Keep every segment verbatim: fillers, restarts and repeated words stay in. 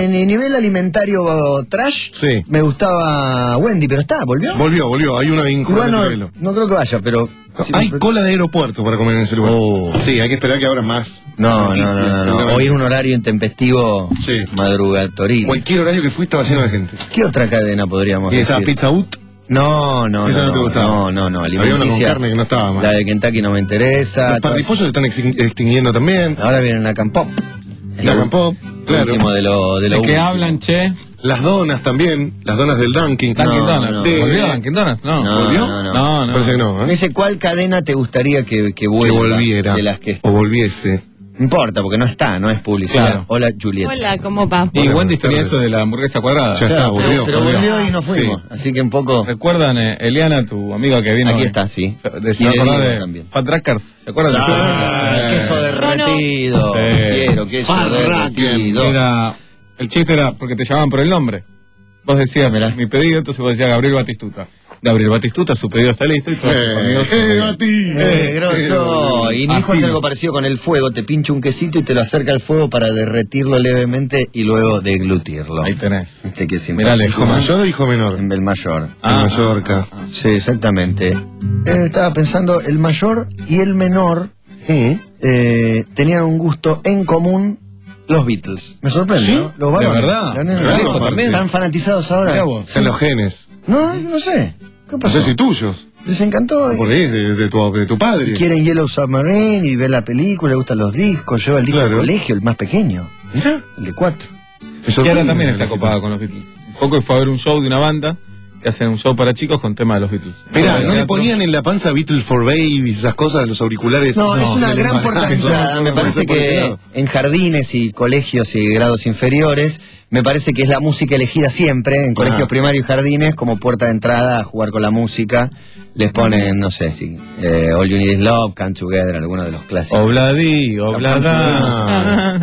en nivel alimentario trash, sí. me gustaba Wendy, pero está, ¿volvió? Volvió, volvió, hay una Igual no, no creo que vaya, pero... No, sí, hay pero... cola de aeropuerto para comer en ese lugar. Oh. Sí, hay que esperar que abran más. No, no, no, no, no. O ir un horario intempestivo, sí. madrugatoril. Cualquier horario que fui estaba lleno de gente. ¿Qué otra cadena podríamos ¿Y decir? estaba Pizza Hut? No, no, Esa no. no te gustaba. No, no, no. Había una con carne que no estaba mal. La de Kentucky no me interesa. Los parripollos se están extinguiendo también. Ahora vienen a Campop. La Campop, claro. Último de lo de lo ¿De qué hablan, che? Las donas también, las donas del Dunkin'. Dunkin' No, Donuts. no, ¿De- no. ¿Volvió Dunkin' Donuts? No. No, ¿Volvió? no, no. No, no. Parece que no, Me ¿eh? dice, ¿cuál cadena te gustaría que, que Que vuelva? volviera. De las que O está. volviese. No importa, porque no está, no es publicidad. Claro. Hola, Julieta. Hola, ¿cómo va? Y Hola, Wendy buenas tenía tardes. eso de la hamburguesa cuadrada. Ya está, Claro, pero- volvió. Pero volvió. volvió y nos fuimos. Sí. Así que un poco... ¿Recuerdan, eh, Eliana, tu amiga que vino? Aquí eh, está, sí. De, se Y va a de acordar Diego de también. Fat Rackers. ¿Se acuerdan de eso? Ah, queso derretido. Sí. Quiero queso Farracken. derretido. Era, el chiste era porque te llamaban por el nombre. Vos decías Mirá. mi pedido, entonces vos decías Gabriel Batistuta. Gabriel Batistuta, su pedido está listo y todos sus Eh, amigos. eh, Bati. Eh, grosso. Y mi hijo Así. hace algo parecido con el fuego. Te pincha un quesito y te lo acerca al fuego para derretirlo levemente y luego deglutirlo. Ahí tenés. Este que es Mirá, simpático. ¿Hijo mayor o hijo menor? En el mayor. Ah, en Mallorca. Sí, exactamente. Eh, estaba pensando, el mayor y el menor Sí. eh, tenían un gusto en común, los Beatles. Me sorprende, ¿Sí? ¿no? Los varones. ¿De verdad? Los nenes, Claro, ¿no? aparte. Están fanatizados ahora. Mirá vos. Están los genes. No, no sé. ¿Qué No pasó? sé si tuyos. Les encantó. Por ahí, de, de tu, de tu padre. Quieren Yellow Submarine y ver la película, le gustan los discos, lleva el disco Claro. al colegio, el más pequeño, Mirá. el de cuatro. Me Y sorprende ahora también la está gente. copada con los Beatles. Un poco fue a ver un show de una banda que hacen un show para chicos con tema de los Beatles. Esperá, Sobre ¿no le teatro. ponían en la panza Beatles for Babies, esas cosas, los auriculares? No, es una que les gran marcaban. portada. Eso, Me por parece eso, por ese que lado. en jardines y colegios y grados inferiores, me parece que es la música elegida siempre, en colegios Ah. primarios y jardines, como puerta de entrada a jugar con la música. Les ponen, no sé, si eh, All You Need Is Love, Come Together, alguno de los clásicos. Obladí, Obladá. Ah.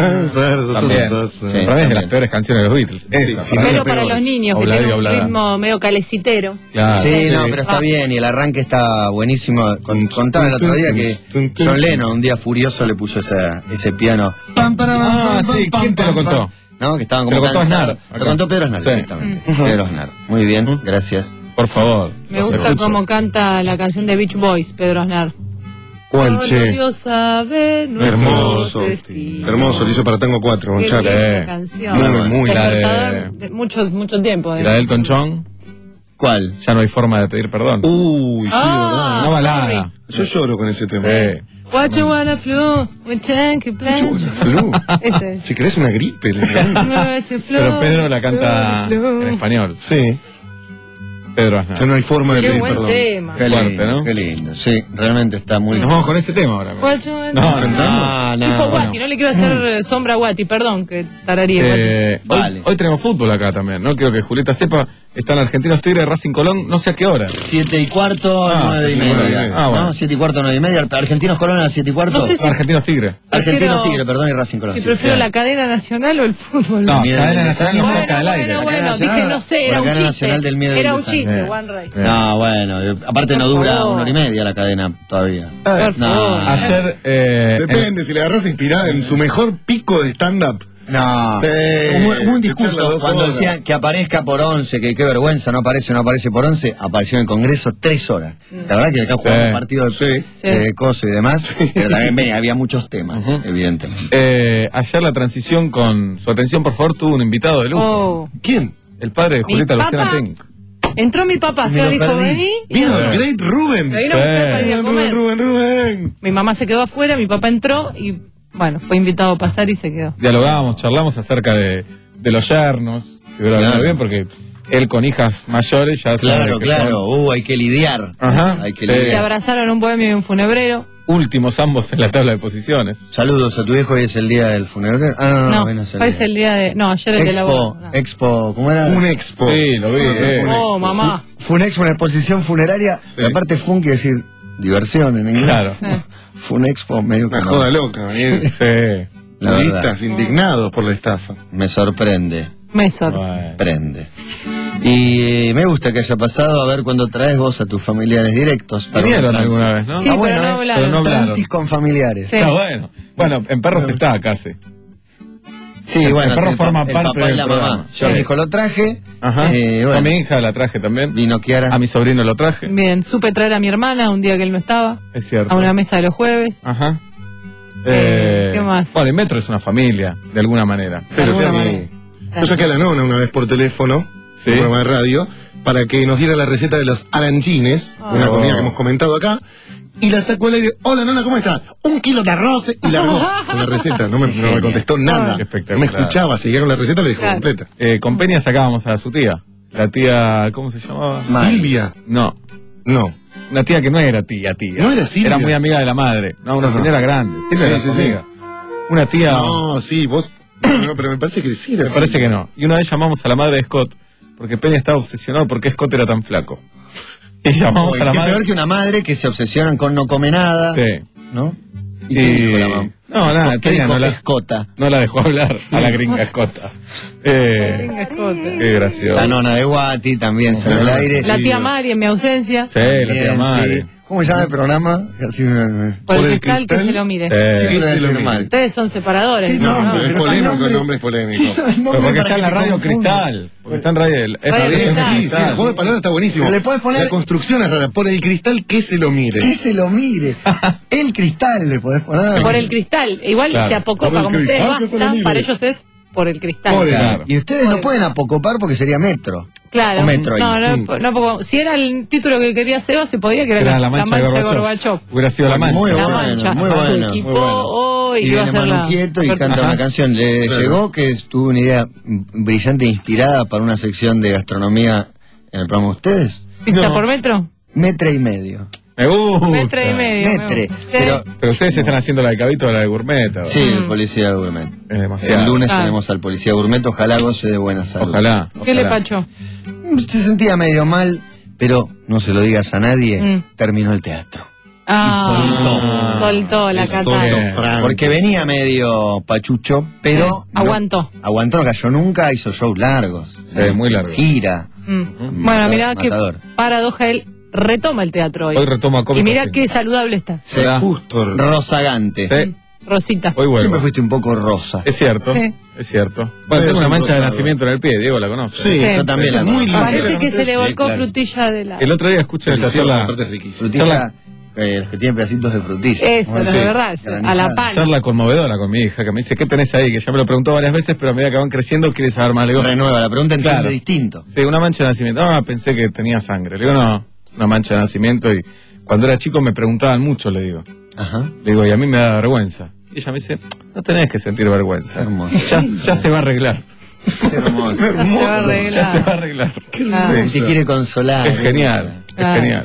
También. Sí, Para mí es de también. las peores canciones de los Beatles. Esa, sí, para mí. Pero pero- para los niños, que Obladí, tienen un Obladá. ritmo medio calecitero. Claro. Sí, no, pero está Ah. bien, y el arranque está buenísimo. Con- Contaba el otro día que John Lennon, un día furioso, le puso esa, ese piano. Ah, sí, ¿quién te lo contó? ¿No? Que estaban Te como lo contó cansados. Aznar, Lo acá. contó Pedro Aznar, Sí. exactamente. Pedro Aznar. Muy bien, gracias. Por favor. Me gusta Escucho. cómo canta la canción de Beach Boys, Pedro Aznar. ¿Cuál, Solo che? Dios sabe nuestros Hermoso. destinos. Hermoso, lo hizo para Tango cuatro, con Qué Charlie. linda Sí. canción. Muy, muy. La de- Despertador de mucho, mucho tiempo. Y la de Elton John, ¿Cuál? ya no hay forma de pedir perdón. Uy, sí, Ah, Una balada. sorry. Yo lloro con ese tema. Sí. What you wanna flew, we change plans. Yo, una flu. Ese. Si querés una gripe. le digo. What you flew, Pero Pedro la canta flew, flew. en español. Sí, Pedro ya Aznar. no hay forma de Qué pedir buen perdón. tema. Qué Fuerte, lindo, ¿no? qué lindo. Sí, realmente está muy... Nos vamos con ese tema ahora. What you wanna- No, no, Ah, no, Tipo bueno. Guati, no le quiero hacer eh, sombra a Guati, perdón, que tararía Guati. Eh, hoy, Vale. hoy tenemos fútbol acá también, ¿no? Quiero que Julieta sepa, están Argentinos Tigres, Racing Colón, no sé a qué hora. Siete y cuarto, Ah, nueve y nueve y media. media. Ah, bueno. No, siete y cuarto, nueve y media. Argentinos Colón a las siete y cuarto. No sé si- Argentinos Tigres. Argentinos Prefiero- Tigre, perdón, y Racing Colón. Si sí. prefiero bien. la cadena nacional o el fútbol. No, Miedo cadena del nacional no desánimo. saca al aire. Bueno, La bueno, cadena dije, nacional- no sé, o era la un cadena chiste. nacional del miedo y Era del un desánimo. chiste, Bien. One Ray. Bien. No, bueno, eh, aparte no Por dura favor. una hora y media la cadena todavía. Por No, favor. Ayer, eh, Depende, si le agarras inspirada en su mejor pico de stand-up. No, Sí, hubo, hubo un te charla discurso dos cuando horas. decían que aparezca por once, que qué vergüenza, no aparece, no aparece por once, apareció en el Congreso tres horas. La verdad que acá jugamos partidos de Sí. de coso y demás, pero también venía, había muchos temas, evidentemente. eh, ayer la transición con su atención, por favor, tuvo un invitado de lujo. Oh. ¿Quién? El padre de Mi Julieta papá. Luciana Pink. Entró mi papá, Me se lo dijo, perdí. vení. y Vino no- el Great Rubén. Me vino a buscar para ir a Rubén, comer. Rubén, Rubén. Mi mamá se quedó afuera, mi papá entró y, bueno, fue invitado a pasar y se quedó. Dialogábamos, charlamos acerca de, de los yernos. Que hubiera venido Claro. bien porque él con hijas mayores ya sabe Claro, que claro, son uh, hay que lidiar. Ajá. Hay que Sí. lidiar. Se abrazaron un bohemio y un funebrero. últimos ambos en la tabla de posiciones. Saludos a tu hijo, hoy es el día del funeral. Ah, no, No, hoy no es el hoy día. es el día de... No, ayer el de la Expo, boda. No. Expo, ¿cómo era? Un expo. Sí, lo vi, Sí, eh. fue un Oh, expo. mamá. Fue un expo, una exposición funeraria, Sí. y aparte fun quiere decir diversión en inglés. Claro. Sí. Fue un expo medio que Una no. joda loca, Daniel. Sí. La verdad. Turistas indignados por la estafa. Me sorprende, Me sor- Bueno. prende. Y eh, me gusta que haya pasado, a ver cuando traes vos a tus familiares directos. para Vinieron un transi. alguna vez, ¿no? Sí, Ah, pero bueno, no eh, hablaron. pero no hablaron. Transis con familiares. Sí. Está bueno. Bueno, en Perros está casi. Sí, El bueno, perro el, forma pa- el parte papá y del la programa. mamá. Yo a Sí. mi hijo lo traje. Ajá. eh, A bueno, mi hija la traje también. vino Kiara. A mi sobrino lo traje. Bien, supe traer a mi hermana un día que él no estaba, Es cierto. a una mesa de los jueves. Ajá. Eh, ¿qué más? Bueno, y Metro es una familia, de alguna manera. De Pero alguna sí, manera. yo saqué a la nona una vez por teléfono, Sí. un programa de radio, para que nos diera la receta de los aranchines, Ah. una Oh. comida que hemos comentado acá. Y la sacó al aire. Hola, nona, ¿cómo estás? Un kilo de arroz. Y largó con la receta. No me, no me contestó nada. Qué espectacular. No me escuchaba. Seguía con la receta y la dejó Claro. completa. Eh, con Peña sacábamos a su tía. La tía, ¿cómo se llamaba? Mal. Silvia. No, No. una tía que no era tía, tía. ¿No era Silvia? Era muy amiga de la madre. No, una Ajá. señora grande. Silvia Sí, era sí, su sí. amiga. Una tía... No, sí, vos. No, pero me parece que sí era Me parece que no. Y una vez llamamos a la madre de Scott, porque Peña estaba obsesionado porque Scott era tan flaco. Y llamamos Uy, a la qué madre... peor que una madre que se obsesionan con no come nada. Sí. ¿No? ¿Y Y- qué dijo la mamá? No, nada, ¿Qué Peña dijo no la, Escota? no la dejó hablar a la gringa Escota. Eh, Venga, escote. qué gracioso. La nona de Guati también sale al aire. La tía Mari en mi ausencia. Sí, la tía Bien, madre. sí. ¿Cómo se llama el programa? Así me- me- Por, Por el el cristal que cristal. se lo mire. Eh, Sí, Sí, debe sí, lo ser mismo. mal. Ustedes son separadores. ¿Qué ¿no? nombre? Es Pero polémico, el nombre- el nombre es polémico. Pero porque está en la radio Cristal. Porque está en radio... el- es Radio radio Cristal. Sí, sí, el juego de palabras está buenísimo. Pero le podés poner- La construcción es rara. Por el cristal que se lo mire. Que se lo mire. El cristal le podés poner. Por el cristal. Igual Claro. se apocopa, Por el como ustedes cristal que se lo basta, mire. para ellos es por el cristal. Por el- Claro. Y ustedes no pueden apocopar porque sería metro. Claro. O Metroid. No, no, no, poco- si era el título que quería Seba, se podía, que era, Era la, la mancha, de Gorbachov. Gorbachov. Hubiera sido la mancha. Muy La bueno, mancha. muy Tu bueno, equipo muy bueno. hoy Y iba a viene ser Manu la... Quieto y canta Ajá. una canción. Le Claro. llegó que tuvo una idea brillante e inspirada para una sección de gastronomía en el programa de ustedes. ¿Pizza No. por metro? Metre y medio. Me gusta. Metro y medio. me Metre. gusta. Pero, Pero ustedes están haciendo la de Cabito o la de Gourmet. ahora. sí, Mm. el policía gourmet. Es demasiado. El lunes Claro. tenemos al policía gourmet. Ojalá goce de buena salud. Ojalá. ¿Qué le ojalá. pachó? Se sentía medio mal, pero no se lo digas a nadie. Mm. Terminó el teatro. Ah, soltó. soltó la Y soltó. katana. Franco. Porque venía medio pachucho, pero. Sí, aguantó. No, aguantó, no cayó nunca, hizo shows largos. Sí, muy largo. Gira. Mm. Matador, Bueno, mirá que matador. paradoja, él retoma el teatro hoy. Hoy retoma Cómico Y mirá Fin. qué saludable está. Sí. Hola. Justo. Rozagante. Sí, Rosita. hoy vuelvo. Siempre fuiste un poco rosa. Es cierto, Sí. es cierto. Debe Bueno, tengo ser una mancha de rosado. nacimiento en el pie, Diego la conoce. Sí, Sí. Yo también la Es muy conozco. lindo. Parece que se le Sí, volcó claro. frutilla de la... El otro día escuché esta Delicioso, charla, aparte es riquísimo. Frutilla, Charla- eh, los que tienen pedacitos de frutilla. Eso, Bueno, la sí. verdad, eso, a la Granizada. pan. charla conmovedora con mi hija, que me dice, ¿qué tenés ahí? Que ya me lo preguntó varias veces, pero a medida que van creciendo quiere saber más. Le digo, Renueva, la pregunta entiende Claro. distinto. sí, una mancha de nacimiento. Ah, pensé que tenía sangre. Le digo, no, es una mancha de nacimiento y cuando era chico me preguntaban mucho, le digo. Ajá. Le digo, y a mí me da vergüenza. Y ella me dice, no tenés que sentir vergüenza. Hermoso. Ya, ya se va a arreglar. Qué hermoso. Ya se va a Ya arreglar. se va a arreglar. Claro. Se quiere consolar. Es genial, es Claro. genial.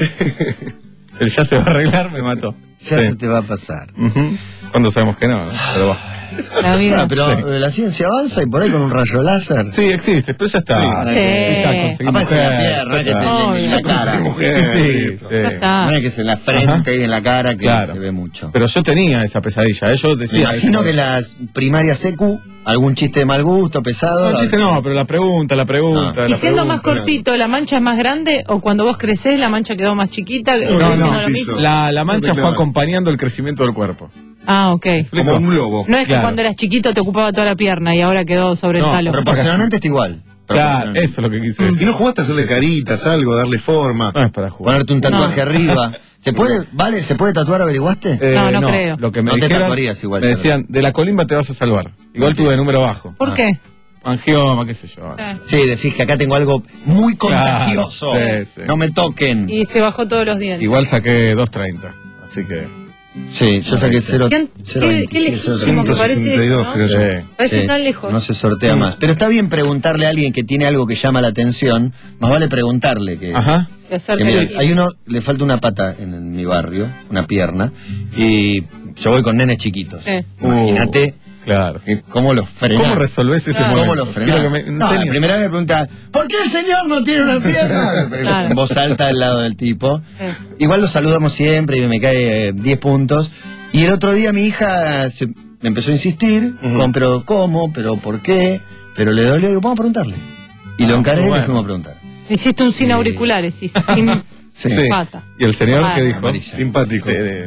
El ya se va a arreglar me mató. Ya Sí. se te va a pasar. Ujú. Cuando sabemos que no, ¿no? Pero va. La vida. Ah, pero Sí. eh, la ciencia avanza y por ahí con un rayo láser. Sí, existe, pero ya está. Sí. Ya conseguí Aparece en la mujer, pierna, ya que está. se en Obvio. la cara. Mujer, sí, sí. Ya está. No es que es en la frente Ajá. y en la cara que Claro. se ve mucho. Pero yo tenía esa pesadilla, ¿eh? Yo Me decía. imagino eso. que las primarias secu, algún chiste de mal gusto, pesado. No, chiste no, pero la pregunta, la pregunta. Ah. Y la siendo más pregunta. cortito, ¿la mancha es más grande o cuando vos crecés la mancha quedó más chiquita? No, ¿O No, diciendo no, lo mismo? la, la mancha No te fue clavas. acompañando el crecimiento del cuerpo. Ah, ok. Como un globo. No es que Claro. cuando eras chiquito te ocupaba toda la pierna y ahora quedó sobre No, el talo. Proporcionalmente está igual. Claro, Proporcionalmente. eso es lo que quise Y decir. no jugaste a hacerle caritas, algo, darle forma. No es para jugar. Ponerte un tatuaje No. arriba. ¿Se puede, vale, se puede tatuar, averiguaste? Eh, No, no creo. Lo que me No te dijeron, tatuarías igual, me Sara. decían, de la colimba te vas a salvar. Igual tuve número bajo. ¿Por qué? Angioma, qué sé yo. Eh. Sí, decís que acá tengo algo muy contagioso. Claro, sí, sí. No me toquen. Y se bajó todos los dientes. Igual saqué dos treinta. Así que. Sí, yo saqué cero. ¿Qué, qué, qué lejísimo que parece ciento sesenta y eso, dos, ¿no? creo yo. Sí. Parece Sí, tan lejos. No se sortea más. Pero está bien preguntarle a alguien que tiene algo que llama la atención. Más vale preguntarle que. Ajá. Que hacerte que mira, el- hay uno, le falta una pata en, en mi barrio, una pierna. Y yo voy con nenes chiquitos. Sí. Imagínate Claro. que cómo los frenás. ¿Cómo resolvés ese Claro. momento? ¿Cómo los frenás? Quiero que me No, la enseñes. primera vez me pregunta, ¿por qué el señor no tiene una pierna? Claro. En voz alta al lado del tipo. Sí. Igual lo saludamos siempre y me cae eh, diez puntos. Y el otro día mi hija se, me empezó a insistir, con, pero ¿cómo? ¿Pero por qué? Pero le dolió, digo, vamos a preguntarle. Y lo Ah, encaré y bueno. le fuimos a preguntar. Hiciste un sin auriculares y sin Sí. Sí. pata. ¿Y el señor Ah, qué dijo? amarilla. Simpático. De- de-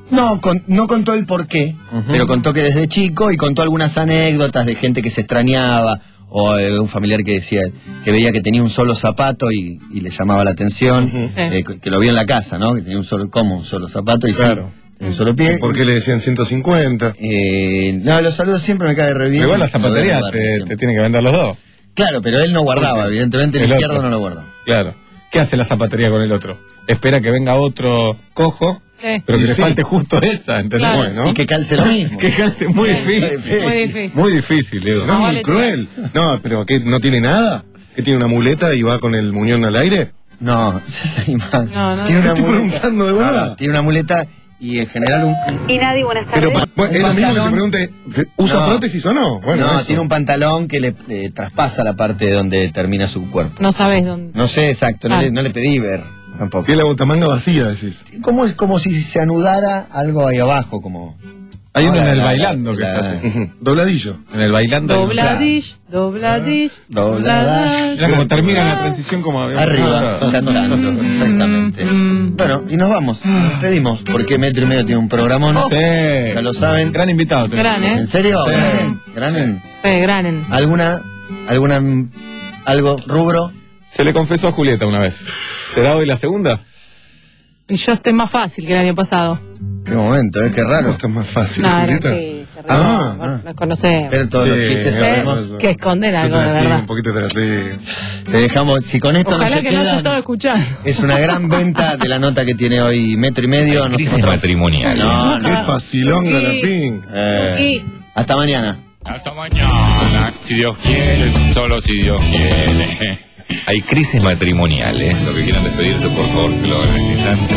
No, con, no contó el por qué, uh-huh. pero contó que desde chico y contó algunas anécdotas de gente que se extrañaba o de un familiar que decía que veía que tenía un solo zapato y, y le llamaba la atención, uh-huh. eh, que, que lo vio en la casa, ¿no? Que tenía un solo, como un solo zapato y claro. sí, tenía un solo pie. ¿Por qué le decían ciento cincuenta? Eh, no, los saludos siempre me cae re bien. Pero igual la zapatería te, te tiene que vender los dos. Claro, pero él no guardaba, evidentemente el, el izquierdo otro. No lo guardó. Claro. ¿Qué hace la zapatería con el otro? Espera que venga otro cojo, sí. pero que y le sí. falte justo esa, ¿entendés? Claro. Bueno. Y que calce lo mismo. Que calce muy, sí. difícil. muy difícil. Muy difícil, digo. No, es muy cruel. No, pero ¿qué? ¿No tiene nada? ¿Que tiene una muleta y va con el muñón al aire? No, es animal. No, no. Tiene una estoy muleta. preguntando de verdad. Ah, tiene una muleta y en general un... Y nadie, buenas tardes. Pero bueno, es lo mismo que te pregunte, ¿usa no. prótesis o no? Bueno, no, eso. tiene un pantalón que le eh, traspasa la parte donde termina su cuerpo. No sabes dónde. No sé exacto, ah. no, le, no le pedí ver tampoco. Tiene la botamanga vacía, decís. Como es como si se anudara algo ahí abajo, como... Hay uno la, en el la, bailando la, que la, está así. Uh-huh. Dobladillo. En el bailando. Dobladish, dobladish, dobladash. Era como termina la transición como arriba, cantando, exactamente. Mm. Bueno, y nos vamos, nos pedimos, porque Metro y Medio tiene un programón. Oh. Sí. Ya lo saben. Gran invitado. Gran, ¿eh? ¿En serio? Sí. ¿Granen? ¿Granen? Sí, granen. ¿Alguna, alguna, algo, rubro? Se le confesó a Julieta una vez. ¿Será hoy la segunda? Y yo estoy más fácil que el año pasado. Qué momento, ¿eh? Qué raro. Está más fácil, No, Julieta. no, sí, terrible. Ah, ah. Nos conocemos. Pero todos sí, los chistes sí, sabemos. Que esconder algo, Yo te de la sigo, verdad. un poquito te la sigo. Te dejamos, si con esto Ojalá no se que no haya quedan, estado escuchando. es una gran venta de la nota que tiene hoy Metro y Medio. Nos Crisis encontramos. matrimonial. No, Qué no. facilón, Y- Garapín. Eh, hasta mañana. Hasta mañana, si Dios quiere, solo si Dios quiere. Hay crisis matrimoniales. Lo que quieran despedirse, por favor, que lo hagan en este instante.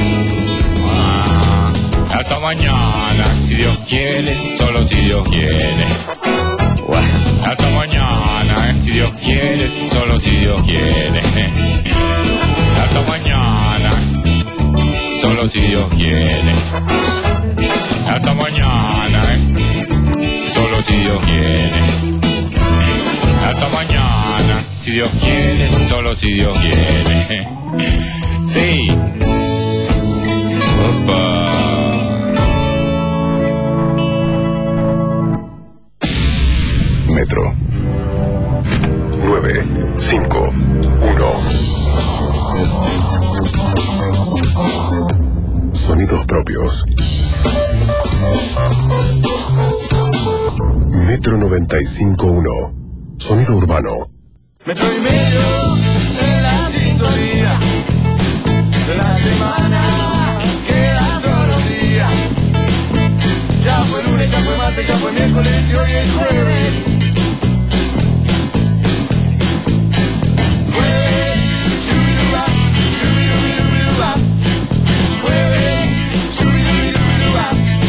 Ah, hasta mañana, si Dios quiere, solo si Dios quiere. Wow. Hasta mañana, si Dios quiere, solo si Dios quiere. Hasta mañana, solo si Dios quiere. Hasta mañana, solo si Dios quiere. Hasta mañana, si Dios quiere, solo si Dios quiere. Sí. Opa. Metro nueve cinco uno. Sonidos propios. Metro noventa y cinco punto uno. Sonido urbano. Metro y Medio en la sintonía de la semana. Queda solo un día. Ya fue lunes, ya fue martes, ya fue miércoles y hoy es jueves. Jueves, shubiduba, shubidubidubiduba. Jueves, shubidubidubiduba.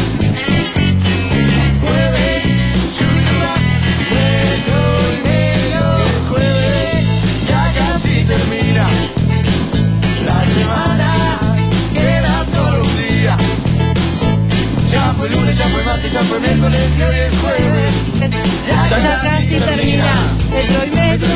Jueves, shubiduba, Metro y Medio. Es jueves, ya casi termina la semana. Queda solo un día. Ya fue lunes, ya fue martes, ya fue miércoles y hoy es jueves. Ya, Ya ya casi termina. Metro y Metro.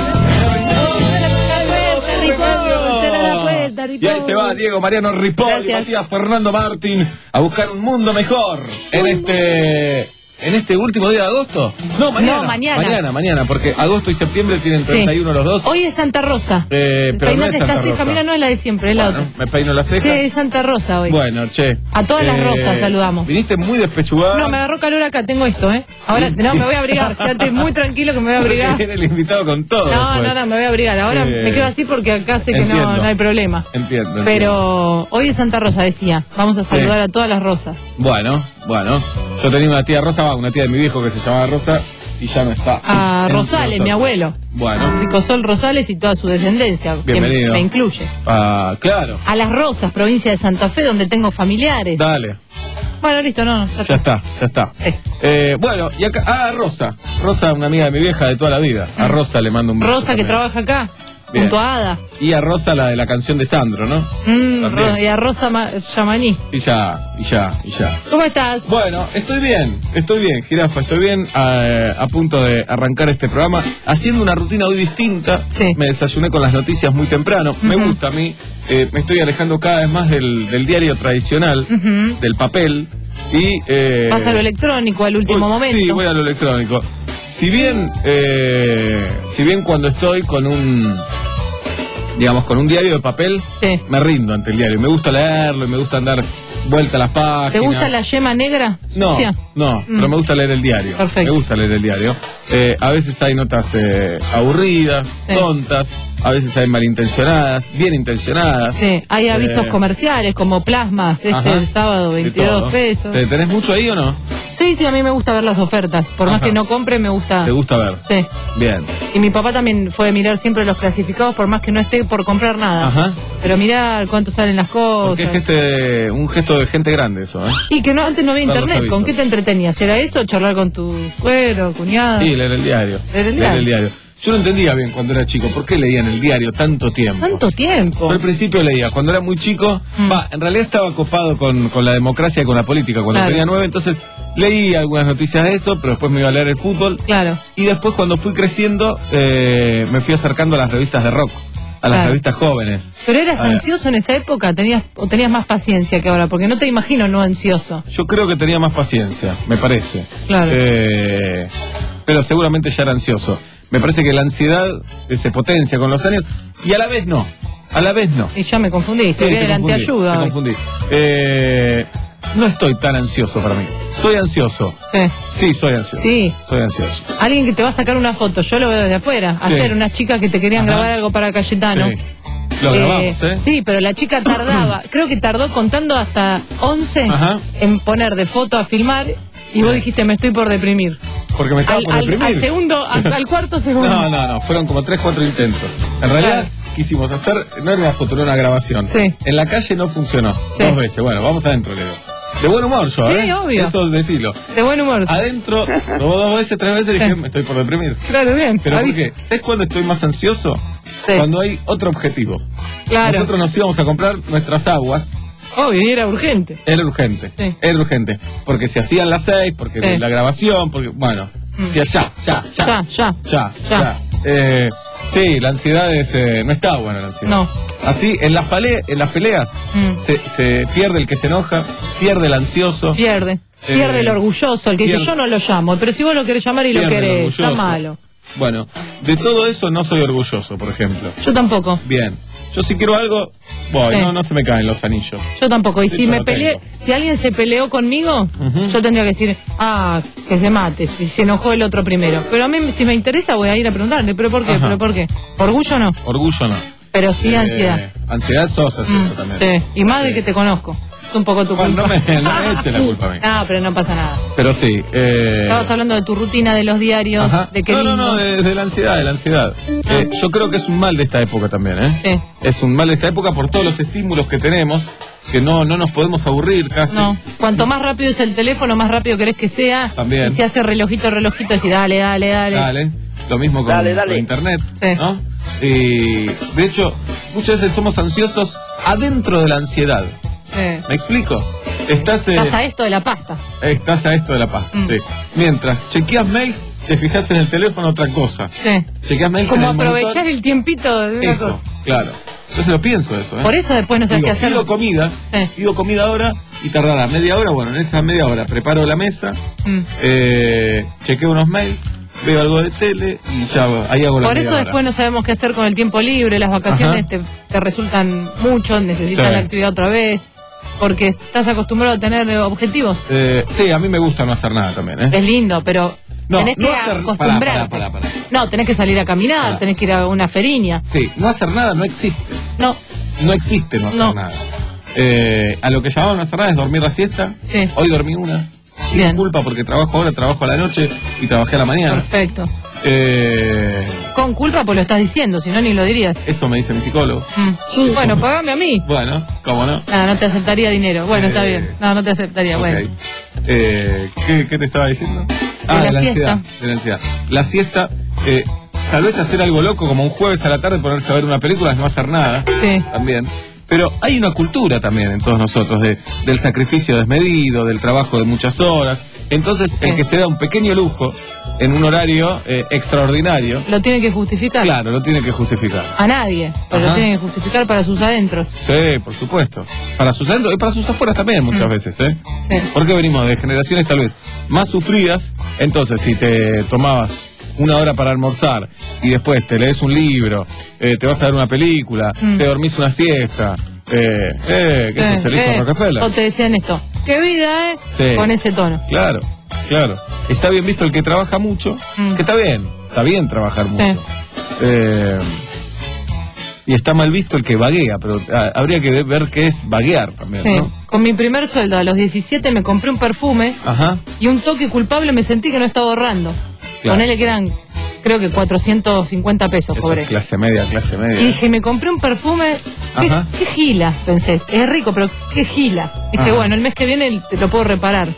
Será la vuelta, Y ahí se va Diego Mariano Ripoll y Gracias. Matías Fernando Martín a buscar un mundo mejor en este en este último día de agosto. No, mañana. No, mañana. Mañana, mañana, porque agosto y septiembre tienen treinta y uno los dos. Hoy es Santa Rosa. Eh, pero no es Peinate Santa esta ceja, Rosa. mira, no es la de siempre, es la Bueno, otra. me peino las cejas. Sí, es Santa Rosa hoy. Bueno, che. A todas las rosas saludamos. Viniste muy despechugada. No, me agarró calor acá, tengo esto, ¿eh? Ahora, no, me voy a abrigar. Quédate muy tranquilo que me voy a abrigar. Viene el invitado con todo. No, después. no, no, me voy a abrigar. Ahora Eh, me quedo así porque acá sé que no, entiendo. no hay problema. Entiendo, entiendo. Pero hoy es Santa Rosa, decía. Vamos a saludar a todas las rosas. Bueno, bueno. Yo tenía una tía Rosa, va, una tía de mi viejo que se llamaba Rosa y ya no está. A entre Rosales, nosotros. mi abuelo. Bueno. Ricosol Rosales y toda su descendencia. Bienvenido. Que me incluye. Ah, claro. A Las Rosas, provincia de Santa Fe, donde tengo familiares. Dale. Bueno, listo, no, no. Ya Ya está. está, ya está. Sí. Eh, bueno, y acá. Ah, Rosa. Rosa, una amiga de mi vieja de toda la vida. A Rosa le mando un beso Rosa que también. trabaja acá, Bien. junto a Ada. Y a Rosa, la de la canción de Sandro, ¿no? Mm, También. Ro- y a Rosa Ma- Yamaní. Y ya, y ya, y ya. ¿Cómo estás? Bueno, estoy bien, estoy bien, Jirafa, estoy bien a, a punto de arrancar este programa, haciendo una rutina hoy distinta. Sí. Me desayuné con las noticias muy temprano, me Ujú. gusta a mí, eh, me estoy alejando cada vez más del, del diario tradicional, Ujú. del papel, Y, eh, Vas a lo electrónico al último voy- momento. Sí, voy a lo electrónico. Si bien, eh, si bien cuando estoy con un, digamos, con un diario de papel, Sí. me rindo ante el diario. Me gusta leerlo y me gusta andar vuelta a las páginas. ¿Te gusta la yema negra? No, sucia? no, Mm. pero me gusta leer el diario. Perfecto. Me gusta leer el diario. Eh, a veces hay notas eh, aburridas, Sí. tontas, a veces hay malintencionadas, bien intencionadas. Sí, hay avisos Eh, comerciales como plasmas, este Ajá. el sábado de veintidós todo. pesos. ¿Te- ¿Tenés mucho ahí o no? Sí, sí, a mí me gusta ver las ofertas. Por más Ajá. que no compre, me gusta. ¿Te gusta ver? Sí. Bien. Y mi papá también fue a mirar siempre los clasificados, por más que no esté por comprar nada. Ajá. Pero mirar cuánto salen las Porque es cosas. este, un gesto de gente grande eso, ¿eh? Y que no, antes no había Ver los internet. ¿Con avisos. qué te entretenías? ¿Era eso? ¿Charlar con tu suegro, cuñado? Sí, leer el diario. Leer el diario. Yo no entendía bien cuando era chico, ¿por qué leían el diario tanto tiempo? ¿Tanto tiempo? Yo al principio leía, cuando era muy chico, Mm. va, en realidad estaba copado con, con la democracia y con la política cuando Claro. tenía nueve, entonces leí algunas noticias de eso, pero después me iba a leer el fútbol. Claro. Y después cuando fui creciendo, eh, me fui acercando a las revistas de rock, a las Claro. revistas jóvenes. ¿Pero eras A ver. ansioso en esa época? ¿Tenías, ¿O tenías más paciencia que ahora? Porque no te imagino no ansioso. Yo creo que tenía más paciencia, me parece. Claro. Eh, pero seguramente ya era ansioso. Me parece que la ansiedad eh, se potencia con los años y a la vez no. A la vez no. Y ya me confundí. Se Sí, viene te la confundí, anteayuda te hoy. confundí. Eh, no estoy tan ansioso para mí. Soy ansioso. Sí. Sí, soy ansioso. Sí. Soy ansioso. Alguien que te va a sacar una foto, yo lo veo desde afuera. Sí. Ayer unas chicas que te querían Ajá. grabar algo para Cayetano. Sí. Lo Eh, grabamos, ¿eh? Sí, pero la chica tardaba, creo que tardó contando hasta once Ajá. en poner de foto a filmar y Sí. vos dijiste me estoy por deprimir. Porque me estaba Al, por al- deprimir. al segundo, al, al cuarto segundo. No, no, no. Fueron como tres, cuatro intentos. En realidad Claro. quisimos hacer, no era una foto, era una grabación. Sí. En la calle no funcionó. Sí. Dos veces. Bueno, vamos adentro, Leo. De buen humor yo, Sí, ¿eh? obvio. Eso decilo. De buen humor. Adentro, dos, dos veces, tres veces dije, Sí. me estoy por deprimir. Claro, bien. Pero ¿por avisa. qué? ¿Sabes cuándo estoy más ansioso? Sí. Cuando hay otro objetivo. Claro. Nosotros nos íbamos a comprar nuestras aguas. Obvio, y era urgente. Era urgente. Sí. Era urgente. Porque se hacían las seis, porque Sí. la grabación, porque, bueno, decía ya, ya, ya. Ya, ya. Ya, Ya. ya. Eh, sí, la ansiedad es, eh, no está buena la ansiedad. No. Así, en las, pale- en las peleas Mm. se, se pierde el que se enoja, pierde el ansioso. Pierde. Pierde Eh, el orgulloso, el que dice pierde- yo no lo llamo, pero si vos lo querés llamar y lo pierde el querés, orgulloso. llamalo. Bueno, de todo eso no soy orgulloso, por ejemplo. Yo tampoco. Bien. Yo si quiero algo, voy, Sí. no, no se me caen los anillos. Yo tampoco. Y De si hecho, me lo peleé, tengo. si alguien se peleó conmigo, yo tendría que decir, ah, que se mate, si se enojó el otro primero. Pero a mí, si me interesa, voy a ir a preguntarle, ¿pero por qué? Ajá. ¿Pero por qué? Orgullo no, Orgullo no. pero sí Eh, ansiedad. Ansiedad sos ansioso Mm, también. sí, y más de Sí. que te conozco. Es un poco tu Bueno, culpa. no me, no me eche la culpa a mí. No, pero no pasa nada. Pero sí. Eh, Estabas hablando de tu rutina de los diarios, Ajá. de qué no, no, lindo. no, de, de la ansiedad, de la ansiedad. Eh, yo creo que es un mal de esta época también, ¿eh? Sí. Es un mal de esta época por todos los estímulos que tenemos, que no, no nos podemos aburrir casi. No, cuanto más rápido es el teléfono, más rápido querés que sea. También. Y se hace relojito, relojito, y dale, dale, dale. Dale. Lo mismo con, Dale, dale. con internet, Sí. ¿no? Y de hecho, muchas veces somos ansiosos adentro de la ansiedad. Sí. ¿Me explico? Estás, eh, Estás a esto de la pasta. estás a esto de la pasta, Mm. sí. Mientras chequeas mails, te fijas en el teléfono otra cosa. Sí. Chequeas mails Como en el monitor. aprovechar el tiempito de una Eso, cosa. claro. Yo se lo pienso eso, ¿eh? Por eso después no sabes Digo, qué hacer. pido comida, Sí. pido comida ahora y tardará media hora. Bueno, en esa media hora preparo la mesa, Mm. eh, chequeo unos mails, veo algo de tele y ya ahí hago la Por media eso hora. después no sabemos qué hacer con el tiempo libre, las vacaciones te, te resultan mucho, necesitas Sí. la actividad otra vez, porque estás acostumbrado a tener eh, objetivos. Eh, sí, a mí me gusta no hacer nada también, ¿eh? Es lindo, pero No, tenés no que hacer- acostumbrarte. pará, pará, pará, pará. No, tenés que salir a caminar, Pará. tenés que ir a una feriña. Sí, no hacer nada no existe. No, No existe no hacer No. nada. Eh, a lo que llamamos no hacer nada es dormir la siesta. Sí. Hoy dormí una. Sin Bien. culpa porque trabajo ahora, trabajo a la noche y trabajé a la mañana. perfecto. Eh, Con culpa, pues lo estás diciendo, si no ni lo dirías. eso me dice mi psicólogo. Mm. Bueno, pagame a mí. Bueno, ¿cómo no? No, no te aceptaría dinero. Bueno, está Eh, bien. No, no te aceptaría. Ok. Bueno. Eh, ¿qué, qué te estaba diciendo? Ah, la de la siesta. ansiedad. De la ansiedad. La siesta, eh, tal vez hacer algo loco como un jueves a la tarde ponerse a ver una película es no hacer nada. Sí. También. Pero hay una cultura también en todos nosotros de, del sacrificio desmedido, del trabajo de muchas horas. Entonces, Sí. el que se da un pequeño lujo en un horario eh, extraordinario, Lo tiene que justificar. claro, lo tiene que justificar. A nadie, pero Ajá. lo tiene que justificar para sus adentros. Sí, por supuesto. Para sus adentros y para sus afueras también muchas Mm. veces, ¿eh? Sí. Porque venimos de generaciones tal vez más sufridas, entonces si te tomabas una hora para almorzar y después te lees un libro, eh, te vas a ver una película, Mm. te dormís una siesta, eh, eh, que Sí, sos el hijo de eh, Rockefeller. O te decían esto, qué vida, ¿eh? Sí. Con ese tono. Claro, claro. Está bien visto el que trabaja mucho, Mm. que está bien, está bien trabajar Sí. mucho. Eh, y está mal visto el que vaguea, pero ah, habría que ver qué es vaguear también, Sí. ¿no? Con mi primer sueldo a los diecisiete me compré un perfume Ajá. y un toque culpable me sentí que no estaba ahorrando. Claro. Ponele que eran, creo que cuatrocientos cincuenta pesos, Eso cobré. es clase media, clase media. Y dije, me compré un perfume, qué, Ajá. qué gila, pensé. Es rico, pero qué gila. Dije, Ajá. bueno, el mes que viene te lo puedo reparar.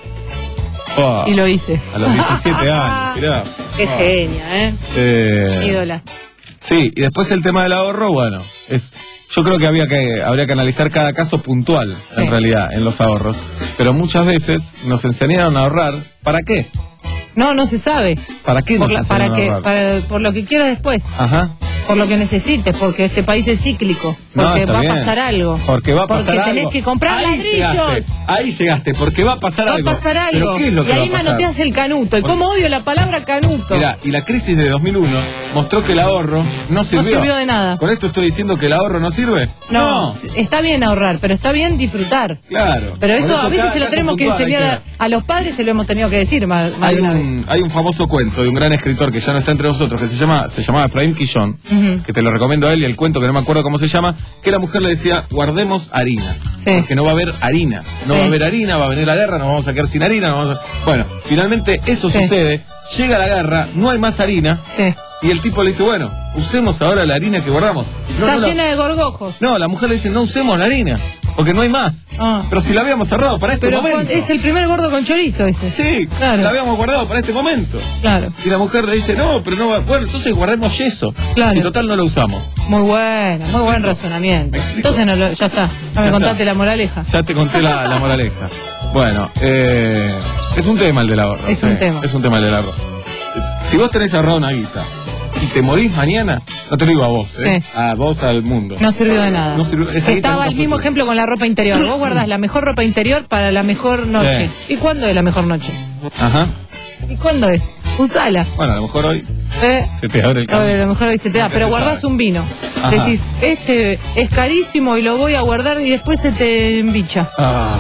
Oh, Y lo hice. a los diecisiete años, mirá. Qué Oh. genia, ¿eh? Eh, Ídola. sí, y después el tema del ahorro, bueno, es yo creo que había que habría que analizar cada caso puntual, Sí. en realidad, en los ahorros. Pero muchas veces nos enseñaron a ahorrar, ¿para qué? No, no se sabe. ¿Para qué nos Por, la- para enseñaron a que, ahorrar? para, por lo que quieras después. Ajá. Por lo que necesites, porque este país es cíclico. No, Porque está va bien. a pasar algo. Porque va a pasar Porque algo. tenés que comprar Ahí ladrillos. llegaste, ahí llegaste, porque va a pasar Va a algo. pasar algo. ¿Pero qué es lo y que va ahí a pasar? manoteas el canuto. Y Porque- cómo odio la palabra canuto. Mira, y la crisis de dos mil uno mostró que el ahorro no sirvió. sirvió de nada. ¿Con esto estoy diciendo que el ahorro no sirve? no, está bien ahorrar, pero está bien disfrutar. Claro. Pero Por eso, a veces cada se lo caso tenemos que puntual hay enseñar ver. a, a los padres, se lo hemos tenido que decir más, más Hay de una vez. un, hay un famoso cuento de un gran escritor que ya no está entre nosotros, que se llama se llamaba Efraín Quillón, Ujú. que te lo recomiendo a él, y el cuento que no me acuerdo cómo se llama, que la mujer le decía, guardemos harina, Sí. porque no va a haber harina, no Sí. va a haber harina, va a venir la guerra, nos vamos a quedar sin harina, nos vamos a... Bueno, finalmente eso Sí. sucede, llega la guerra, no hay más harina, Sí. y el tipo le dice, bueno, usemos ahora la harina que guardamos. No, Está no, la- llena de gorgojos. no, la mujer le dice, no usemos la harina, porque no hay más. Ah. Pero si la habíamos cerrado para este Pero momento. con- es el primer gordo con chorizo ese. Sí, Claro. la habíamos guardado para este momento. Claro. Y la mujer le dice, no, pero no va. Bueno, entonces guardemos yeso. Claro. Si total no lo usamos. Muy bueno, muy buen razonamiento. ¿Me explico? Entonces no lo- ya está. Ya me Ya contaste está. la moraleja. Ya te conté la, la moraleja. Bueno, eh, es un tema el del ahorro. Es un tema. Es un tema el del ahorro. Es- Si vos tenés ahorrado una guita y te morís mañana, no te lo digo a vos, ¿eh? Sí. A vos, al mundo. No sirvió de nada. No sirvió- esa guita Estaba nunca el fue mismo tuya. ejemplo con la ropa interior. Vos guardás la mejor ropa interior para la mejor noche. Sí. ¿Y cuándo es la mejor noche? Ajá. ¿Y cuándo es? Usala. Bueno, a lo mejor hoy ¿Eh? se te abre el A camino. ver, a lo mejor hoy se te da, Nunca pero se guardás sabe. un vino. Ajá. Decís, este es carísimo y lo voy a guardar y después se te embicha. Ah.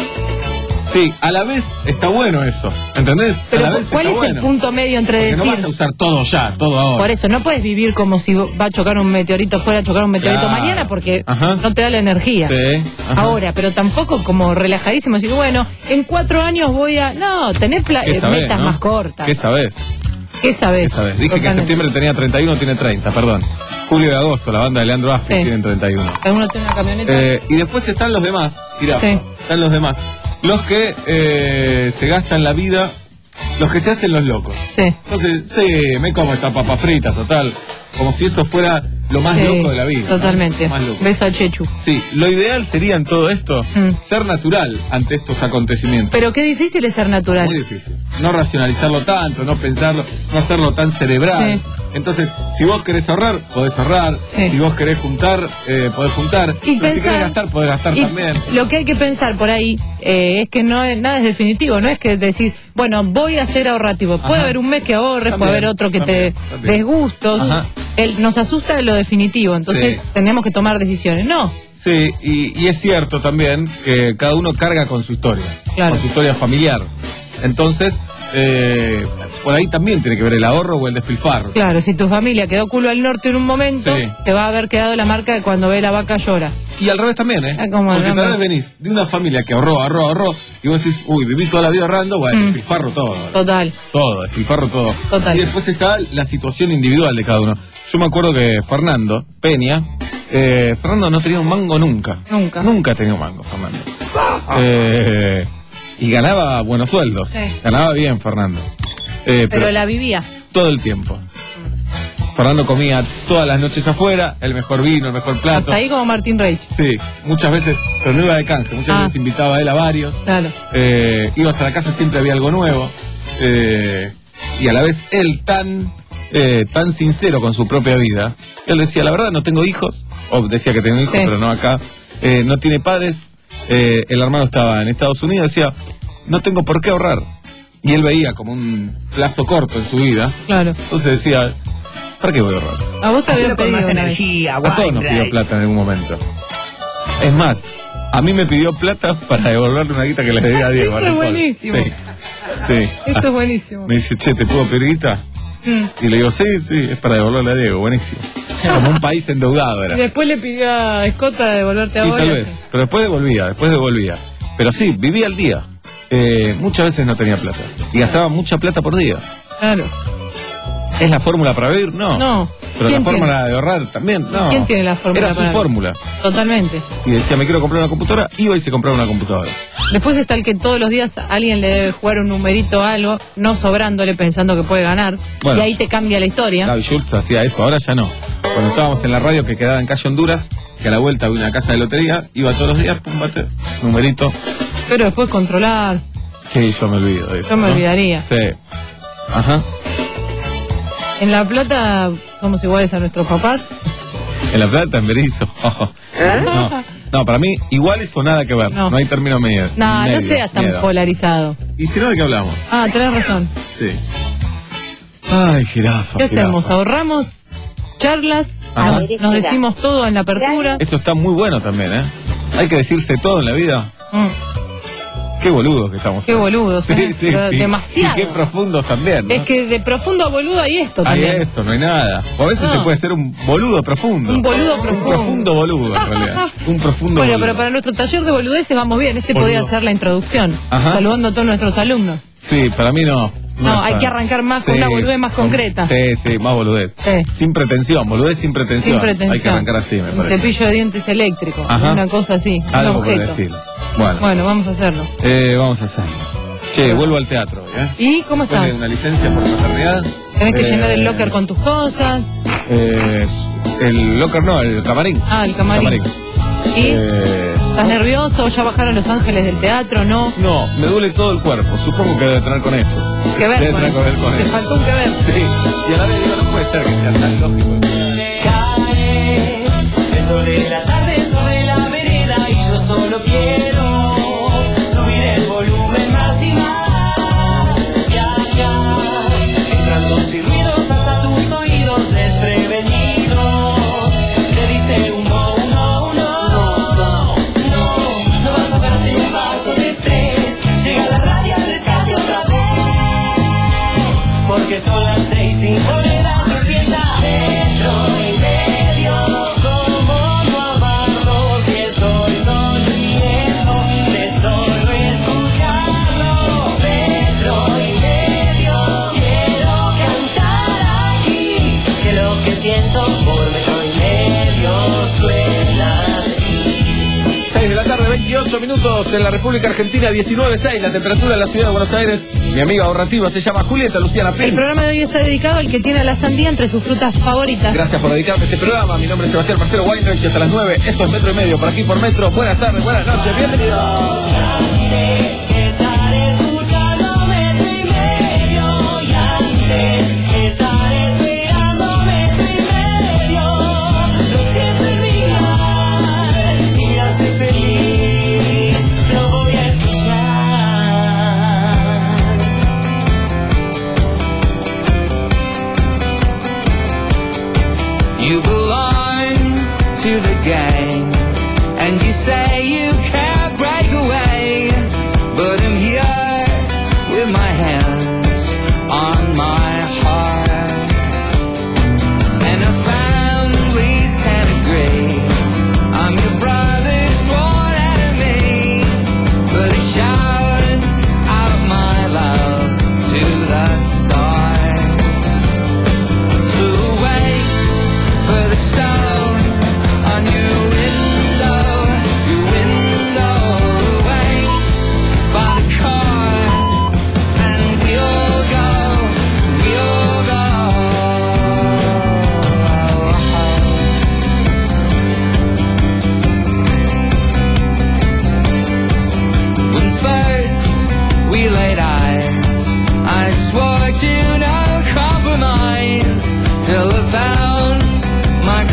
Sí, a la vez está bueno eso, ¿entendés? Pero a la vez ¿cuál está es bueno. el punto medio entre Porque no decir... vas a usar todo ya, todo ahora. Por eso, no puedes vivir como si va a chocar un meteorito, fuera a chocar un meteorito Claro. mañana porque Ajá. no te da la energía. Sí. Ajá. Ahora, pero tampoco como relajadísimo, decir, bueno, en cuatro años voy a... No, tener pla- ¿Qué eh, sabés, metas no? más cortas. ¿Qué sabés? ¿Qué sabes? ¿Qué sabés? Dije que en Totalmente. septiembre tenía treinta y uno, tiene treinta, perdón. Julio y agosto, la banda de Leandro Aspe Sí. tienen treinta y uno. ¿Alguno tiene una camioneta? Eh, y después están los demás, mirá, Sí. están los demás. Los que eh, se gastan la vida, los que se hacen los locos. Sí. Entonces, sí, me como esta papa frita, total. Como si eso fuera lo más Sí, loco de la vida. ¿no? Totalmente. Lo más loco. Beso a Chechu. Sí, lo ideal sería en todo esto Mm. ser natural ante estos acontecimientos. Pero qué difícil es ser natural. Muy difícil. No racionalizarlo tanto, no pensarlo, no hacerlo tan cerebral. Sí. Entonces, si vos querés ahorrar, podés ahorrar. Sí. Si vos querés juntar, eh, podés juntar. Y Pero si pensar- querés gastar, podés gastar Y también. lo que hay que pensar por ahí eh, es que no es, nada es definitivo, no es que decís, bueno, voy a ser ahorrativo. Puede Ajá. haber un mes que ahorres, También, puede haber otro que también, te también. des gustos. Ajá. El- nos asusta lo definitivo, entonces Sí. tenemos que tomar decisiones. No, Sí, y, y es cierto también que cada uno carga con su historia, Claro. con su historia familiar. Entonces, eh, por ahí también tiene que ver el ahorro o el despilfarro. claro, si tu familia quedó culo al norte en un momento, Sí. te va a haber quedado la marca de cuando ve la vaca llora. Y al revés también, ¿eh? Ah, como Porque no, tal no. vez venís de una familia que ahorró, ahorró, ahorró, y vos decís, uy, viví toda la vida ahorrando, bueno, Mm. despilfarro todo. Total. Todo, despilfarro todo. Total. Y después está la situación individual de cada uno. Yo me acuerdo que Fernando Peña, eh, Fernando no tenía un mango nunca. Nunca. Nunca tenía un mango, Fernando. Eh, y ganaba buenos sueldos. Sí. Ganaba bien, Fernando. Eh, Pero la vivía. todo el tiempo. Fernando comía todas las noches afuera, el mejor vino, el mejor plato. Hasta ahí como Martín Reich. Sí, muchas veces, pero no iba de canje, muchas Ah. veces invitaba a él a varios. Claro. Eh, ibas a la casa, siempre había algo nuevo. Eh, y a la vez él tan, eh, tan sincero con su propia vida. Él decía, la verdad, no tengo hijos. O decía que tenía hijos, Sí. pero no acá. Eh, no tiene padres. Eh, el hermano estaba en Estados Unidos. Decía, no tengo por qué ahorrar. Y él veía como un plazo corto en su vida. Claro. Entonces decía, ¿para qué voy a ahorrar? A vos te habían Hazlo con pedido más una vez. energía, A todos nos pidió Weinreich. plata en algún momento. Es más, a mí me pidió plata para devolverle una guita que le debía a Diego. Eso a es Ripoll. buenísimo. Sí. Sí. Eso es buenísimo. Me dice, che, ¿te puedo pedir guita? Mm. Y le digo, sí, sí, es para devolverle a Diego, buenísimo. Como un país endeudado era. Y después le pidió a Escota de devolverte a Y vos. tal vez, pero después devolvía, después devolvía. Pero sí, vivía al día. Eh, muchas veces no tenía plata. Y gastaba mucha plata por día. Claro. ¿Es la fórmula para vivir? No. No. Pero la ¿Quién fórmula tiene? de ahorrar también, no. ¿Quién tiene la fórmula Era su para- fórmula. Totalmente. Y decía, me quiero comprar una computadora, iba y se compraba una computadora. Después está el que todos los días alguien le debe jugar un numerito a algo, no sobrándole pensando que puede ganar. Bueno. Y ahí te cambia la historia. Gaby Schultz hacía eso, ahora ya no. Cuando estábamos en la radio que quedaba en calle Honduras, que a la vuelta había una casa de lotería, iba todos los días, pum, bate, numerito. Pero después controlar. Sí, yo me olvido de eso. Yo me ¿no? olvidaría. Sí. Ajá. En La Plata somos iguales a nuestros papás. En La Plata, en Berizo. Ojo. No, no, para mí, iguales o nada que ver. No. No, hay término medio. No, medio, no seas tan miedo. polarizado. ¿Y si no, de qué hablamos? Ah, tenés razón. Sí. Ay, jirafa. ¿Qué jirafa. hacemos? ¿Ahorramos? ¿Charlas? Ajá. Nos, nos decimos todo en la apertura. Eso está muy bueno también, ¿eh? Hay que decirse todo en la vida. Mm. Qué boludos que estamos. Qué hoy. boludos, Sí, ¿eh? sí. Pero y- demasiado. Y qué profundos también, ¿no? Es que de profundo a boludo hay esto Hay también. esto, no hay nada. O a veces No. se puede ser un boludo profundo. Un boludo profundo. Un profundo boludo, en realidad. Un profundo Bueno, boludo. pero para nuestro taller de boludeces vamos bien. Este Boludo. podría ser la introducción. Ajá. Saludando a todos nuestros alumnos. Sí, para mí no. No, es hay para- que arrancar más con una boludez más con- concreta. Sí, sí, más boludez. Sí. Sin pretensión, boludez sin pretensión. Sin pretensión. Hay que arrancar así, me Un parece. cepillo de dientes eléctrico. Ajá. Una cosa así. Algo un por el objeto. estilo. Bueno, Bueno, vamos a hacerlo. eh, vamos a hacerlo. Che, vuelvo al teatro, ¿eh? ¿Y cómo Después de estás? una licencia por maternidad. Tenés que eh, llenar el locker con tus cosas. eh, el locker no, el camarín. Ah, el camarín. ¿Y? Eh, ¿Estás nervioso? ¿Ya bajaron los ángeles del teatro? ¿No? no, me duele todo el cuerpo. Supongo que debe tener con eso. Que ver Debe con tener eso. que ver con Te eso. faltó un que ver. Sí, y a la vez digo, no puede ser que sea tan lógico. Cae el sol de la tarde sobre la vereda y yo solo quiero subir el volumen más y más. Viajar, entrando sin ruidos hasta tus oídos desprevenidos. Te dice un no, un no, un no, no, no, no, no vas a darte un paso de estrés. Llega la radio al rescate otra vez. Porque son las seis, cinco horas empieza metro y medio. Como no amarlo si estoy sonriendo de solo escucharlo. Metro y medio, quiero cantar aquí. Que lo que siento por metro y medio suena así. seis de la tarde, veintiocho minutos en la República Argentina, diecinueve seis, la temperatura en la ciudad de Buenos Aires. Mi amiga ahorrativa se llama Julieta Luciana El Pin. programa de hoy está dedicado al que tiene a la sandía entre sus frutas favoritas. Gracias por dedicarme a este programa. Mi nombre es Sebastián Marcelo Weinreich y hasta las nueve. Esto es Metro y Medio, por aquí por Metro. Buenas tardes, buenas noches, bienvenidos. Estar escuchando metro y medio y antes estar esperando metro y medio. Lo siento en mi mar y me hace feliz. Lo voy a escuchar. You belong to the gang, and you say you can't break away. But I'm here with my hands on my heart, and our families can't agree. I'm your brother's sworn enemy, but it shouts out my love to the stars. Who waits for the stone on your window, your window?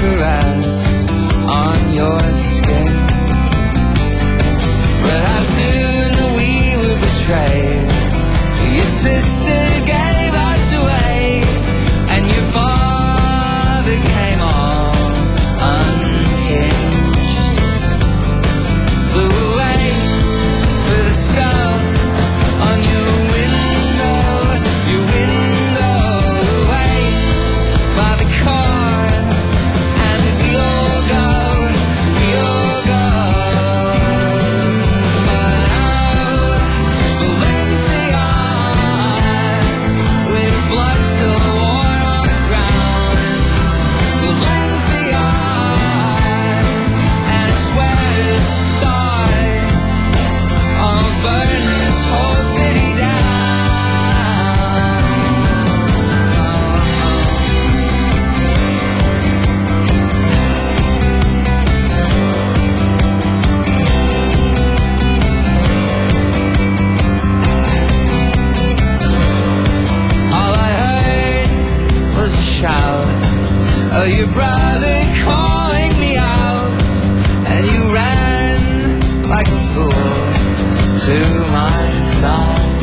caress on your skin. But how soon we were betrayed. Your sister gave us away, and your father came all unhinged. So wait for the star on your window, your window. Wait by the car, and we'll go, we'll go. Oh, Valencia, with blood still warm on the ground. Valencia, and I swear the stars will burn this whole city down. All I heard was a shout of your brother calling me out, and you ran like a fool to my side.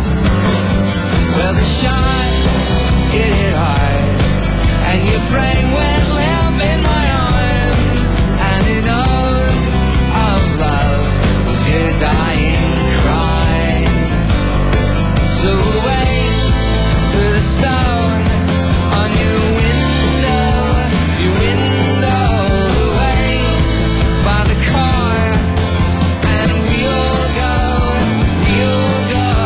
Well, the shot, it hit hard, and your frame went limp in my arms, and an oath of love was your dying cry. So wait for the stone on your window, your window. Wait by the car, and we'll go, we'll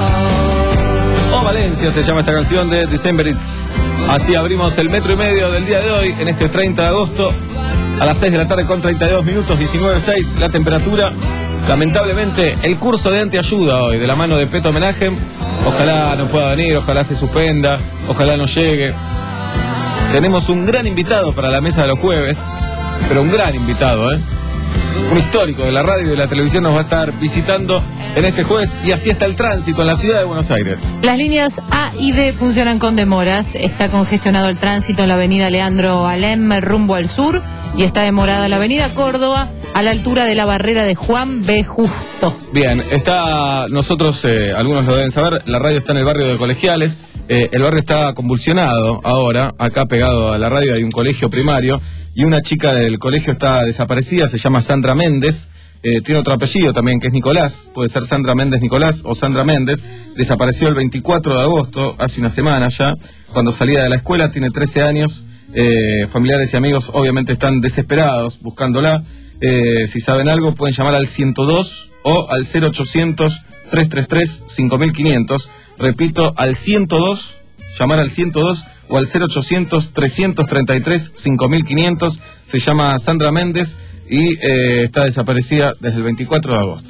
go. Oh Valencia se llama esta canción de Decemberists. Así abrimos el metro y medio del día de hoy, en este treinta de agosto, a las seis de la tarde con treinta y dos minutos, diecinueve seis la temperatura. Lamentablemente, el curso de antiayuda hoy, de la mano de Peto Homenaje. Ojalá no pueda venir, ojalá se suspenda, ojalá no llegue. Tenemos un gran invitado para la mesa de los jueves, pero un gran invitado, ¿eh? Un histórico de la radio y de la televisión nos va a estar visitando en este jueves, y así está el tránsito en la ciudad de Buenos Aires. Las líneas A y D funcionan con demoras. Está congestionado el tránsito en la avenida Leandro Alem rumbo al sur, y está demorada la avenida Córdoba a la altura de la barrera de Juan B. Justo. Bien, está, nosotros, eh, algunos lo deben saber, la radio está en el barrio de Colegiales. Eh, el barrio está convulsionado ahora. Acá pegado a la radio hay un colegio primario, y una chica del colegio está desaparecida, se llama Sandra Méndez. Eh, tiene otro apellido también, que es Nicolás. Puede ser Sandra Méndez Nicolás o Sandra Méndez. Desapareció el veinticuatro de agosto, hace una semana ya, cuando salía de la escuela. Tiene trece años. Eh, familiares y amigos obviamente están desesperados buscándola. Eh, si saben algo, pueden llamar al ciento dos o al cero ochocientos, trescientos treinta y tres, cinco mil quinientos. Repito, al ciento dos, llamar al ciento dos o al cero ochocientos, trescientos treinta y tres, cinco mil quinientos. Se llama Sandra Méndez y eh, está desaparecida desde el veinticuatro de agosto.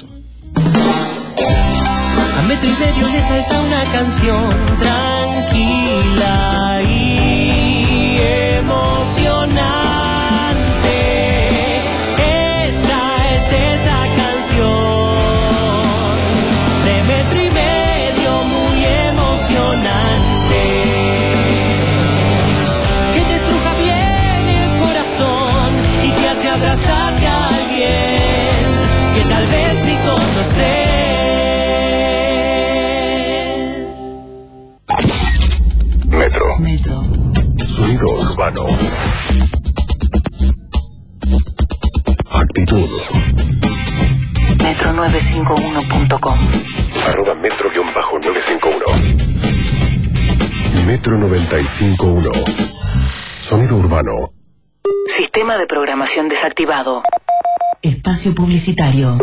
A metro y medio le falta una canción tranquila y emocionante. Esta es esa canción de metro y medio muy emocionante, que te estruja bien el corazón y te hace abrazarte a alguien que tal vez ni conoces. Metro. Metro. Sonido urbano. Actitud. metro novecientos cincuenta y uno punto com. Arroba metro guión bajo novecientos cincuenta y uno. Metro noventa y cinco punto uno. Sonido urbano. Sistema de programación desactivado. Espacio publicitario.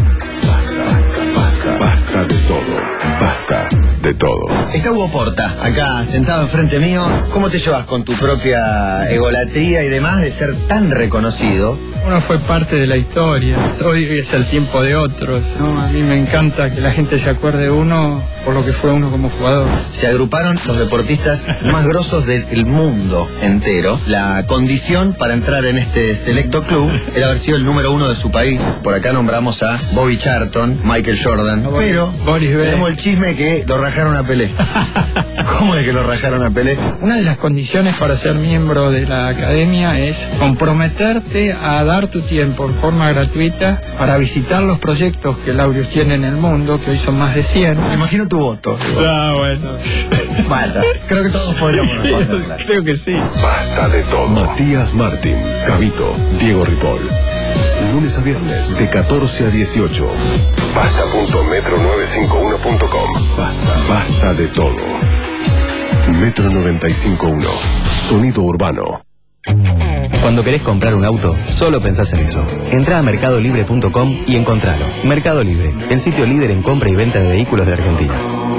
Basta de todo. Basta de todo. Está Hugo Porta, acá sentado enfrente mío. ¿Cómo te llevas con tu propia egolatría y demás de ser tan reconocido? Uno fue parte de la historia, hoy es el tiempo de otros, ¿no? A mí me encanta que la gente se acuerde de uno por lo que fue uno como jugador. Se agruparon los deportistas más grosos del mundo entero. La condición para entrar en este selecto club era haber sido el número uno de su país. Por acá nombramos a Bobby Charlton, Michael Jordan, pero Boris Becker. tenemos el chisme que lo rajaron a Pelé? ¿Cómo es que lo rajaron a Pelé? Una de las condiciones para ser miembro de la academia es comprometerte a dar tu tiempo en forma gratuita para visitar los proyectos que Laureus tiene en el mundo, que hoy son más de cien. Me imagino tu voto. Ah, bueno. Basta. Creo que todos podríamos responder. Creo que sí. Basta de todo. Matías Martín, Gabito, Diego Ripoll. Lunes a viernes, de catorce a dieciocho. Basta punto metro novecientos cincuenta y uno punto com. Basta, basta de todo. Metro noventa y cinco punto uno. Sonido urbano. Cuando querés comprar un auto, solo pensás en eso. Entrá a mercado libre punto com y encontralo. Mercado Libre, el sitio líder en compra y venta de vehículos de Argentina.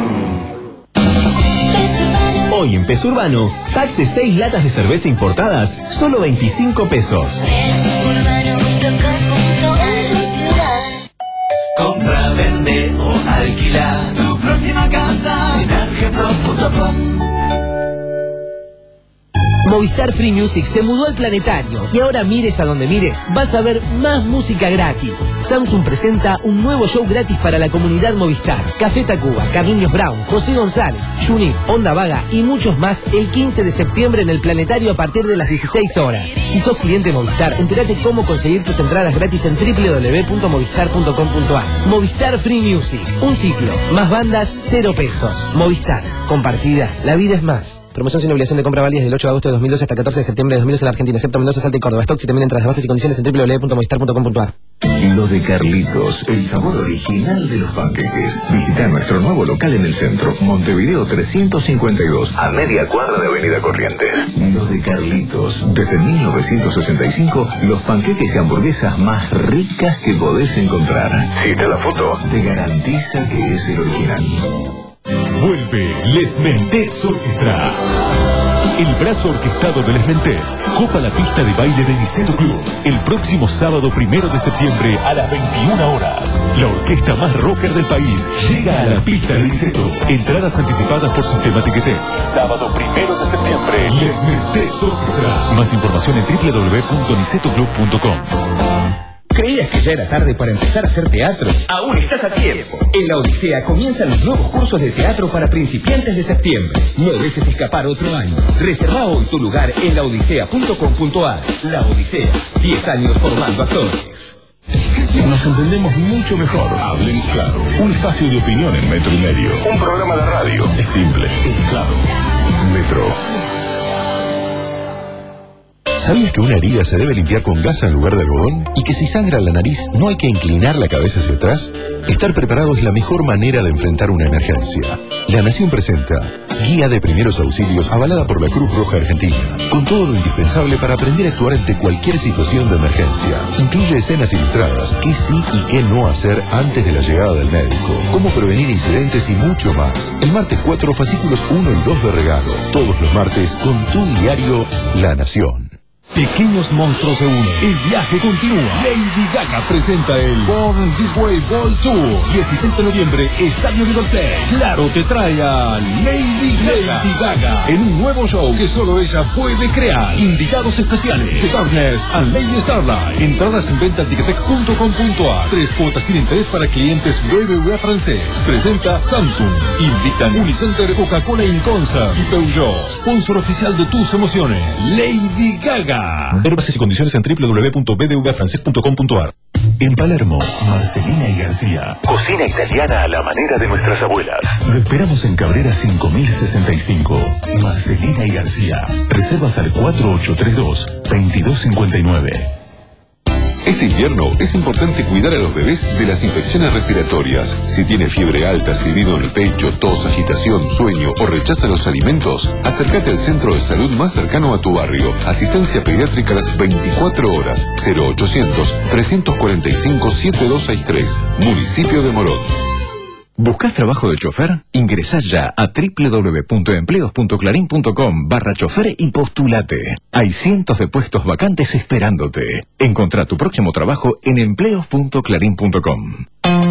Hoy en Peso Urbano, pack de seis latas de cerveza importadas, solo veinticinco pesos. Compra, vende o alquila tu próxima casa en argepro punto com. Movistar Free Music se mudó al Planetario y ahora mires a donde mires, vas a ver más música gratis. Samsung presenta un nuevo show gratis para la comunidad Movistar. Café Tacuba, Carliños Brown, José González, Juni, Onda Vaga y muchos más el quince de septiembre en el Planetario a partir de las dieciséis horas. Si sos cliente Movistar, entérate cómo conseguir tus entradas gratis en doble u doble u doble u punto movistar punto com punto a r. Movistar Free Music, un ciclo, más bandas, cero pesos. Movistar, compartida, la vida es más. Promoción sin obligación de compra válida desde el ocho de agosto de dos mil doce hasta catorce de septiembre de dos mil doce en la Argentina, excepto Mendoza, Salta y Córdoba. Stock y también entradas, bases y condiciones en doble u doble u doble u punto movistar punto com punto a r. Lo de Carlitos, el sabor original de los panqueques. Visita nuestro nuevo local en el centro, Montevideo trescientos cincuenta y dos, a media cuadra de Avenida Corrientes. Lo de Carlitos, desde mil novecientos sesenta y cinco, los panqueques y hamburguesas más ricas que podés encontrar. Si te la foto, te garantiza que es el original. Vuelve Les Mentets Orquestra. El brazo orquestado de Les Mentets copa la pista de baile de Niceto Club el próximo sábado primero de septiembre a las veintiuna horas. La orquesta más rocker del país llega a la pista de Niceto. Entradas anticipadas por Sistema Ticketek. Sábado primero de septiembre, Les Mentets Orquestra. Más información en doble u doble u doble u punto niceto club punto com. ¿Creías que ya era tarde para empezar a hacer teatro? Aún estás a tiempo. En La Odisea comienzan los nuevos cursos de teatro para principiantes de septiembre. No dejes escapar otro año. Reserva hoy tu lugar en la odisea punto com punto a r. La Odisea, diez años formando actores. Nos entendemos mucho mejor. Hablen claro. Un espacio de opinión en metro y medio. Un programa de radio. Es simple, es claro. Metro. ¿Sabías que una herida se debe limpiar con gasa en lugar de algodón? ¿Y que si sangra la nariz no hay que inclinar la cabeza hacia atrás? Estar preparado es la mejor manera de enfrentar una emergencia. La Nación presenta Guía de Primeros Auxilios avalada por la Cruz Roja Argentina, con todo lo indispensable para aprender a actuar ante cualquier situación de emergencia. Incluye escenas ilustradas, qué sí y qué no hacer antes de la llegada del médico, cómo prevenir incidentes y mucho más. El martes cuatro, fascículos uno y dos de regalo. Todos los martes con tu diario La Nación. Pequeños monstruos se unen. El viaje continúa. Lady Gaga presenta el Born This Way World Tour. dieciséis de noviembre, Estadio River Plate. Claro, te trae a Lady Gaga. Lady Gaga en un nuevo show que solo ella puede crear. Invitados especiales: The Darkness and Lady Starlight. Entradas en venta en ticketek punto com punto a r. Tres cuotas sin interés para clientes B B V A francés. Presenta Samsung. Invitan Unicenter, Coca-Cola Inconsa y Peugeot. Sponsor oficial de tus emociones. Lady Gaga. Ver bases y condiciones en doble u doble u doble u punto b d v a francés punto com punto a r. En Palermo, Marcelina y García. Cocina italiana a la manera de nuestras abuelas. Lo esperamos en Cabrera cinco mil sesenta y cinco. Marcelina y García. Reservas al cuatro ocho tres dos, dos dos cinco nueve. Este invierno es importante cuidar a los bebés de las infecciones respiratorias. Si tiene fiebre alta, silbido en el pecho, tos, agitación, sueño o rechaza los alimentos, acércate al centro de salud más cercano a tu barrio. Asistencia pediátrica a las veinticuatro horas. cero ochocientos, trescientos cuarenta y cinco, setenta y dos sesenta y tres. Municipio de Morón. ¿Buscás trabajo de chofer? Ingresá ya a doble u doble u doble u punto empleos punto clarín punto com barra chofer y postulate. Hay cientos de puestos vacantes esperándote. Encontrá tu próximo trabajo en empleos punto clarín punto com.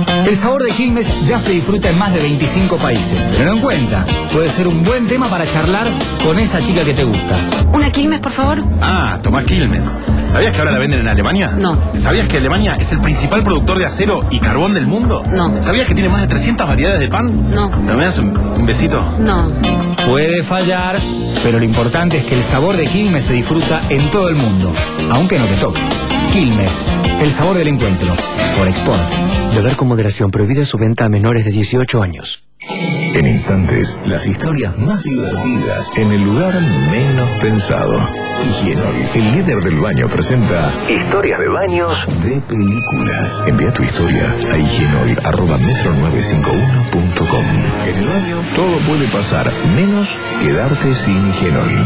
El sabor de Quilmes ya se disfruta en más de veinticinco países. Tenlo en cuenta, puede ser un buen tema para charlar con esa chica que te gusta. ¿Una Quilmes, por favor? Ah, tomá Quilmes. ¿Sabías que ahora la venden en Alemania? No. ¿Sabías que Alemania es el principal productor de acero y carbón del mundo? No. ¿Sabías que tiene más de trescientas variedades de pan? No. ¿Me das un, un besito? No. Puede fallar, pero lo importante es que el sabor de Quilmes se disfruta en todo el mundo, aunque no te toque. Quilmes, el sabor del encuentro, por Export. Beber con moderación, prohibida su venta a menores de dieciocho años. En instantes, las historias más divertidas en el lugar menos pensado. Higienol, el líder del baño, presenta Historias de baños de películas. Envía tu historia a higienol arroba metro nueve cinco uno punto com. En el baño todo puede pasar, menos quedarte sin Higienol.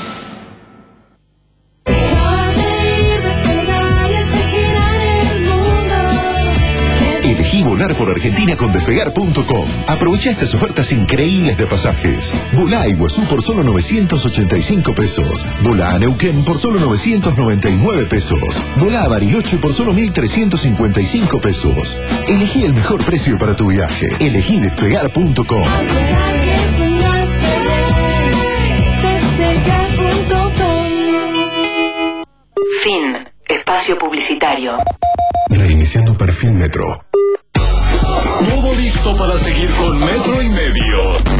Elegí volar por Argentina con despegar punto com. Aprovecha estas ofertas increíbles de pasajes. Volá a Iguazú por solo novecientos ochenta y cinco pesos. Volá a Neuquén por solo novecientos noventa y nueve pesos. Volá a Bariloche por solo mil trescientos cincuenta y cinco pesos. Elegí el mejor precio para tu viaje. Elegí despegar punto com. Fin. Espacio publicitario. Reiniciando perfil Metro. Todo listo para seguir con Metro y Medio.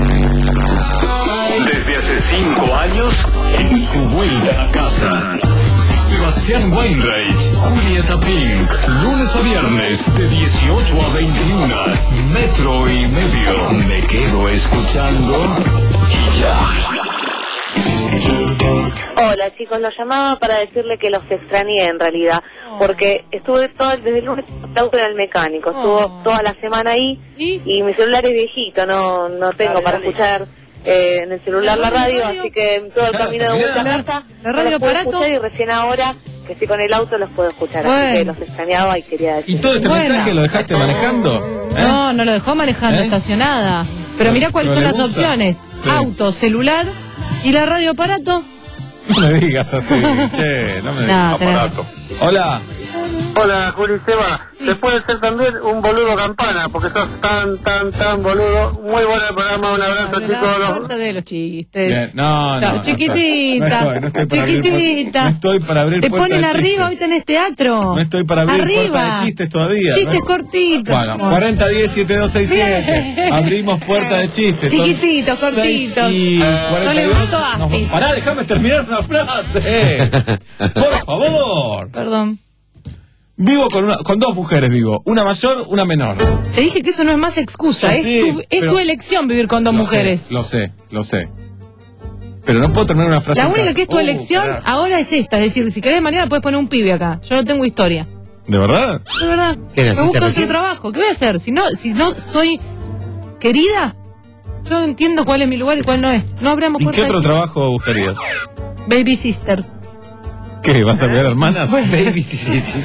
Desde hace cinco años, en su vuelta a casa. Sebastián Weinreich, Julieta Pink, lunes a viernes de dieciocho a veintiuno. Metro y Medio. Me quedo escuchando y ya. Hola chicos, los llamaba para decirle que los extrañé en realidad, porque estuve todo, desde el lunes el auto en el mecánico, estuvo Oh. toda la semana ahí y mi celular es viejito, no no tengo Dale, para dale. escuchar eh, en el celular la radio, radio? así que todo el camino de vuelta a casa la no radio los puedo aparato. escuchar y recién ahora que estoy con el auto los puedo escuchar, así Bueno. que los extrañaba y quería decir. ¿Y todo este Bueno. mensaje lo dejaste manejando? ¿Eh? No, no lo dejó manejando, ¿Eh? estacionada. Pero mirá cuáles Pero son le las gusta. opciones. Sí. Auto, celular y la radio aparato. No me digas así, che, no me digas. No, tenés- Aparato. Hola. Hola, Juli Seba. Te puede ser también un boludo campana, porque sos tan, tan, tan boludo. Muy bueno el programa, un abrazo, Abre la chicos. puerta de los chistes. Bien, no, no, no, chiquitita, no estoy, no estoy para abrir chiquitita. puer- no estoy para abrir Te puerta ponen de arriba, chistes. hoy tenés teatro. No estoy para abrir Arriba. puerta de chistes todavía. Chistes ¿no? cortitos. Bueno, cuarenta diez setenta y dos sesenta y siete. Bien. Abrimos puerta de chistes. Son Chiquititos, cortitos. seis y No cuarenta y le dos. gustó No, Aspis. pará, déjame terminar una frase. Por favor. Perdón. Vivo con, una, con dos mujeres, vivo. Una mayor, una menor. Te dije que eso no es más excusa. Ya Es, sé, tu, es pero- tu elección vivir con dos Lo mujeres. sé, lo sé, lo sé. Pero no puedo terminar una frase. La en única casa. que es tu Uh, elección pará. ahora es esta. Es decir, si querés mañana puedes poner un pibe acá. Yo no tengo historia. ¿De verdad? De verdad. ¿Qué, Me naciste busco otro recién? trabajo. ¿Qué voy a hacer? Si no, si no soy querida, yo entiendo cuál es mi lugar y cuál no es. No abramos ¿Y puerta qué otro de- trabajo buscarías? Baby sister. ¿Qué? ¿Vas a ver hermanas? Bueno. Baby, sí, sí, sí.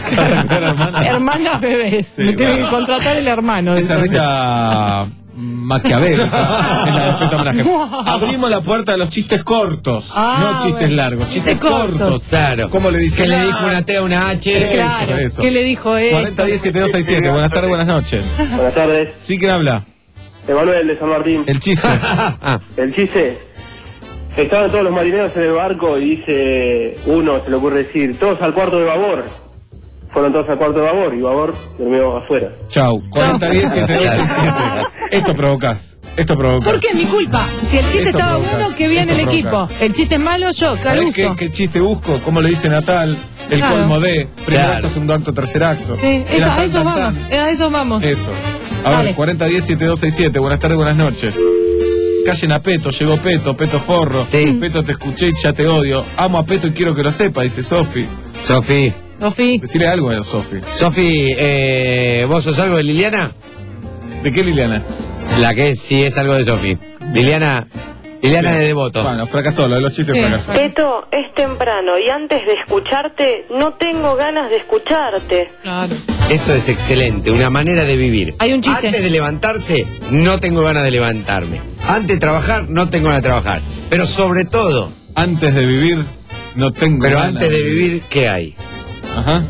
Hermanas bebés. Sí, Me tiene bueno. que contratar el hermano. Esa entonces. risa maquiavélica. Es la de Peto Homenaje. Abrimos la puerta de los chistes cortos, Ah, no chistes bueno. largos, chistes, Chistes cortos. cortos. Claro. ¿Cómo le dice? Que le dijo una T a una H. Claro. Eso, eso. ¿Qué le dijo él? cuarenta diez setenta y dos sesenta y siete. Buenas tardes, buenas noches. Buenas tardes. ¿Sí quién habla? Emanuel de San Martín. El chiste. El chiste. Estaban todos los marineros en el barco y dice uno, se le ocurre decir, todos al cuarto de babor. Fueron todos al cuarto de babor y babor durmió afuera. Chau. cuarenta diez setenta y dos sesenta y siete. Esto provocas. Esto provocas. ¿Por qué es mi culpa? Si el chiste Esto estaba provoca. bueno, que bien Esto el provoca. equipo. El chiste es malo, yo, ¿Sabés Caruso. qué, qué chiste busco? ¿Cómo le dice Natal? El Claro. colmo de primer Claro. acto, segundo acto, tercer acto. Sí, Era eso, a tan, eso tan, vamos. tan. A eso vamos. Eso. A Dale. ver, cuarenta diez setenta y dos sesenta y siete. Buenas tardes, buenas noches. Callen a Peto, llegó Peto, Peto Forro. Peto, te escuché y ya te odio. Amo a Peto y quiero que lo sepa, dice Sofi. Sofi. Sofi. Decirle algo a Sofi. Sofi, eh, ¿vos sos algo de Liliana? ¿De qué Liliana? La que sí es algo de Sofi. Liliana, Liliana de Devoto. Bueno, fracasó, lo de los chistes Sí. fracasó. Beto, es temprano y antes de escucharte, no tengo ganas de escucharte. Claro. Eso es excelente, una manera de vivir. Hay un chiste. Antes de levantarse, no tengo ganas de levantarme. Antes de trabajar, no tengo ganas de trabajar. Pero sobre todo, Antes de vivir, no tengo pero ganas antes de vivir, ¿qué hay? Ajá.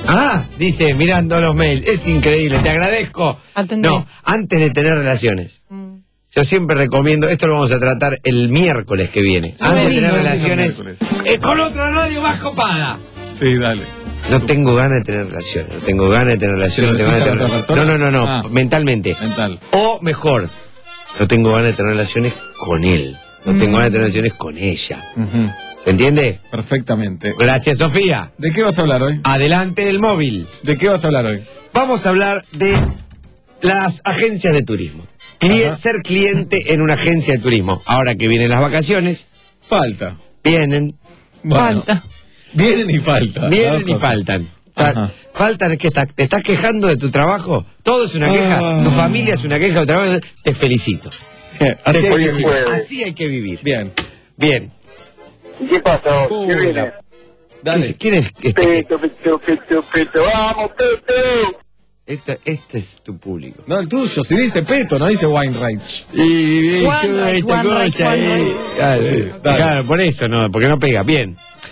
Ah, dice, mirando los mails. Es increíble, te agradezco. Atendé. No, antes de tener relaciones. Mm. Yo siempre recomiendo, esto lo vamos a tratar el miércoles que viene. Sí, antes de lindo, tener lindo relaciones eh, con otra radio más copada. Sí, dale. No tengo ganas de tener relaciones, no tengo ganas de tener relaciones, no ¿Pero tengo ganas de decís a tener la otra relaciones. No, no, no, persona? no, Ah. mentalmente. Mental. O mejor, no tengo ganas de tener relaciones con él. No Mm. tengo ganas de tener relaciones con ella. Ujú. ¿Se entiende? Perfectamente. Gracias, Sofía. ¿De qué vas a hablar hoy? Adelante del móvil. ¿De qué vas a hablar hoy? Vamos a hablar de las agencias de turismo. Cli- ser cliente en una agencia de turismo. Ahora que vienen las vacaciones. Falta. Vienen. Bueno, Falta. Vienen y faltan. Vienen Dos y cosas. faltan. Fa- Ajá. Faltan, ¿qué está- ¿te estás quejando de tu trabajo? ¿Todo es una queja? Ah. ¿Tu familia es una queja? ¿Otra vez? Te felicito. Así Te hay que felicito. vivir. Así hay que vivir. Bien. Bien. ¿Qué pasó? Uh, ¿Qué viene? la- Dale. ¿Quién es este? Peto, peto, peto, peto, vamos, peto. Este, este es tu público. No, el tuyo. Si dice Peto, no dice Weinreich. Y, y- One ¿qué right, esta one right, cosa, one eh? right. Claro, Sí, sí. dale. Claro, por eso, no, porque no pega. Bien.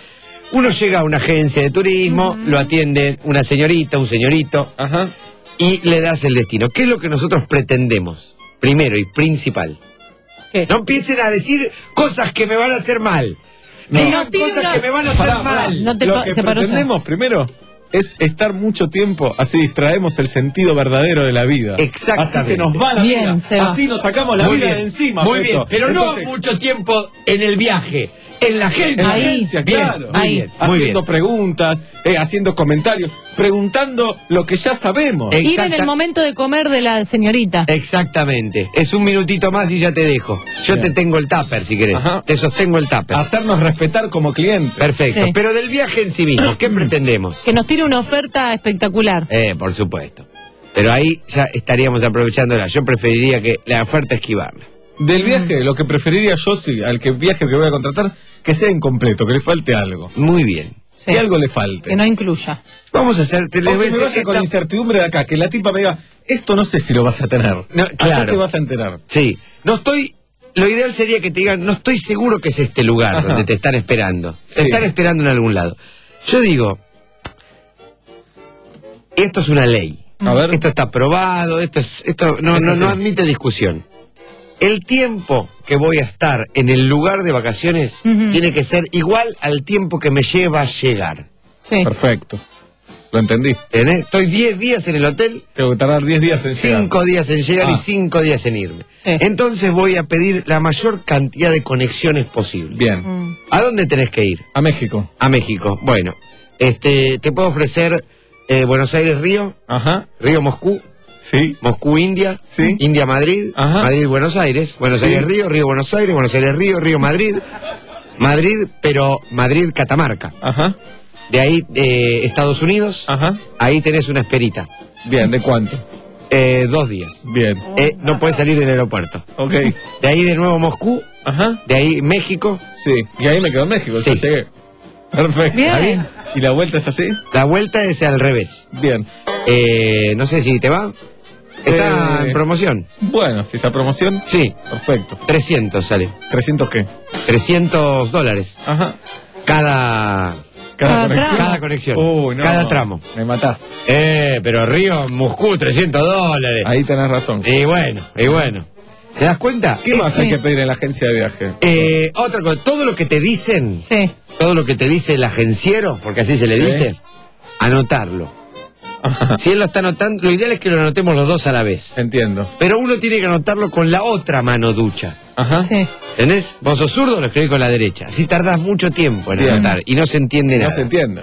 Uno llega a una agencia de turismo, lo atiende una señorita, un señorito, Ajá. y le das el destino. ¿Qué es lo que nosotros pretendemos? Primero y principal. ¿Qué? No empiecen a decir cosas que me van a hacer mal. Que Digan no tire cosas una- que me van a hacer Pará, pará. mal. No te Lo pa- que se paró esa. pretendemos primero es estar mucho tiempo, así distraemos el sentido verdadero de la vida. Exactamente. Así se nos va la Bien, vida. se va. Así nos sacamos la Muy vida bien, de encima. Muy Peto. bien, pero Entonces, no mucho tiempo en el viaje, en la gente. en la Ahí. agencia, Bien, claro. muy Ahí. bien, muy Haciendo bien. preguntas, eh, haciendo comentarios, preguntando lo que ya sabemos. Eh, Ir en Exacta- el momento de comer de la señorita. Exactamente. Es un minutito más y ya te dejo. Yo Bien. te tengo el tupper si querés. Ajá. Te sostengo el tupper. Hacernos respetar como cliente. Perfecto. Sí. Pero del viaje en sí mismo, ¿qué pretendemos? Que nos tire una oferta espectacular. Eh, por supuesto. Pero ahí ya estaríamos aprovechándola. Yo preferiría que la oferta esquivarla. Del viaje, lo que preferiría yo, sí, al que viaje que voy a contratar, que sea incompleto, que le falte algo. Muy bien. Sí. Que algo le falte. Que no incluya. Vamos a hacer. Te O les que voy a me decir vaya con esta- la incertidumbre de acá, que la tipa me diga, esto no sé si lo vas a tener. No, Allá claro. te vas a enterar. Sí. No estoy. Lo ideal sería que te digan, no estoy seguro que es este lugar Ajá. donde te están esperando. Te Sí. están esperando en algún lado. Yo digo, esto es una ley. A ver. Esto está aprobado, esto es, esto no, Es no, así. no admite discusión. El tiempo que voy a estar en el lugar de vacaciones Ujú. tiene que ser igual al tiempo que me lleva a llegar. Sí. Perfecto. Lo entendí. ¿Entendés? Estoy diez días en el hotel, Tengo que tardar diez días en llegar. cinco días en llegar y Ah. cinco días en irme. Sí. Entonces voy a pedir la mayor cantidad de conexiones posible. Bien. Mm. ¿A dónde tenés que ir? A México. A México. Bueno, este, te puedo ofrecer eh, Buenos Aires Río, Ajá. Río Moscú, Sí. Moscú India, Sí. India Madrid, Ajá. Madrid Buenos Aires, Buenos Sí. Aires Río, Río Buenos Aires, Buenos Aires Río, Río Madrid, Madrid, pero Madrid Catamarca. Ajá. De ahí eh, Estados Unidos, Ajá. ahí tenés una esperita. Bien, ¿de cuánto? Eh, dos días. Bien. Eh, no puedes salir del aeropuerto. Ok. De ahí de nuevo Moscú, Ajá. de ahí México. Sí. Y ahí me quedo en México. Sí. Ya llegué. Perfecto. Bien. ¿Está bien? ¿Y la vuelta es así? La vuelta es al revés. Bien. Eh, no sé si te va. Está Eh, en promoción. Bueno, si está promoción, Sí, perfecto. trescientos sale. ¿trescientos qué? trescientos dólares. Ajá. Cada, Cada conexión. tramo. cada conexión. Uy, no. Cada tramo. Me matás. Eh, pero Río, Moscú, trescientos dólares. Ahí tenés razón. Y bueno, y bueno. ¿Te das cuenta? ¿Qué más sí. hay que pedir en la agencia de viaje? Eh, otra cosa, todo lo que te dicen, Sí. todo lo que te dice el agenciero, porque así se le Sí. dice, anotarlo. Si él lo está anotando, lo ideal es que lo anotemos los dos a la vez. Entiendo. Pero uno tiene que anotarlo con la otra mano ducha. Ajá. Sí. ¿Entendés? Vos sos zurdo, lo escribís con la derecha. Así tardás mucho tiempo en Bien. anotar y no se entiende No nada. se entiende.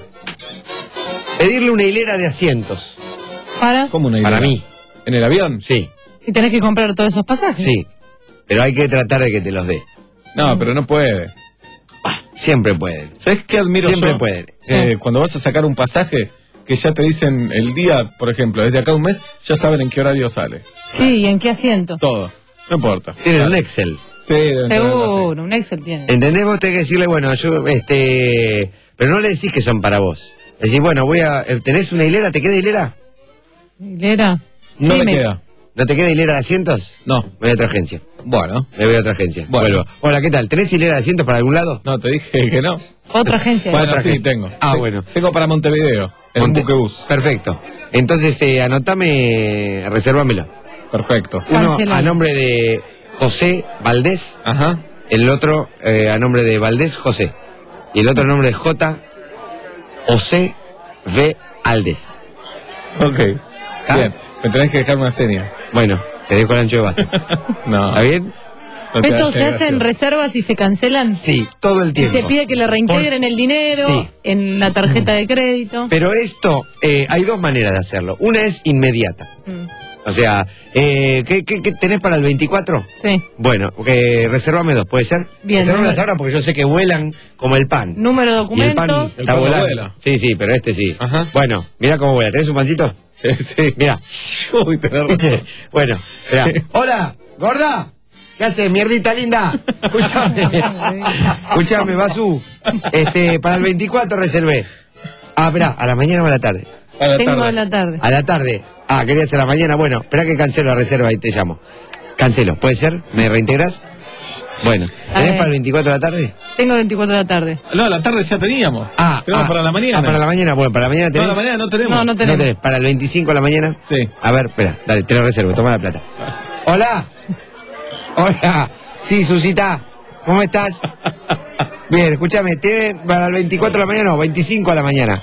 Pedirle una hilera de asientos. Para. ¿Cómo una idea? Para mí. ¿En el avión? Sí, Y tenés que comprar todos esos pasajes. sí. Pero hay que tratar de que te los dé. No, pero no puede. Siempre pueden. ¿Sabes qué admiro Siempre yo? pueden. Eh, cuando vas a sacar un pasaje, que ya te dicen el día, por ejemplo, desde acá a un mes, ya saben en qué horario sale. Sí, ¿y en qué asiento? Todo. No importa. Tienen un Excel. Sí, deben tenerlo así. Seguro, un Excel tiene. ¿Entendés? Vos tenés que decirle, bueno, yo, este... Pero no le decís que son para vos. Decís, bueno, voy a... eh, ¿Tenés una hilera? ¿Te queda hilera? ¿Hilera? No Sí, me me- queda. ¿No te queda hilera de asientos? No. Me voy a otra agencia. Bueno. Me voy a otra agencia. Bueno. Vuelvo. Hola, ¿qué tal? ¿Tenés hilera de asientos para algún lado? No, te dije que no. Otra agencia. Bueno, Otra sí, agencia. tengo. Ah, Te- bueno. Tengo para Montevideo. En un Monte- buquebús. Perfecto. Entonces, eh, anotame, reservámelo. Perfecto. Uno Cancelalo. a nombre de José Valdés. Ajá. El otro eh, a nombre de Valdés José. Y el otro a nombre de J. José V. Aldes. Ok. ¿Ah? Bien. Me tenés que dejar una seña. Bueno, te dejo el ancho de basta. No. ¿Está bien? No te Beto, hace ¿se hacen gracia. reservas y se cancelan? Sí, todo el Y tiempo. se pide que le reintegren el dinero Sí. en la tarjeta de crédito. Pero esto, eh, hay dos maneras de hacerlo. Una es inmediata. Mm. O sea, eh, ¿qué, qué, qué tenés para el veinticuatro? Sí. Bueno, eh, resérvame dos, ¿puede ser? Bien, Resérvamelas número- ahora porque yo sé que vuelan como el pan. Número de Y el pan documento. El está pan no volando. vuela. Sí, sí, pero este sí. Ajá. Bueno, mira cómo vuela. ¿Tenés un pancito? Sí. Mira. Uy, tenés razón. Bueno, mirá. Sí. Hola, gorda. ¿Qué haces, mierdita linda? Escuchame. Escuchame, Basú. Este, para el veinticuatro reservé. Ah, esperá, ¿a la mañana o a la tarde? A la Tengo tarde. a la tarde. A la tarde. Ah, querías a la mañana. Bueno, espera que cancelo la reserva y te llamo. Cancelo, ¿puede ser? ¿Me reintegras? Bueno, A ¿tenés ver. para el veinticuatro de la tarde? Tengo veinticuatro de la tarde. No, a la tarde ya teníamos. Ah, Tenemos ah, para la mañana. Ah, para la mañana, bueno, para la mañana No, tenés. a la mañana no tenemos. No, no tenemos. ¿No tenés? ¿Para el veinticinco de la mañana? Sí. A ver, espera, dale, te lo reservo, toma la plata. Hola. Hola. Sí, Susita. ¿Cómo estás? Bien, escúchame, ¿tienen para el veinticuatro de la mañana o veinticinco a la mañana?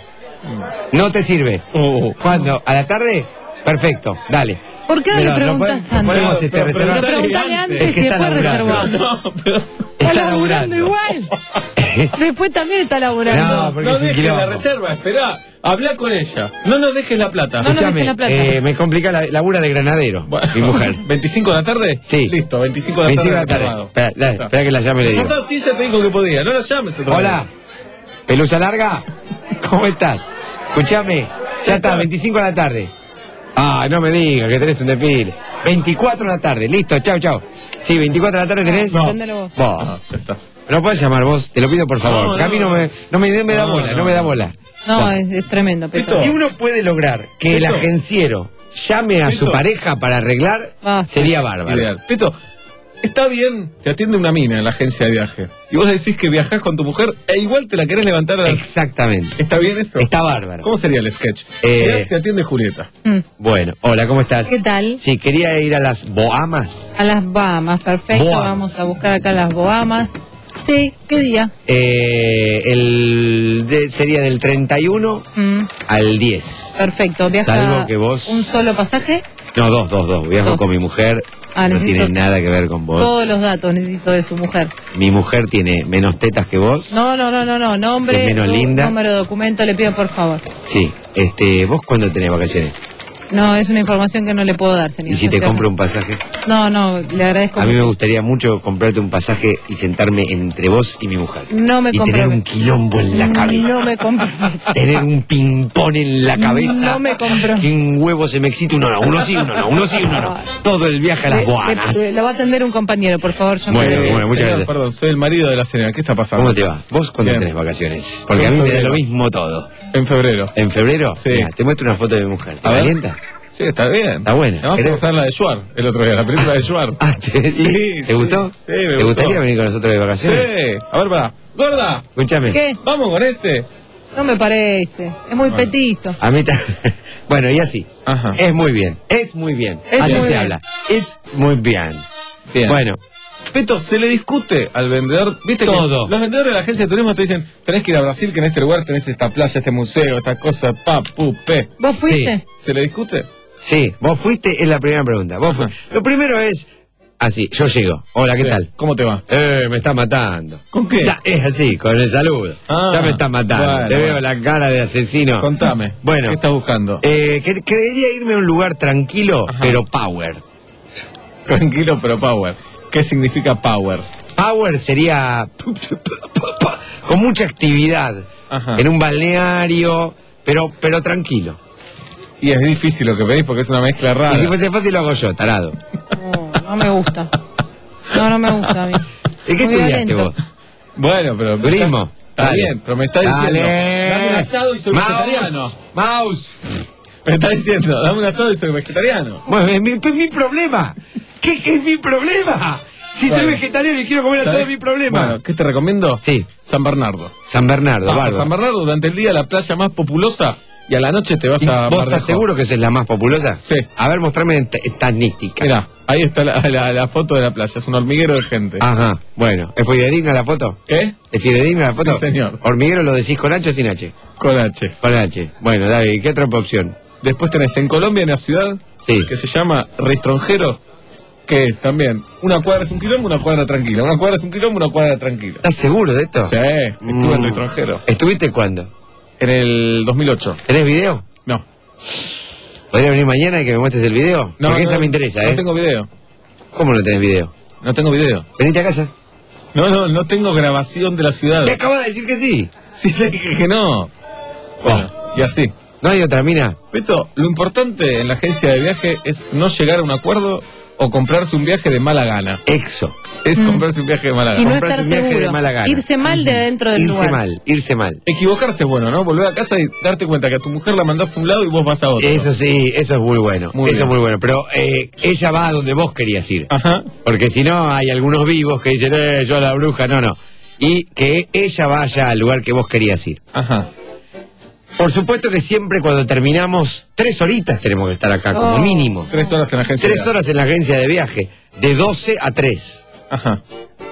No te sirve. Oh. ¿Cuándo? ¿A la tarde? Perfecto, dale. ¿Por qué no Pero, le preguntas ¿no antes? podemos este, Pero reservar? Pero preguntale antes Es que y está después laburando. reservamos. No, pero... Está, Está laburando laburando. igual. Después también está laburando. No, porque No es un dejes la quilombo. reserva, esperá. Habla con ella. No nos dejes la plata. No, no. Escúchame, dejes la plata. eh, me complica la labura de granadero, Bueno, mi mujer. ¿veinticinco de la tarde? Sí. Listo, veinticinco de la veinticinco tarde. de la tarde. reservado. Espera, dale, Está. espera que la llame y le Ya digo. está, sí, ella te dijo que podía. No la llames otra Hola, vez. pelucha larga, ¿cómo estás? Escúchame, ya está, veinticinco de la tarde. Ah, no me digas que tenés un desfile. veinticuatro de la tarde, listo, chao, chao. Sí, veinticuatro de la tarde tenés. No. Atendelo vos. Vos. Ah, ya está. ¿No podés llamar vos? Te lo pido por favor. No, que a mí no. no me, no me, me da No, bola, no, no, me da no. bola. No, Vos. es, es tremendo, Peto. Si uno puede lograr que el Beto. agenciero llame a su Beto. pareja para arreglar, Basta. sería bárbaro. Ideal. Pito, está bien, te atiende una mina en la agencia de viaje. Y vos decís que viajás con tu mujer e igual te la querés levantar a las... Exactamente. ¿Está bien eso? Está bárbaro. ¿Cómo sería el sketch? Eh, Mirá, te atiende Julieta. Mm. Bueno, hola, ¿cómo estás? ¿Qué tal? Sí, quería ir a las Boamas. A las Bahamas, perfecto. Bohamas. Vamos a buscar acá las Bahamas. Sí, ¿qué día? Eh, el de- sería del treinta y uno Mm, al diez. perfecto. ¿Viaja Salvo que vos- un solo pasaje? No, dos, dos, dos. Viajo Dos. con mi mujer. Ah, no necesito tiene nada que ver con vos. Todos los datos necesito de su mujer. Mi mujer tiene menos tetas que vos. No, no, no, no, no. Nombre, Es menos nu- linda. número de documento, le pido por favor. Sí. Este, ¿vos cuándo tenés vacaciones? No, es una información que no le puedo dar, señor. ¿Y si te compro un pasaje? No, no, le agradezco A mí me mucho. gustaría mucho comprarte un pasaje y sentarme entre vos y mi mujer. No me y tener comprometo. un quilombo en la cabeza. No me comprometo. Tener un ping-pong en la cabeza. No me comprometo. Que un huevo se me excita, uno no, uno sí, uno no, uno sí, uno no. Todo el viaje a las Le- boanas. le- Lo va a atender un compañero, por favor. Yo Bueno, me bueno, muchas Señor, gracias. Perdón, soy el marido de la señora. ¿Qué está pasando? ¿Cómo te va? ¿Vos cuándo Bien. tenés vacaciones? Porque a En mí me da febrero. lo mismo todo. En febrero. ¿En febrero? Sí. Mirá, te muestro una foto de mi mujer. ¿Te A ver. calienta? Sí, está bien. Está buena. Además, ¿Querés? vamos a ver la de Schwarz el otro día, la película de Schwarz. Ah, ¿te, sí? Sí, ¿Te gustó? sí, me ¿Te gustó. gustaría venir con nosotros de Sí. vacaciones? A ver, pará. Gorda, Escúchame. ¿Qué? vamos con este. No me parece. Es muy Bueno. petizo. A mí ta- Bueno, y así. Ajá. Es muy bien. Es muy bien. Es así muy se bien. habla. Es muy bien. Bien. Bueno, Peto, se le discute al vendedor, viste que Todo. los vendedores de la agencia de turismo te dicen, tenés que ir a Brasil, que en este lugar tenés esta playa, este museo, esta cosa, pa, pu, pe. ¿Vos fuiste? ¿Se le discute? sí, vos fuiste, es la primera pregunta. Vos fu- Lo primero es. Así, yo llego. Hola, ¿qué Sí. tal? ¿Cómo te va? Eh, me está matando. ¿Con qué? Ya es así, con el saludo. Ah, ya me está matando. bueno, Te veo bueno. la cara de asesino. Contame. Bueno. ¿Qué estás buscando? Eh, que- quería irme a un lugar tranquilo, pero power. Tranquilo, pero power. ¿Qué significa power? Power sería con mucha actividad, Ajá. en un balneario, pero pero tranquilo. Y es difícil lo que pedís porque es una mezcla rara. Y si fuese fácil lo hago yo, tarado. No, no me gusta. No, no me gusta a mí. ¿Y qué Muy estudiaste violento. vos? Bueno, pero... Turismo. Está Dale. bien, pero me está diciendo, Dale. dame un asado y soy Mouse. vegetariano. Mouse. Me está diciendo, dame un asado y soy vegetariano. Bueno, es mi, es mi problema. ¿Qué, qué es mi problema? Si soy Bueno. vegetariano y quiero comer asado, ¿Sabés? es mi problema. Bueno, ¿qué te recomiendo? Sí. San Bernardo. San Bernardo, Vas a bárbaro. San Bernardo durante el día, la playa más populosa y a la noche te vas a... ¿Vos estás seguro que esa es la más populosa? Sí. A ver, mostrame estadística. Mirá, ahí está la, la, la foto de la playa, es un hormiguero de gente. Ajá, bueno. ¿Es fidedigna la foto? ¿Qué? ¿Es fidedigna la foto? Sí, señor. ¿Hormiguero lo decís con H o sin H? Con H. Con H. Bueno, David, ¿qué otra opción? Después tenés en Colombia una ciudad sí. que se llama Restronjero, que es también una cuadra es un quilombo, una cuadra tranquila. Una cuadra es un quilombo, una cuadra tranquila. ¿Estás seguro de esto? Sí, estuve Mm. en Restronjero. ¿Estuviste cuándo? En el dos mil ocho. ¿Tenés video? No. ¿Podría venir mañana y que me muestres el video? No, Porque no, esa me interesa, ¿eh? No tengo video. ¿Cómo no tenés video? No tengo video. Venite a casa. No, no, no tengo grabación de la ciudad. ¿Te acabas de decir que sí? Sí, le dije que no. Bueno, y así. ¿No hay otra mina? Beto, lo importante en la agencia de viaje es no llegar a un acuerdo o comprarse un viaje de mala gana. Exo. Es Mm. comprarse un viaje de mala Y gana. no comprarse estar un viaje de seguro. mala gana. Irse mal de adentro del Irse lugar. mal, irse mal. Equivocarse es bueno, ¿no? Volver a casa y darte cuenta que a tu mujer la mandás a un lado y vos vas a otro. Eso sí, eso es muy bueno. Muy eso bien. es muy bueno. Pero eh, ella va a donde vos querías ir. Ajá. Porque si no, hay algunos vivos que dicen, eh, yo a la bruja, no, no. Y que ella vaya al lugar que vos querías ir. Ajá. Por supuesto que siempre cuando terminamos, tres horitas tenemos que estar acá, como Oh. mínimo. Tres horas en la agencia. Tres de horas en la agencia de viaje, de doce a tres. Ajá.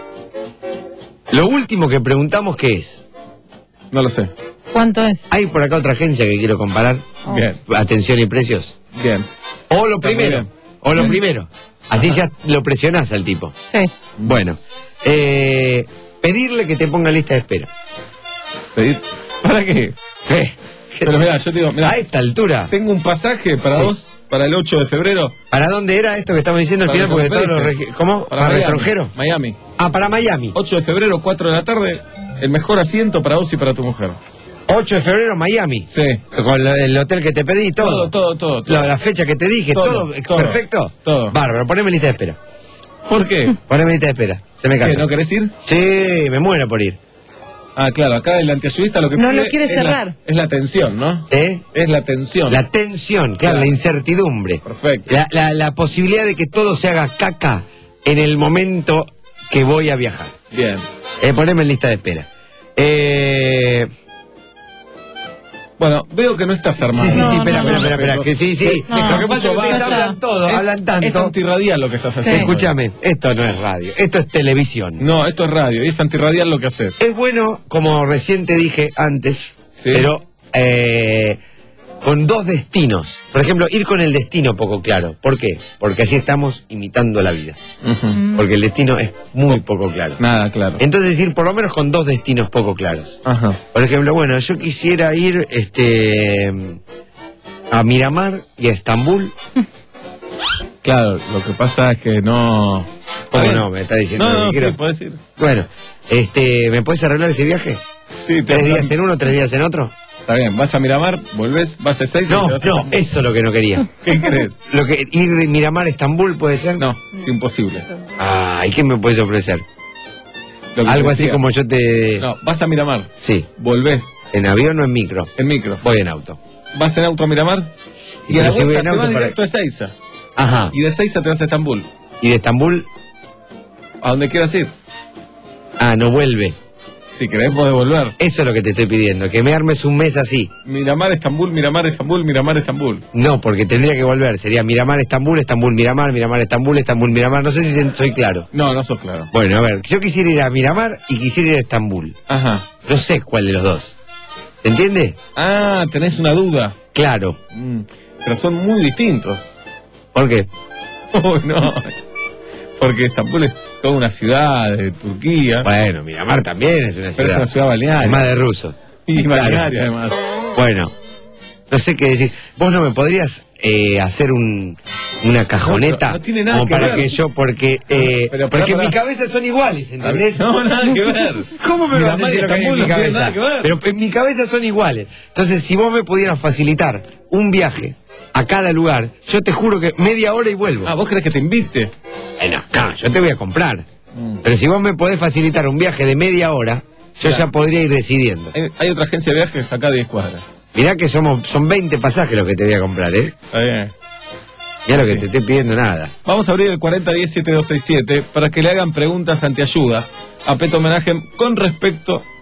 Lo último que preguntamos, ¿qué es? No lo sé. ¿Cuánto es? ¿Hay por acá otra agencia que quiero comparar? Oh. Bien. Atención y precios. Bien. O lo Está muy primero. bien. O lo primero. Así ya lo presionás al tipo. Sí. Bueno. Eh, pedirle que te ponga lista de espera. Pedir- ¿Para qué? Eh, Pero mirá, yo te digo, mirá, a esta altura. tengo un pasaje para Sí. vos para el ocho de febrero. ¿Para dónde era esto que estamos diciendo al Para final? lo que Porque me todos los pediste. regi- ¿Cómo? ¿Para, Miami. extranjero? Miami. Ah, para Miami. ocho de febrero, cuatro de la tarde. El mejor asiento para vos y para tu mujer. ocho de febrero, Miami. Sí. Con lo- el hotel que te pedí, todo. Todo, todo, todo. todo. La, la fecha que te dije, todo. Todo, todo. Perfecto. Todo. Bárbaro, poneme lista de espera. ¿Por qué? Poneme lista de espera. Se me ¿Qué, casó. ¿No querés ir? Sí, me muero por ir. Ah, claro, acá el antiayudista lo que No pide lo quiere es cerrar. La, es la tensión, ¿no? ¿Eh? Es la tensión. La tensión, claro, Claro. la incertidumbre. Perfecto. La, la, la posibilidad de que todo se haga caca en el momento que voy a viajar. Bien. Eh, poneme en lista de espera. Eh... Bueno, veo que no estás armado. Sí, sí, No, sí, espera, no, espera, no, espera, espera, pero- que sí, sí. No. Lo que pasa es que ustedes Basta. hablan todo, Es- hablan tanto. Es antirradial lo que estás Sí. haciendo. Escúchame, esto no es radio, esto es televisión. No, esto es radio y es antirradial lo que haces. Es bueno, como recién te dije antes, Sí. pero eh, con dos destinos. Por ejemplo, ir con el destino poco claro. ¿Por qué? Porque así estamos imitando la vida. Porque el destino es muy poco claro. Nada, claro. Entonces ir por lo menos con dos destinos poco claros. Ajá. Por ejemplo, bueno, yo quisiera ir este a Miramar y a Estambul. Claro, lo que pasa es que no. ¿Cómo Está no? bien. Me está diciendo No, lo que no, sí, quiero. puedes ir. Bueno, este, ¿me puedes arreglar ese viaje? Sí, te ¿Tres vas a- días en uno, tres días en otro? Está bien, vas a Miramar, volvés, vas a seis. No, no, eso es lo que no quería. ¿Qué crees? Lo que, ir de Miramar a Estambul puede ser. No, es imposible. Ah, ¿y qué me puedes ofrecer? Lo que Algo te así decía. como yo te. No, vas a Miramar, Sí. volvés ¿En avión o en micro? en micro. Voy en auto. Vas en auto a Miramar y Pero a la si voy vuelta en te auto vas para- directo a Ezeiza. Ajá. Y de Ezeiza te vas a Estambul. ¿Y de Estambul? A donde quieras ir. Ah, no vuelve. Si querés podés volver. Eso es lo que te estoy pidiendo, que me armes un mes así. Miramar, Estambul, Miramar, Estambul, Miramar, Estambul. No, porque tendría que volver. Sería Miramar, Estambul, Estambul, Miramar, Miramar, Estambul, Estambul, Miramar. No sé si se- soy claro. No, no sos claro. Bueno, a ver, yo quisiera ir a Miramar y quisiera ir a Estambul. Ajá. No sé cuál de los dos. ¿Se entiende? Ah, tenés una duda. Claro. Mm, pero son muy distintos. ¿Por qué? Oh, no. Porque Estambul es toda una ciudad de Turquía. Bueno, Miramar también es una ciudad. Pero es una ciudad balnearia. Es más de ruso. Y Claro. balnearia, además. Bueno, no sé qué decir. ¿Vos no me podrías eh, hacer un, una cajoneta? No, no tiene nada como que para ver. que yo, porque eh, Pero, porque pará, en pará. mi cabeza son iguales, ¿entendés? No, nada que ver. ¿Cómo me vas a Miramar y decir lo que hay en Estambul mi no tiene cabeza? nada que ver. Pero en mi cabeza son iguales. Entonces, si vos me pudieras facilitar un viaje a cada lugar, yo te juro que media hora y vuelvo. Ah, ¿vos querés que te invite? Eh, no, no, yo te voy a comprar. Pero si vos me podés facilitar un viaje de media hora, yo Claro. ya podría ir decidiendo. Hay, hay otra agencia de viajes acá a diez cuadras. Mirá que somos, son veinte pasajes los que te voy a comprar, ¿eh? Está bien. Mirá lo que Sí. te estoy pidiendo nada. Vamos a abrir el cuarenta diez setenta y dos sesenta y siete para que le hagan preguntas antiayudas a Peto Homenaje con respecto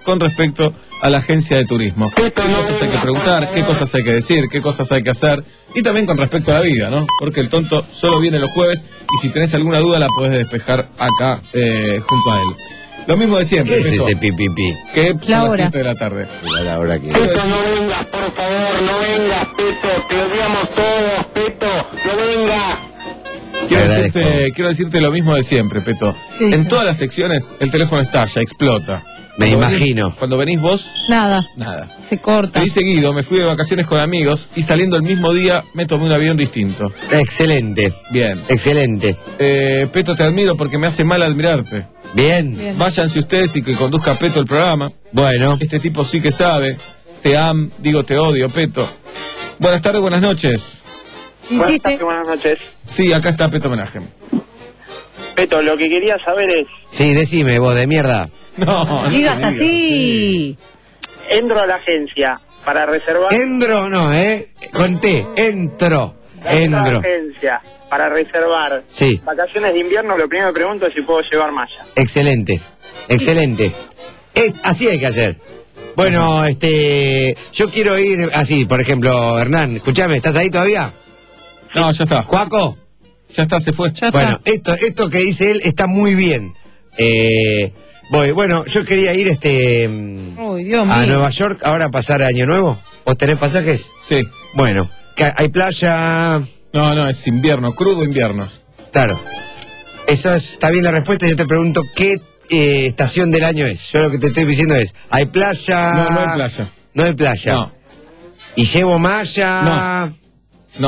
con respecto a la agencia de turismo. ¿Qué cosas hay que preguntar? ¿Qué cosas hay que decir? ¿Qué cosas hay que hacer? Y también con respecto a la vida, ¿no? Porque el tonto solo viene los jueves y si tenés alguna duda la podés despejar acá eh, junto a él. Lo mismo de siempre. ¿Qué es Peto, ese pipipi? que son La las hora. siete de la tarde. La, la hora que... Peto, no vengas, por favor, no vengas, Peto, te odiamos todos, Peto, no vengas. Quiero Agradezco. decirte, quiero decirte lo mismo de siempre, Peto. ¿Qué dice? En todas las secciones el teléfono estalla, explota. Me Cuando imagino. venís- cuando venís vos, Nada, nada. se corta. Te dice Guido, me fui de vacaciones con amigos y saliendo el mismo día me tomé un avión distinto. Excelente, Bien. excelente. Eh, Peto, te admiro porque me hace mal admirarte. Bien. Bien. Váyanse ustedes y que conduzca Peto el programa. Bueno, Este tipo sí que sabe. Te am, digo te odio, Peto. Buenas tardes, buenas noches. Insiste. Buenas noches. Sí, acá está Peto Homenaje. Peto, lo que quería saber es, sí, decime vos, de mierda. No, no Digas te digas. así. entro a la agencia para reservar... Endro no, ¿eh? Conté, entro, entro a la endro. agencia para reservar Sí. vacaciones de invierno, lo primero que pregunto es si puedo llevar malla. Excelente, excelente. Es- así hay que hacer. Bueno, este, yo quiero ir así, por ejemplo, Hernán, escúchame, ¿estás ahí todavía? No, ya está. Juaco, Ya está, se fue. Ya bueno, está. esto, esto que dice él está muy bien. Eh, voy, bueno, yo quería ir este mm, Uy, Dios a mío. Nueva York ahora a pasar Año Nuevo. ¿Vos tenés pasajes? Sí. Bueno, que hay playa, No, no, es invierno, crudo invierno. claro. Esa es- está bien la respuesta. Yo te pregunto qué eh, estación del año es. Yo lo que te estoy diciendo es, ¿hay playa? No, no hay playa. No hay playa. No, ¿Y llevo malla? no.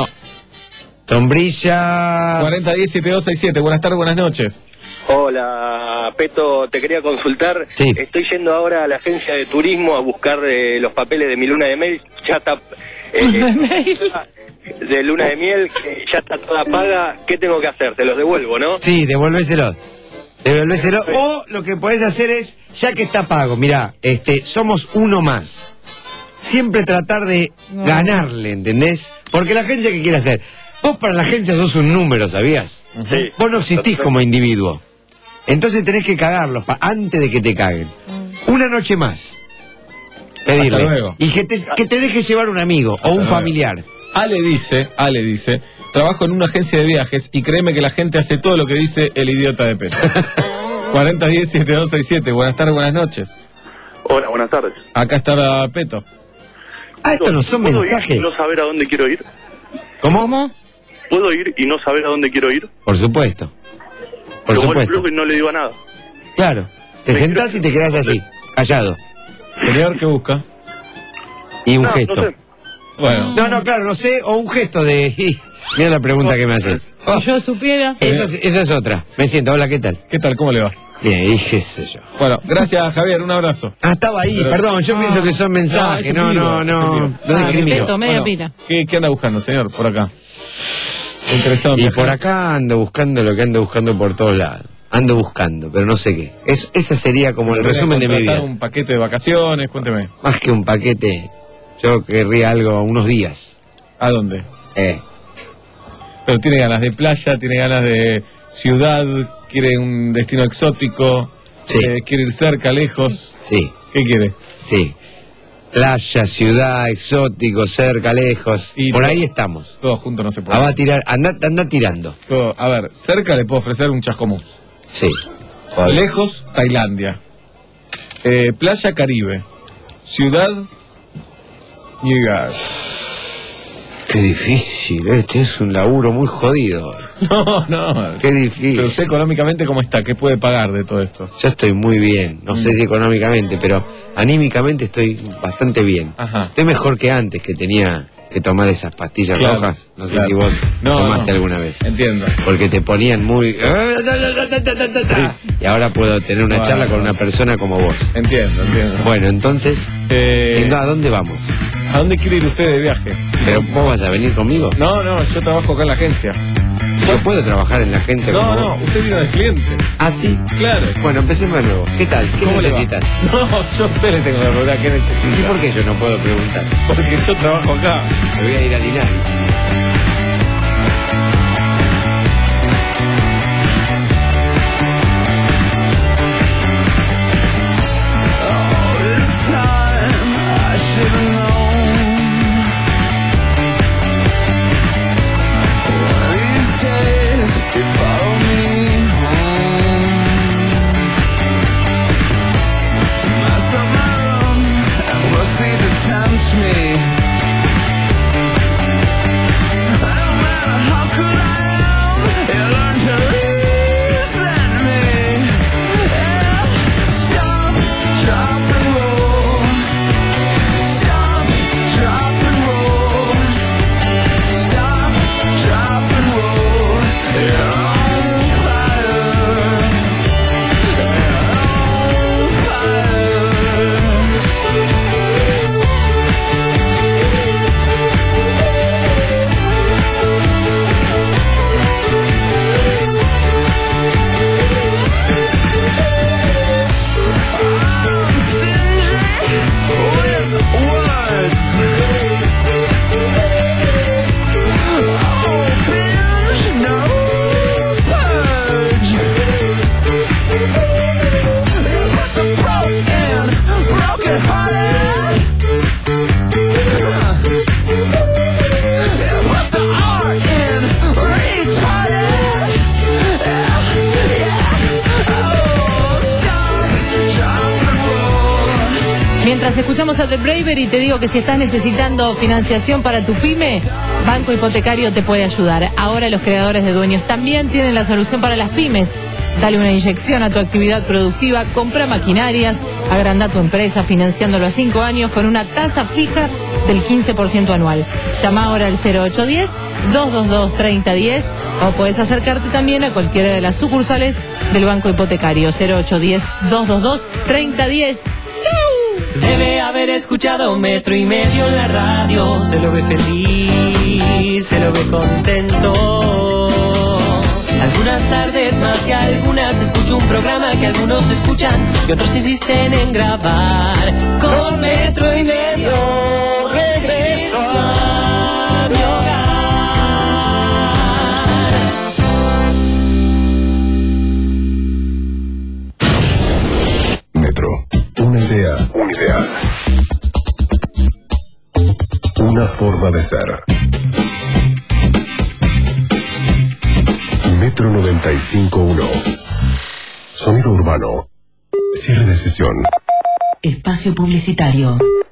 Sombrilla. cuarenta diez siete dos seis siete. Buenas tardes, buenas noches. Hola, Peto, te quería consultar. Sí. Estoy yendo ahora a la agencia de turismo a buscar eh, los papeles de mi luna de miel. Ya está... eh, de luna de miel, que ya está toda paga. ¿Qué tengo que hacer? Te los devuelvo, ¿no? Sí, devolvéselo. Devolvéselo. O lo que podés hacer es, ya que está pago, mirá, este, somos uno más. Siempre tratar de No. ganarle, ¿entendés? Porque la agencia, ¿qué quiere hacer? Vos para la agencia sos un número, ¿sabías? Sí. Vos no existís como individuo. Entonces tenés que cagarlos pa- antes de que te caguen. Una noche más. Pedirle. Hasta luego. Y que te, que te deje llevar un amigo o un luego. familiar. Ale dice, Ale dice, trabajo en una agencia de viajes y créeme que la gente hace todo lo que dice el idiota de Peto. cuarenta diez siete dos seis siete. Buenas tardes, buenas noches. Hola, buenas tardes. Acá está Peto. Ah, estos no son ¿Puedo ir mensajes. y no saber a dónde quiero ir? ¿Cómo? ¿Cómo? ¿Puedo ir y no saber a dónde quiero ir? Por supuesto. Por Luego el supuesto. club y no le digo nada. Claro. Te sentás y te quedás así, callado. Señor, ¿qué busca? Y un No, no gesto. sé. Bueno, No, no, claro, no sé, o un gesto de... Mira la pregunta que me hace. Si yo supiera. Esa es, esa es otra. Me siento, hola, ¿qué tal? ¿qué tal? ¿Cómo le va? Bien, y qué sé yo. Bueno, gracias Javier, un abrazo. Ah, estaba ahí, Pero- perdón, yo Ah. pienso que son mensajes. es en No, vivo, no, es en no, vivo. no Ah, discrimino. respeto, media pila. ¿qué, ¿Qué anda buscando, señor, por acá? Interesado en Y viajar. por acá ando buscando lo que ando buscando por todos lados. Ando buscando, pero no sé qué. Es, esa sería como el ¿Podría resumen de mi contratar vida. un paquete de vacaciones? Cuénteme. Más que un paquete, yo querría algo, unos días. ¿A dónde? Eh, Pero tiene ganas de playa, tiene ganas de ciudad, quiere un destino exótico, Sí. eh, quiere ir cerca, lejos. sí, ¿Qué quiere? sí. Playa, ciudad, exótico, cerca, lejos. Y por todo- ahí estamos. Todo junto no se puede. Ah, va a tirar, anda, anda tirando. Todo- a ver, cerca le puedo ofrecer un chascomús. Sí. Lejos, Tailandia. Eh, playa, Caribe. Ciudad, New York. Qué difícil, este es un laburo muy jodido. No, no. Qué difícil. Pero usted económicamente, ¿cómo está? ¿Qué puede pagar de todo esto? Yo estoy muy bien, no Mm. sé si económicamente, pero anímicamente estoy bastante bien. Ajá. Estoy mejor que antes, que tenía que tomar esas pastillas Claro, rojas. No sé claro. si vos No, tomaste no. alguna vez. Entiendo. Porque te ponían muy... Y ahora puedo tener una Bueno. charla con una persona como vos. Entiendo, entiendo. Bueno, entonces, Eh, venga, ¿a dónde vamos? ¿A dónde quiere ir usted de viaje? ¿Pero vos vas a venir conmigo? No, no, yo trabajo acá en la agencia. Yo puedo trabajar en la agencia No, como no, vos. usted vino de cliente. ¿Ah, sí? Claro. Bueno, empecemos de nuevo. ¿Qué tal? ¿Qué ¿Cómo le va? necesitas? No, yo a usted le tengo que preguntar qué ¿Y necesita. por qué yo no puedo preguntar? Porque yo trabajo acá. Me voy a ir a Dinari. should have known. One of these days, you follow me home. Mess up my room and proceed to tempt me. No matter how cool I am, you learn to resent me. Yeah. Stop, drop and roll. Stop, drop and roll. Stop, drop and roll. You're on fire. You're on fire. I'm stingy with words. Oh, binge, no purge. You put the broken, broken hearted. You put the art in retarded. Yeah, yeah. Oh, stop, drop and roll. Mientras escuchamos a The Bravery, te digo que si estás necesitando financiación para tu pyme, Banco Hipotecario te puede ayudar. Ahora los creadores de dueños también tienen la solución para las pymes. Dale una inyección a tu actividad productiva, compra maquinarias, agranda tu empresa financiándolo a cinco años con una tasa fija del quince por ciento anual. Llama ahora al cero ocho uno cero, dos dos dos, tres cero uno cero o puedes acercarte también a cualquiera de las sucursales del Banco Hipotecario. Cero ocho uno cero, dos dos dos, tres cero uno cero. Debe haber escuchado metro y medio en la radio. Se lo ve feliz, se lo ve contento. Algunas tardes más que algunas escucho un programa que algunos escuchan y otros insisten en grabar. Con metro y medio regreso a mi hogar. Metro. Una idea. Un ideal. Una forma de ser. Metro noventa y cinco punto uno. Sonido urbano. Cierre de sesión. Espacio publicitario.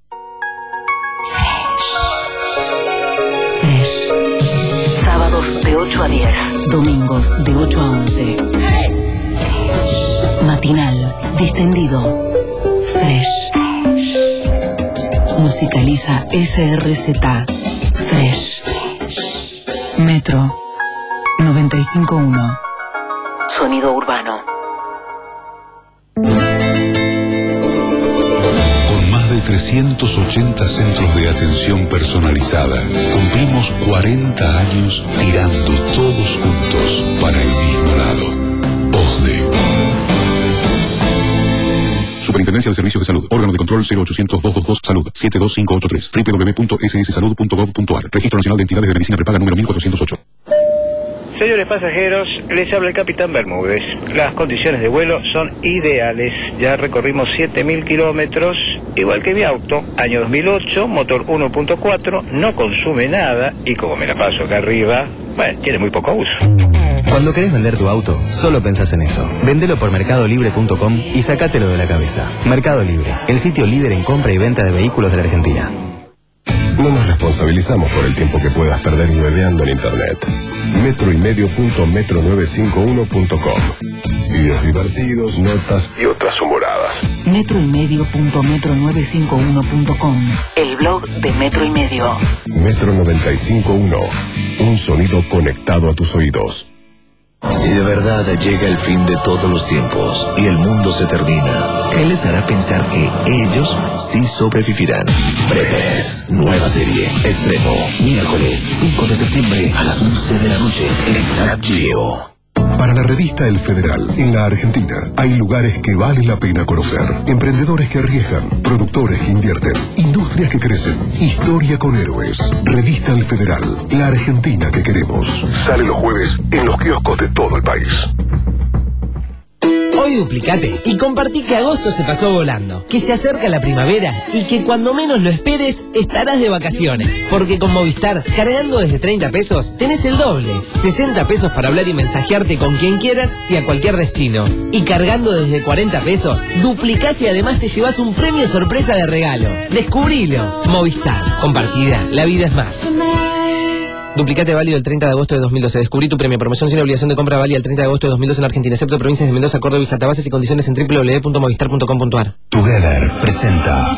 Fresh. Sábados de ocho a diez. Domingos de ocho a once. Matinal. Distendido. Fresh. Musicaliza S R Z. Fresh. Metro noventa y cinco punto uno. Sonido urbano. Con más de trescientos ochenta centros de atención personalizada, cumplimos cuarenta años tirando todos juntos para el mismo lado. OSDE. Superintendencia de Servicios de Salud. Órgano de control cero ochocientos, doscientos veintidós, Salud. siete dos cinco ocho tres. doble u doble u doble u punto s s salud punto gov punto a r. Registro Nacional de Entidades de Medicina Prepaga número mil cuatrocientos ocho. Señores pasajeros, les habla el Capitán Bermúdez. Las condiciones de vuelo son ideales. Ya recorrimos siete mil kilómetros, igual que mi auto. Año dos mil ocho, motor uno punto cuatro, no consume nada y como me la paso acá arriba, bueno, tiene muy poco uso. Cuando querés vender tu auto, solo pensás en eso. Vendelo por mercado libre punto com y sacátelo de la cabeza. Mercado Libre, el sitio líder en compra y venta de vehículos de la Argentina. No nos responsabilizamos por el tiempo que puedas perder navegando en internet. Metro y medio punto metro novecientos cincuenta y uno punto com. Videos divertidos, notas y otras humoradas. Metro y medio punto metro novecientos cincuenta y uno punto com. El blog de Metro y Medio. Metro noventa y cinco punto uno. Un sonido conectado a tus oídos. Si de verdad llega el fin de todos los tiempos y el mundo se termina, ¿qué les hará pensar que ellos sí sobrevivirán? Breves, nueva serie, estreno, miércoles cinco de septiembre a las once de la noche en Nat Geo. Para la revista El Federal, en la Argentina, hay lugares que vale la pena conocer. Emprendedores que arriesgan, productores que invierten, industrias que crecen, historia con héroes. Revista El Federal, la Argentina que queremos. Sale los jueves en los kioscos de todo el país. Hoy duplicate y compartí que agosto se pasó volando, que se acerca la primavera y que cuando menos lo esperes estarás de vacaciones. Porque con Movistar, cargando desde treinta pesos, tenés el doble. sesenta pesos para hablar y mensajearte con quien quieras y a cualquier destino. Y cargando desde cuarenta pesos, duplicás y además te llevas un premio sorpresa de regalo. Descubrilo. Movistar. Compartida. La vida es más. Duplicate válido el treinta de agosto de dos mil doce. Descubrí tu premio. Promoción sin obligación de compra válida el treinta de agosto de dos mil doce en Argentina, excepto provincias de Mendoza, Córdoba y Salta. Bases y condiciones en doble u doble u doble u punto movistar punto com punto a r. Together presenta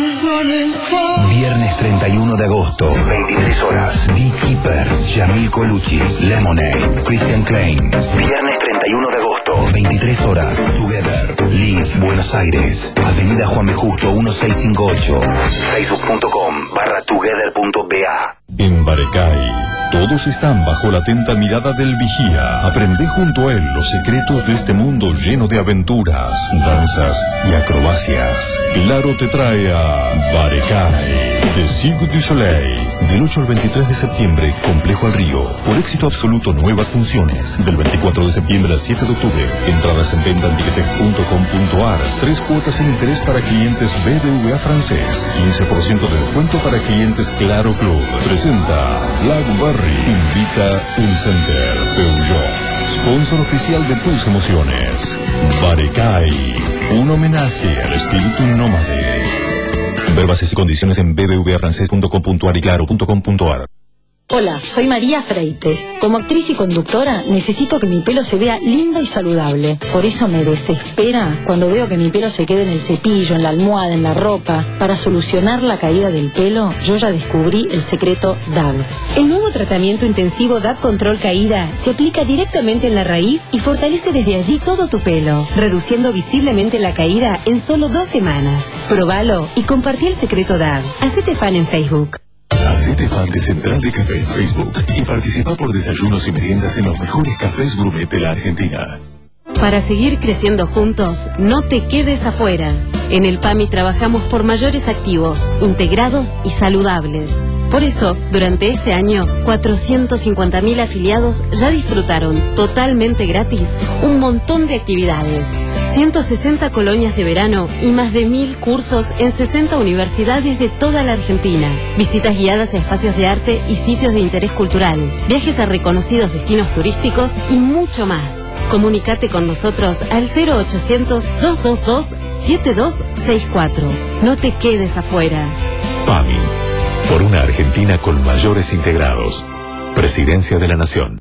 Viernes treinta y uno de agosto, veintitrés horas. Beekeeper, Jamil Colucci, Lemonade, Christian Klein. Viernes treinta y uno de agosto, veintitrés horas. Together, Leeds, Buenos Aires. Avenida Juan B. Justo mil seiscientos cincuenta y ocho. Facebook punto com barra together punto b a. En Barecay, todos están bajo la atenta mirada del vigía. Aprende junto a él los secretos de este mundo lleno de aventuras, danzas y acrobacias. Claro te trae a Barecay, de Cirque du Soleil. Del ocho al veintitrés de septiembre, Complejo al Río. Por éxito absoluto, nuevas funciones. Del veinticuatro de septiembre al siete de octubre. Entradas en venta en ticketek punto com punto a r. Tres cuotas sin interés para clientes B B V A francés. quince por ciento de descuento para clientes Claro Club. Presenta Blackberry. Invita Unicenter. Peugeot. Sponsor oficial de tus emociones. Barecay. Un homenaje al espíritu nómade. Ver bases y condiciones en b b v a francés punto com punto a r y claro punto com punto a r. Hola, soy María Freites. Como actriz y conductora, necesito que mi pelo se vea lindo y saludable. Por eso me desespera cuando veo que mi pelo se quede en el cepillo, en la almohada, en la ropa. Para solucionar la caída del pelo, yo ya descubrí el secreto D A B. El nuevo tratamiento intensivo D A B Control Caída se aplica directamente en la raíz y fortalece desde allí todo tu pelo, reduciendo visiblemente la caída en solo dos semanas. Probalo y compartí el secreto D A B. Hacete fan en Facebook. Hacete fan de Central de Café en Facebook y participa por desayunos y meriendas en los mejores cafés gourmet de la Argentina. Para seguir creciendo juntos, no te quedes afuera. En el PAMI trabajamos por mayores activos, integrados y saludables. Por eso, durante este año, cuatrocientos cincuenta mil afiliados ya disfrutaron totalmente gratis un montón de actividades. ciento sesenta colonias de verano y más de mil cursos en sesenta universidades de toda la Argentina. Visitas guiadas a espacios de arte y sitios de interés cultural. Viajes a reconocidos destinos turísticos y mucho más. Comunícate con nosotros al cero ochocientos, dos dos dos, siete dos seis cuatro. No te quedes afuera. PAMI. Por una Argentina con mayores integrados. Presidencia de la Nación.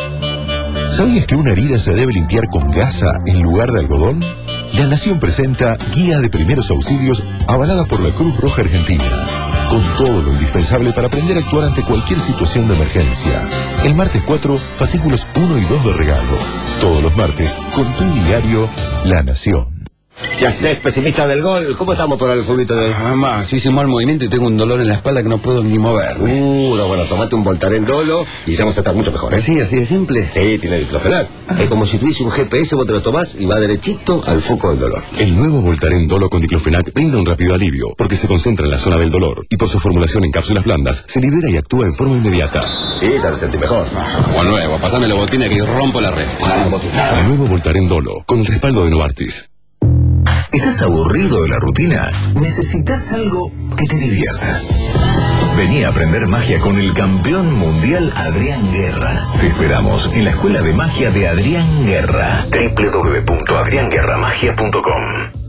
¿Sabías que una herida se debe limpiar con gasa en lugar de algodón? La Nación presenta Guía de Primeros Auxilios avalada por la Cruz Roja Argentina, con todo lo indispensable para aprender a actuar ante cualquier situación de emergencia. El martes cuatro, fascículos uno y dos de regalo. Todos los martes, con tu diario La Nación. ¿Qué haces, pesimista del gol? ¿Cómo estamos por el fulbito de...? Mamá, si hice un mal movimiento y tengo un dolor en la espalda que no puedo ni moverme. Uh, no, bueno, tomate un Voltaren Dolo y ya vamos a estar mucho mejor, ¿eh? ¿Así, así de simple? Sí, tiene diclofenac. Ah. Es como si tuviese un G P S, vos te lo tomás y va derechito al foco del dolor. El nuevo Voltaren Dolo con diclofenac brinda un rápido alivio, porque se concentra en la zona del dolor y por su formulación en cápsulas blandas, se libera y actúa en forma inmediata. Y ya te sentí mejor. Ah, como nuevo, pasame la botina que yo rompo la red. Ah, el nuevo Voltaren Dolo, con el respaldo de Novartis. ¿Estás aburrido de la rutina? ¿Necesitas algo que te divierta? Vení a aprender magia con el campeón mundial Adrián Guerra. Te esperamos en la Escuela de Magia de Adrián Guerra. doble u doble u doble u punto adrián guerra magia punto com.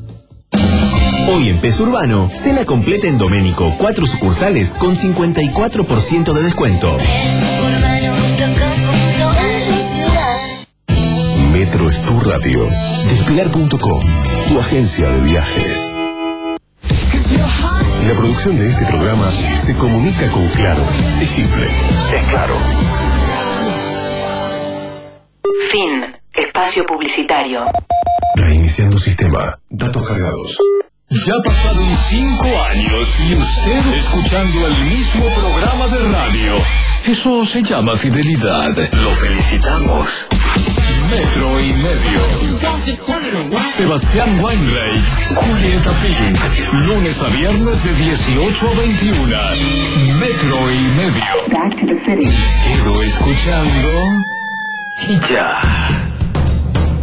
Hoy en Peso Urbano, cena completa en Doménico, cuatro sucursales con cincuenta y cuatro por ciento de descuento. Metro es tu radio. Despegar punto com, tu agencia de viajes. La producción de este programa se comunica con Claro. Es simple, es claro. Fin. Espacio publicitario. Reiniciando sistema. Datos cargados. Ya pasaron cinco años y usted escuchando el mismo programa de radio. Eso se llama fidelidad. Lo felicitamos. Metro y medio. Sebastián Weinreich, Julieta Pink. Lunes a viernes de dieciocho a veintiuno. Metro y medio. Quedo escuchando y ya.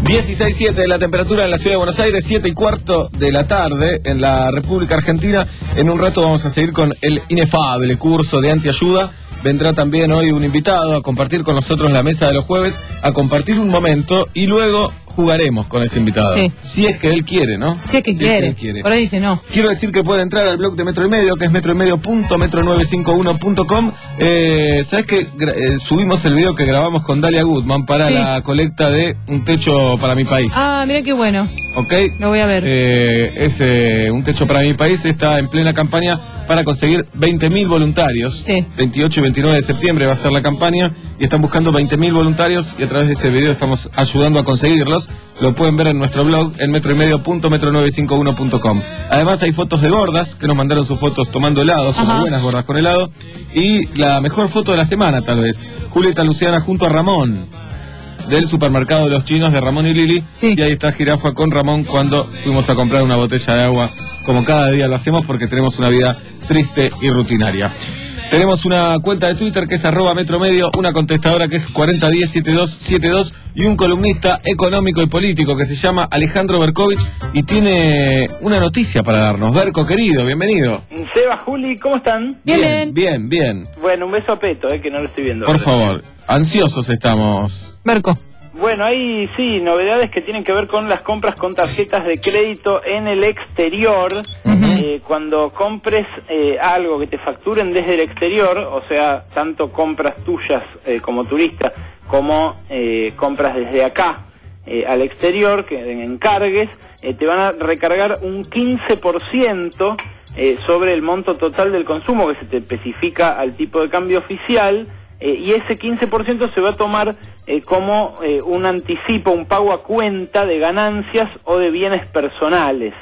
dieciséis siete la temperatura en la ciudad de Buenos Aires, siete y cuarto de la tarde en la República Argentina. En un rato vamos a seguir con el inefable curso de antiayuda. Vendrá también hoy un invitado a compartir con nosotros la mesa de los jueves, a compartir un momento y luego jugaremos con ese invitado. Sí. Si es que él quiere, ¿no? Si es que, si quiere. Es que él quiere. Por ahí dice no. Quiero decir que pueden entrar al blog de Metro y Medio, que es metro y medio punto metro nueve cinco uno punto com. Eh, ¿Sabes qué? Gra- eh, subimos el video que grabamos con Dalia Goodman para Sí. la colecta de Un Techo para mi País. Ah, mira qué bueno. ¿Ok? Lo voy a ver. Eh, es eh, Un Techo para mi País, está en plena campaña para conseguir veinte mil voluntarios. Sí. veintiocho y veintinueve de septiembre va a ser la campaña y están buscando veinte mil voluntarios y a través de ese video estamos ayudando a conseguirlos. Lo pueden ver en nuestro blog en metro y medio punto metro nueve cinco uno punto com. Además hay fotos de gordas que nos mandaron sus fotos tomando helado, son Ajá. buenas gordas con helado. Y la mejor foto de la semana tal vez, Julieta Luciana junto a Ramón, del supermercado de los chinos de Ramón y Lili. Sí. Y ahí está Jirafa con Ramón cuando fuimos a comprar una botella de agua, como cada día lo hacemos porque tenemos una vida triste y rutinaria. Tenemos una cuenta de Twitter que es arroba metromedio, una contestadora que es cuarenta diez setenta y dos setenta y dos y un columnista económico y político que se llama Alejandro Berkovich y tiene una noticia para darnos. Berco, querido, bienvenido. Seba, Juli, ¿cómo están? Bien, bien, bien. Bueno, un beso a Peto, eh, que no lo estoy viendo. Por ahora. favor, ansiosos estamos. Berco. Bueno, hay sí, novedades que tienen que ver con las compras con tarjetas de crédito en el exterior. Eh, cuando compres eh, algo que te facturen desde el exterior, o sea, tanto compras tuyas eh, como turista, como eh, compras desde acá eh, al exterior, que en encargues, eh, te van a recargar un quince por ciento eh, sobre el monto total del consumo que se te especifica al tipo de cambio oficial. Eh, y ese quince por ciento se va a tomar eh, como eh, un anticipo, un pago a cuenta de ganancias o de bienes personales.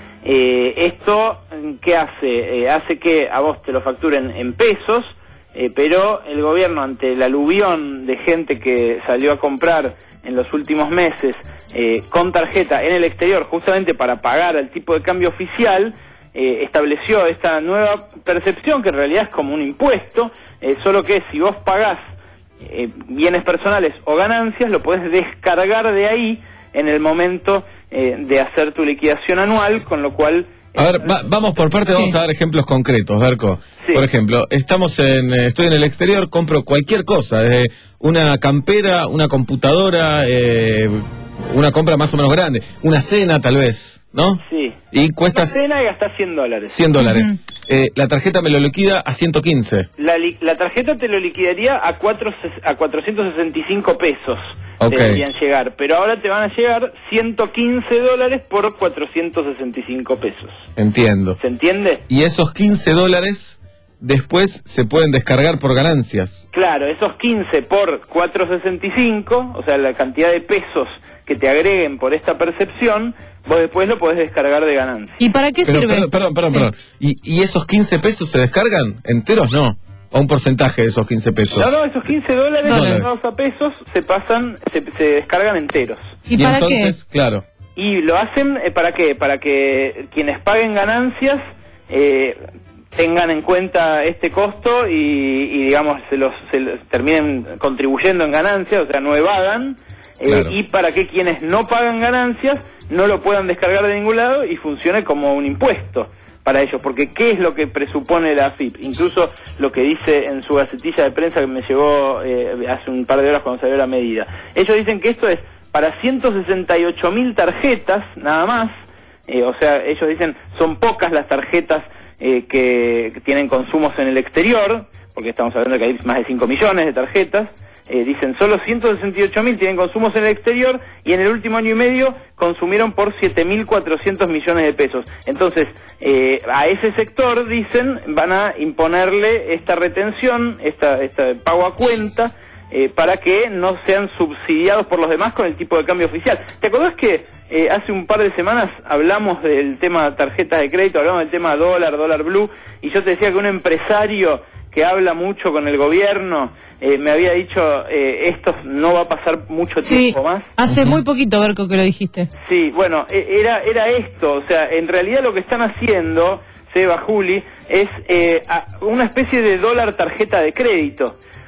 Eh, esto, ¿qué hace? Eh, hace que a vos te lo facturen en pesos, eh, pero el gobierno, ante el aluvión de gente que salió a comprar en los últimos meses eh, con tarjeta en el exterior, justamente para pagar al tipo de cambio oficial, Eh, estableció esta nueva percepción que en realidad es como un impuesto, eh, solo que si vos pagás eh, bienes personales o ganancias, lo podés descargar de ahí en el momento eh, de hacer tu liquidación anual, con lo cual... A ver, va- vamos por parte, vamos Sí. a dar ejemplos concretos, Berco. Sí. Por ejemplo, estamos en, eh, estoy en el exterior, compro cualquier cosa, desde una campera, una computadora, eh, una compra más o menos grande, una cena tal vez, ¿no? Sí. Y cuesta Una cena y gastás cien dólares. cien dólares. Eh, la tarjeta me lo liquida a ciento quince. La, li- la tarjeta te lo liquidaría a, cuatro, a cuatrocientos sesenta y cinco pesos. Ok. Te deberían llegar, pero ahora te van a llegar ciento quince dólares por cuatrocientos sesenta y cinco pesos. Entiendo. ¿Se entiende? Y esos quince dólares después se pueden descargar por ganancias. Claro, esos quince por cuatrocientos sesenta y cinco, o sea, la cantidad de pesos que te agreguen por esta percepción, vos después lo podés descargar de ganancia. ¿Y para qué Pero, sirve? Perdón, perdón, perdón. Sí. perdón. ¿Y, ¿Y esos quince pesos se descargan enteros? No. ¿O un porcentaje de esos quince pesos? No, no, esos quince dólares Dólares. pasados a pesos se pasan, se, se descargan enteros. ¿Y, para entonces, claro. Y lo hacen, eh, ¿para qué? Para que quienes paguen ganancias eh, tengan en cuenta este costo y, y digamos, se los, se los terminen contribuyendo en ganancias, o sea, no evadan. Eh, Claro. y para que quienes no pagan ganancias no lo puedan descargar de ningún lado y funcione como un impuesto para ellos, porque ¿qué es lo que presupone la A F I P? Incluso lo que dice en su gacetilla de prensa que me llegó eh, hace un par de horas cuando salió la medida. Ellos dicen que esto es para ciento sesenta y ocho mil tarjetas, nada más, eh, o sea, ellos dicen son pocas las tarjetas eh, que, que tienen consumos en el exterior, porque estamos hablando de que hay más de cinco millones de tarjetas. Eh, dicen, solo ciento sesenta y ocho mil tienen consumos en el exterior y en el último año y medio consumieron por siete mil cuatrocientos millones de pesos. Entonces, eh, a ese sector, dicen, van a imponerle esta retención, esta, esta pago a cuenta, eh, para que no sean subsidiados por los demás con el tipo de cambio oficial. ¿Te acordás que eh, hace un par de semanas hablamos del tema tarjetas de crédito, hablamos del tema dólar, dólar blue, y yo te decía que un empresario que habla mucho con el gobierno, eh, me había dicho, eh, esto no va a pasar mucho Sí, tiempo más. hace muy poquito, Berco, que lo dijiste. Sí, bueno, e- era era esto, o sea, en realidad lo que están haciendo, Seba, Juli, es eh, a- una especie de dólar tarjeta de crédito.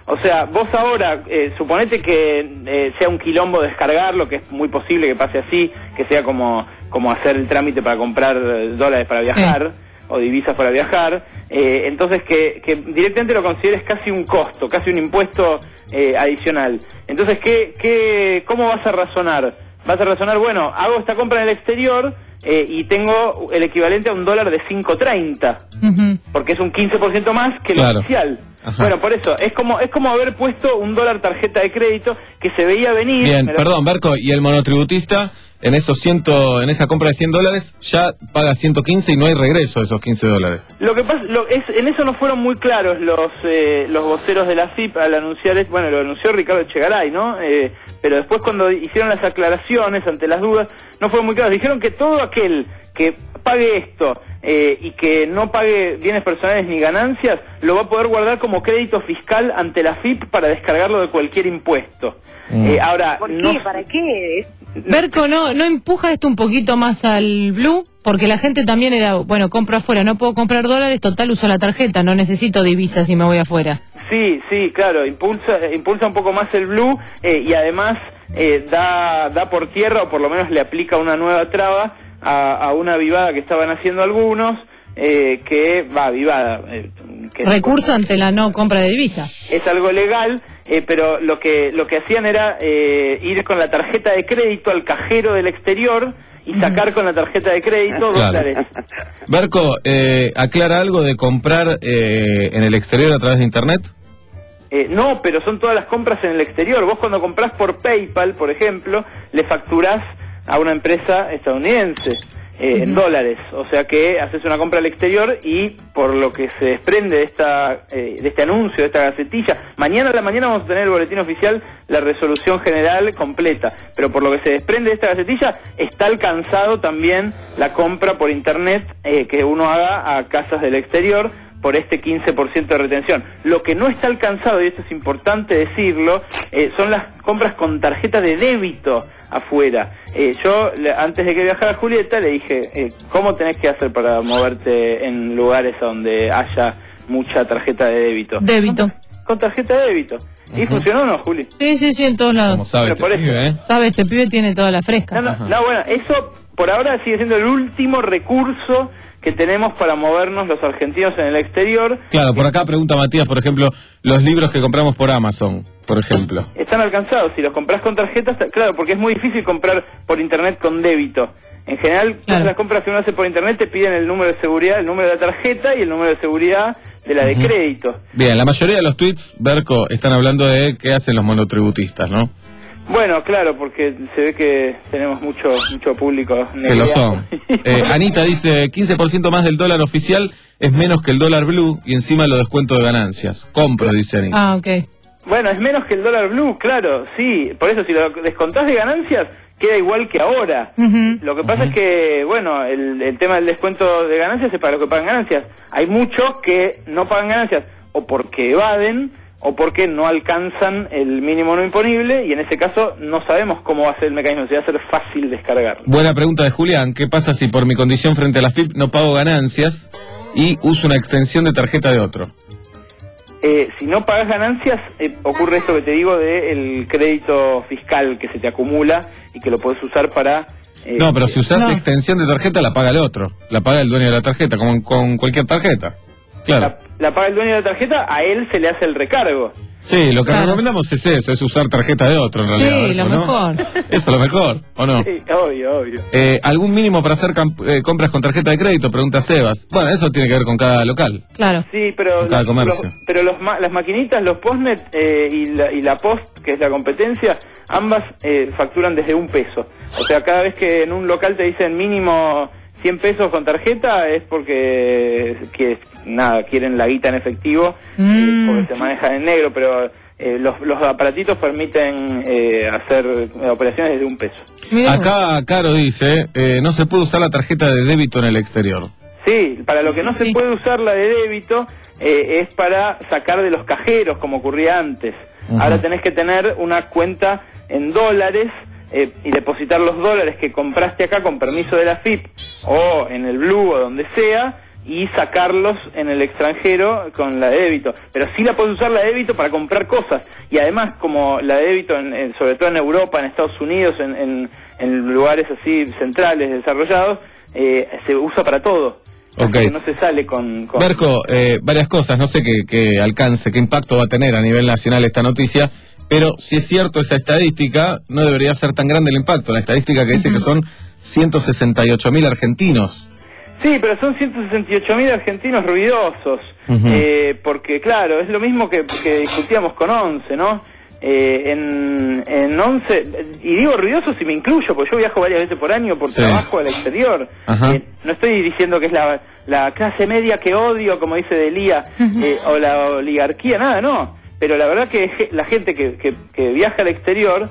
O sea, vos ahora, eh, suponete que eh, sea un quilombo descargarlo, que es muy posible que pase así, que sea como, como hacer el trámite para comprar eh, dólares para viajar, sí, o divisas para viajar, eh, entonces que, que directamente lo consideres casi un costo, casi un impuesto eh, adicional. Entonces, ¿qué, qué, ¿cómo vas a razonar? Vas a razonar, bueno, hago esta compra en el exterior eh, y tengo el equivalente a un dólar de cinco treinta, uh-huh, porque es un quince por ciento más que claro, lo oficial. Ajá. Bueno, por eso, es como es como haber puesto un dólar tarjeta de crédito que se veía venir. Bien, lo... perdón, Berco, y el monotributista en esos ciento, en esa compra de cien dólares ya paga ciento quince y no hay regreso de esos quince dólares. Lo que pasa, lo, es, en eso no fueron muy claros los eh, los voceros de la F I P al anunciar, es, bueno, lo anunció Ricardo Echegaray, ¿no? Eh, pero después cuando hicieron las aclaraciones ante las dudas, no fueron muy claros. Dijeron que todo aquel que pague esto eh, y que no pague bienes personales ni ganancias, lo va a poder guardar como crédito fiscal ante la F I P para descargarlo de cualquier impuesto. Mm. Eh, ahora, ¿por qué? No... ¿Para qué? Berco, ¿no, ¿no empuja esto un poquito más al blue? Porque la gente también era, bueno, compro afuera, no puedo comprar dólares, total uso la tarjeta, no necesito divisas si me voy afuera. Sí, sí, claro, impulsa impulsa un poco más el blue eh, y además eh, da, da por tierra, o por lo menos le aplica una nueva traba a, a una vivada que estaban haciendo algunos, eh, que va, vivada. Eh, que Recurso ante la no compra de divisa. Es algo legal, eh, pero lo que lo que hacían era eh, ir con la tarjeta de crédito al cajero del exterior y sacar con la tarjeta de crédito claro, dólares. Berco, eh, ¿aclara algo de comprar eh, en el exterior a través de internet? Eh, no, pero son todas las compras en el exterior. Vos cuando comprás por PayPal, por ejemplo, le facturás a una empresa estadounidense eh, uh-huh, en dólares. O sea que haces una compra al exterior y por lo que se desprende de esta eh, de este anuncio, de esta gacetilla, mañana a la mañana vamos a tener el boletín oficial, la resolución general completa. Pero por lo que se desprende de esta gacetilla, está alcanzado también la compra por internet eh, que uno haga a casas del exterior por este quince por ciento de retención. Lo que no está alcanzado, y esto es importante decirlo, eh, son las compras con tarjeta de débito afuera. Eh, yo, le, antes de que viajara Julieta, le dije, eh, ¿cómo tenés que hacer para moverte en lugares donde haya mucha tarjeta de débito? Débito. Con, con tarjeta de débito. ¿Y uh-huh, funcionó o no, Juli? Sí, sí, sí, en todos lados. Como sabe este pibe, ¿eh? Sabe, este pibe tiene toda la fresca. No, no, no, bueno, eso por ahora sigue siendo el último recurso que tenemos para movernos los argentinos en el exterior. Claro, por acá pregunta Matías, por ejemplo, los libros que compramos por Amazon, por ejemplo. Están alcanzados, si los compras con tarjetas, claro, porque es muy difícil comprar por internet con débito. En general, claro, todas las compras que uno hace por internet te piden el número de seguridad, el número de la tarjeta y el número de seguridad de la de uh-huh, crédito. Bien, la mayoría de los tweets, Berco, están hablando de qué hacen los monotributistas, ¿no? Bueno, claro, porque se ve que tenemos mucho mucho público negro. Que lo son. Eh, Anita dice, quince por ciento más del dólar oficial es menos que el dólar blue y encima lo descuento de ganancias. Compro, dice Anita. Ah, ok. Bueno, es menos que el dólar blue, claro, sí. Por eso, si lo descontás de ganancias, queda igual que ahora. Uh-huh. Lo que pasa uh-huh, es que, bueno, el, el tema del descuento de ganancias es para los que pagan ganancias. Hay muchos que no pagan ganancias o porque evaden o porque no alcanzan el mínimo no imponible, y en ese caso no sabemos cómo va a ser el mecanismo, si va a ser fácil descargar. Buena pregunta de Julián, ¿qué pasa si por mi condición frente a la F I P no pago ganancias y uso una extensión de tarjeta de otro? Eh, si no pagas ganancias, eh, ocurre esto que te digo del crédito fiscal que se te acumula y que lo puedes usar para... Eh, no, pero si usás no. extensión de tarjeta, la paga el otro, la paga el dueño de la tarjeta, como con cualquier tarjeta. Claro. La, la paga el dueño de la tarjeta, a él se le hace el recargo. Sí, lo que claro, recomendamos es eso, es usar tarjeta de otro en realidad. Sí, lo ¿no? mejor. Eso es lo mejor, ¿o no? Sí, obvio, obvio. Eh, ¿Algún mínimo para hacer eh, compras con tarjeta de crédito? Pregunta Sebas. Bueno, eso tiene que ver con cada local. Claro. Sí, pero, con cada los, comercio. Los, pero los, las maquinitas, los postnet eh, y, la, y la post, que es la competencia, ambas eh, facturan desde un peso. O sea, cada vez que en un local te dicen mínimo cien pesos con tarjeta es porque que, nada, quieren la guita en efectivo, mm. eh, porque se manejan en negro, pero eh, los, los aparatitos permiten eh, hacer operaciones desde un peso. Mirá. Acá Caro dice, eh, no se puede usar la tarjeta de débito en el exterior. Sí, para lo que no sí. se puede usar la de débito eh, es para sacar de los cajeros, como ocurría antes. Uh-huh. Ahora tenés que tener una cuenta en dólares Eh, y depositar los dólares que compraste acá con permiso de la F I P o en el Blue o donde sea, y sacarlos en el extranjero con la de débito. Pero sí la puedes usar la de débito para comprar cosas. Y además, como la de débito, en, en, sobre todo en Europa, en Estados Unidos, en, en, en lugares así centrales, desarrollados, eh, se usa para todo. Ok. Así que no se sale con... con... Berco, eh, varias cosas, no sé qué, qué alcance, qué impacto va a tener a nivel nacional esta noticia, pero si es cierto esa estadística, no debería ser tan grande el impacto. La estadística que dice uh-huh. que son ciento sesenta y ocho mil argentinos. Sí, pero son ciento sesenta y ocho mil argentinos ruidosos, uh-huh. eh, porque claro, es lo mismo que, que discutíamos con once, ¿no? Eh, en, en once, y digo ruidosos y me incluyo, porque yo viajo varias veces por año por sí. trabajo al exterior. Eh, no estoy diciendo que es la, la clase media que odio, como dice Delía, uh-huh. eh, o la oligarquía, nada, no. Pero la verdad que la gente que, que, que viaja al exterior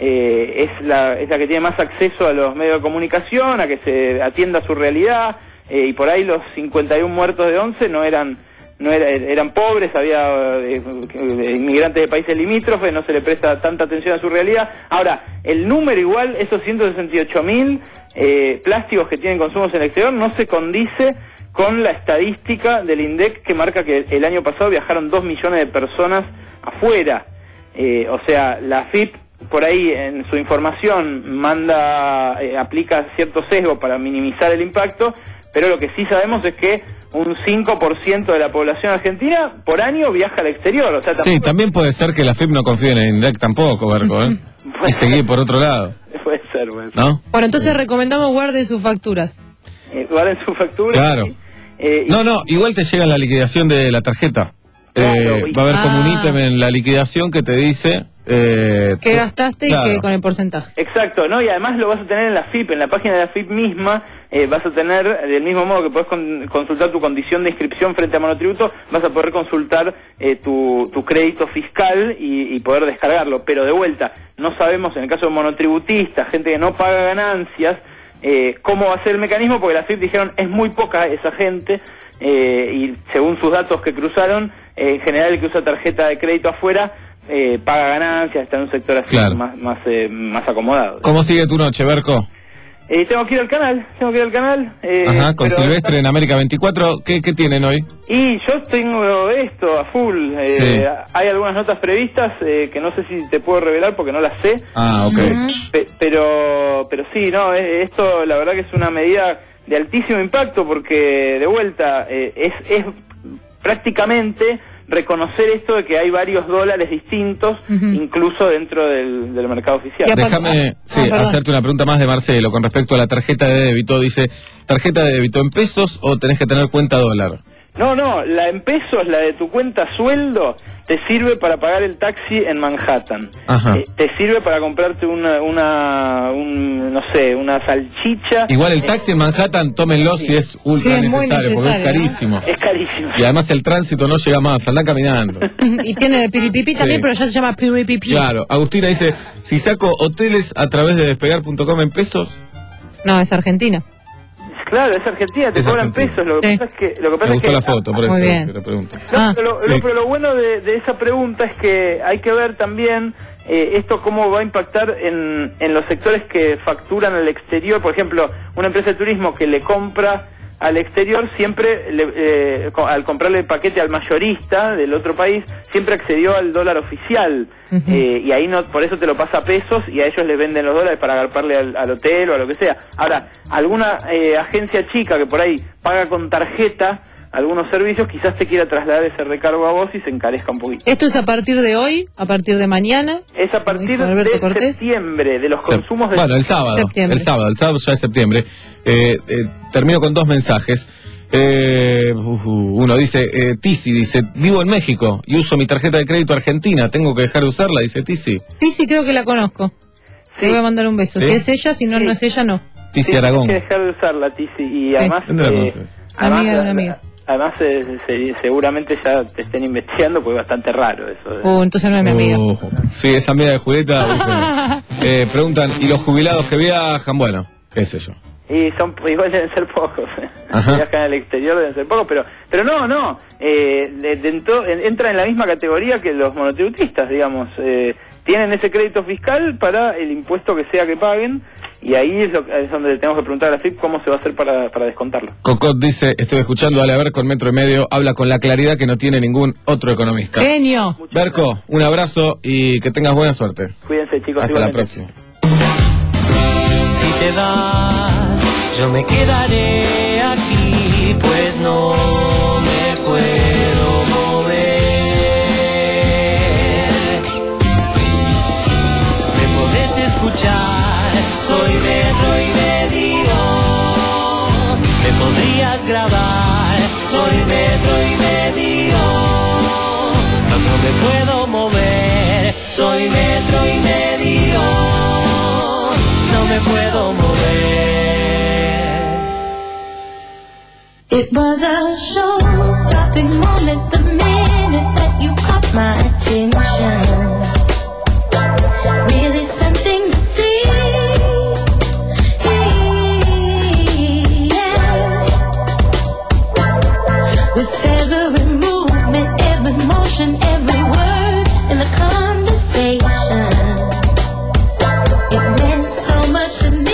eh, es, la, es la que tiene más acceso a los medios de comunicación, a que se atienda su realidad, eh, y por ahí los cincuenta y uno muertos de once no eran... no era, eran pobres, había eh, inmigrantes de países limítrofes, no se le presta tanta atención a su realidad. Ahora, el número igual, esos ciento sesenta y ocho mil eh, plásticos que tienen consumos en el exterior, no se condice con la estadística del INDEC que marca que el año pasado viajaron dos millones de personas afuera. Eh, o sea, la A F I P por ahí en su información manda, eh, aplica cierto sesgo para minimizar el impacto, pero lo que sí sabemos es que un cinco por ciento de la población argentina por año viaja al exterior. O sea, tampoco... Sí, también puede ser que la F I P no confíe en el INDEC tampoco, Berco, ¿eh? Y seguir por otro lado. Puede ser, puede ser. ¿No? Bueno, entonces recomendamos guarden sus facturas. Eh, guarden sus facturas. Claro. Y, eh, y... No, no, igual te llega la liquidación de la tarjeta. Claro, eh, y... va a haber Ah. como un ítem en la liquidación que te dice... Eh, ¿Qué gastaste claro. y qué con el porcentaje? Exacto, ¿no? Y además lo vas a tener en la F I P, en la página de la F I P misma, eh, vas a tener, del mismo modo que podés con, consultar tu condición de inscripción frente a monotributo, vas a poder consultar eh, tu, tu crédito fiscal y, y poder descargarlo. Pero de vuelta, no sabemos, en el caso de monotributistas, gente que no paga ganancias, eh, cómo va a ser el mecanismo, porque la F I P dijeron es muy poca esa gente, eh, y según sus datos que cruzaron, eh, en general el que usa tarjeta de crédito afuera, Eh, paga ganancias, está en un sector así claro. más más, eh, más acomodado. ¿Cómo sigue tu noche, Berco? Eh, tengo que ir al canal, tengo que ir al canal. Eh, Ajá, con pero... Silvestre en América veinticuatro, ¿qué, qué tienen hoy? Y yo tengo esto a full. Eh, Sí. Hay algunas notas previstas eh, que no sé si te puedo revelar porque no las sé. Ah, ok. Pe- pero, pero sí, no, eh, esto la verdad que es una medida de altísimo impacto porque de vuelta eh, es, es prácticamente reconocer esto de que hay varios dólares distintos, uh-huh. incluso dentro del, del mercado oficial. Déjame sí, ah, hacerte una pregunta más de Marcelo con respecto a la tarjeta de débito. Dice, ¿tarjeta de débito en pesos o tenés que tener cuenta dólar? No, no, la en pesos, la de tu cuenta sueldo, te sirve para pagar el taxi en Manhattan. Ajá. Eh, te sirve para comprarte una, una un, no sé, una salchicha. Igual el taxi en Manhattan, tómenlo si es ultra sí, es necesario, porque es ¿no? carísimo. Es carísimo. Y además el tránsito no llega más, anda caminando. Y tiene el piripipi también, Sí. pero ya se llama piripipi. Claro, Agustina dice, si saco hoteles a través de despegar punto com en pesos... No, es Argentina. Claro, es Argentina, te Es cobran Argentina. pesos. Lo que Sí. pasa es que... Lo que pasa Me gustó es que, la foto, por eso Muy bien. que te pregunto. No, Ah. pero, lo, Sí. lo- pero lo bueno de, de esa pregunta es que hay que ver también eh, esto cómo va a impactar en, en los sectores que facturan al exterior. Por ejemplo, una empresa de turismo que le compra al exterior siempre, le, eh, co- al comprarle el paquete al mayorista del otro país, siempre accedió al dólar oficial. Ujú. eh, y ahí no, por eso te lo pasa a pesos y a ellos les venden los dólares para agarparle al, al hotel o a lo que sea. Ahora, alguna eh, agencia chica que por ahí paga con tarjeta algunos servicios, quizás te quiera trasladar ese recargo a vos y se encarezca un poquito. Esto es a partir de hoy, a partir de mañana. Es a partir dijo Alberto de Cortés. septiembre, de los Se- consumos de... Bueno, el sábado, Septiembre. el sábado, el sábado ya es septiembre. Eh, eh, termino con dos mensajes. Eh, uh, uh, uno dice, eh, Tizi dice, vivo en México y uso mi tarjeta de crédito argentina, ¿tengo que dejar de usarla? Dice Tizi. Sí, sí, creo que la conozco. Le voy a mandar un beso. ¿Sí? Si es ella, si no, Sí. no es ella, no. Tizi Sí, Aragón. tienes que dejar de usarla, Tizi, y además... ¿Dónde la eh, conoces? además, Amiga de una la- amiga. Además, eh, se- seguramente ya te estén investigando, porque es bastante raro eso. eh. Uh, entonces no es mi amiga. Uh, sí, esa amiga de Julieta. búsquenla. eh, preguntan, ¿y los jubilados que viajan? Bueno, qué sé yo. Y son, igual deben ser pocos. Ajá. Viajan al exterior deben ser pocos, pero pero no, no. Eh, de- dentro, en- entra en la misma categoría que los monotributistas, digamos. Eh, tienen ese crédito fiscal para el impuesto que sea que paguen y ahí es, lo, es donde tenemos que preguntar a la F I P cómo se va a hacer para, para descontarlo. Cocot dice, estoy escuchando a la ver con metro y medio, habla con la claridad que no tiene ningún otro economista. Genio. Berco, un abrazo y que tengas buena suerte. Cuídense, chicos. Hasta la igualmente. próxima. Si te vas, yo me quedaré aquí, pues no me puedo mover. Me podés escuchar, soy metro y medio. Me podrías grabar, soy metro y medio. Mas no me puedo mover, soy metro y medio. No me puedo mover. It was a show-stopping moment the minute that you caught my attention. Really something to see. Yeah. With every movement, every motion, every word in the conversation, it meant so much to me.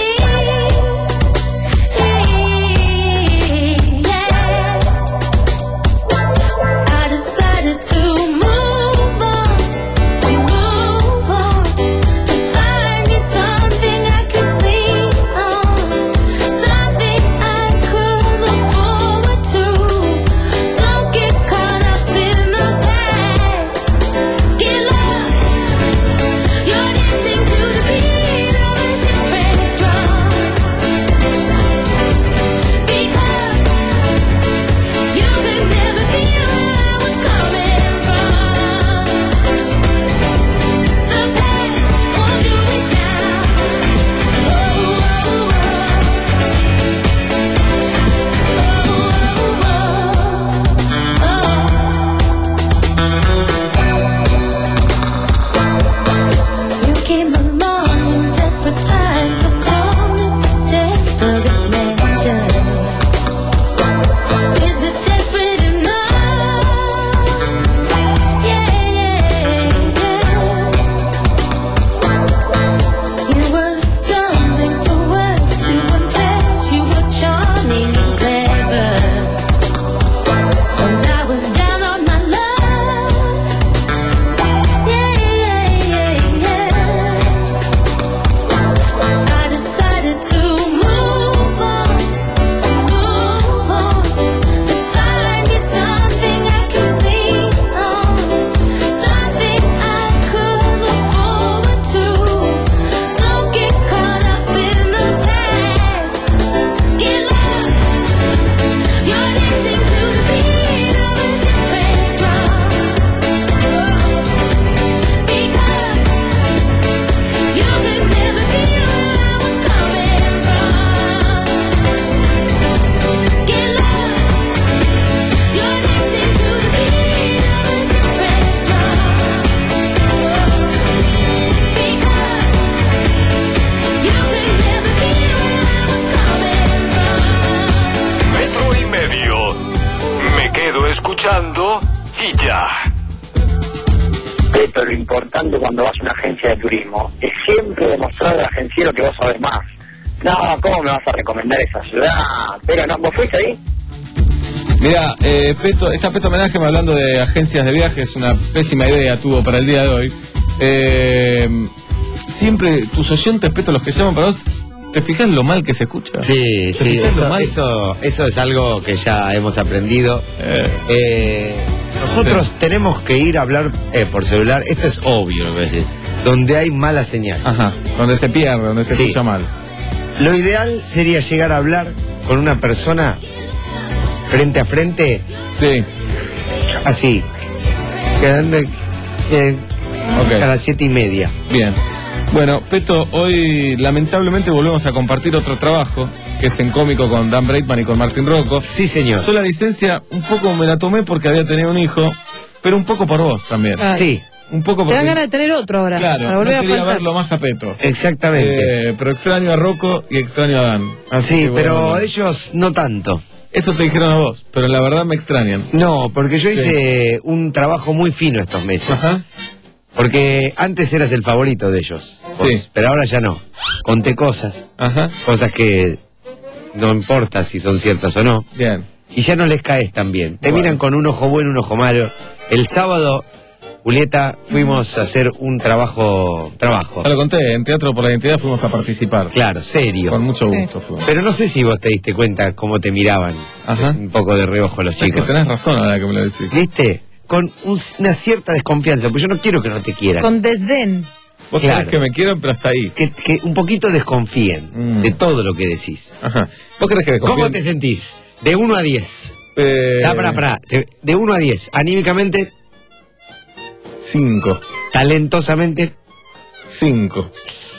Y ya. Pero lo importante cuando vas a una agencia de turismo es siempre demostrar al agenciero que vos sabés más. No, ¿cómo me vas a recomendar esa ciudad? Pero no, ¿vos fuiste ahí? Mira, eh, Peto, está Peto Homenaje hablando de agencias de viajes, una pésima idea tuvo para el día de hoy. Eh, siempre tus oyentes, Peto, los que llaman para vos, ¿te fijas lo mal que se escucha? Sí, sí, eso, eso, eso es algo que ya hemos aprendido. Eh, eh, nosotros sí. tenemos que ir a hablar eh, por celular, esto es obvio lo que voy a decir, donde hay mala señal. Ajá, donde se pierde, donde se sí. escucha mal. Lo ideal sería llegar a hablar con una persona frente a frente. Sí. Así. Quedando eh, okay. a las siete y media. Bien. Bueno, Peto, hoy lamentablemente volvemos a compartir otro trabajo, que es en cómico con Dan Breitman y con Martín Rocco. Sí, señor. Yo la licencia un poco me la tomé porque había tenido un hijo, pero un poco por vos también. Ay. Sí. Un poco porque... Te dan ganas de tener otro ahora. Claro, para volver no quería a faltar. verlo más a Peto. Exactamente. Eh, pero extraño a Rocco y extraño a Dan. Así sí, que, bueno, pero bueno. ellos no tanto. Eso te dijeron a vos, pero la verdad me extrañan. No, porque yo sí. hice un trabajo muy fino estos meses. Ajá. Porque antes eras el favorito de ellos. Vos, sí. Pero ahora ya no. conté cosas, Ajá. cosas que no importa si son ciertas o no. Bien. Y ya no les caes tan bien. Te Bueno. miran con un ojo bueno, un ojo malo. El sábado, Julieta, fuimos a hacer un trabajo, trabajo. Ya lo conté, en Teatro por la Identidad fuimos a participar. Claro, serio. Con mucho gusto fuimos. Pero no sé si vos te diste cuenta cómo te miraban. Ajá. Un poco de reojo los Es que chicos. tenés razón ahora que me lo decís. ¿Viste? Con un- una cierta desconfianza, porque yo no quiero que no te quieran. Con desdén. Vos Claro. querés que me quieran, pero hasta ahí. Que, que un poquito desconfíen Mm. de todo lo que decís. Ajá. ¿Vos querés que desconfíen? ¿Cómo te sentís? De uno a diez. Eh, Ah, pará, pará. Te- De uno a diez. Anímicamente, Cinco. talentosamente, Cinco.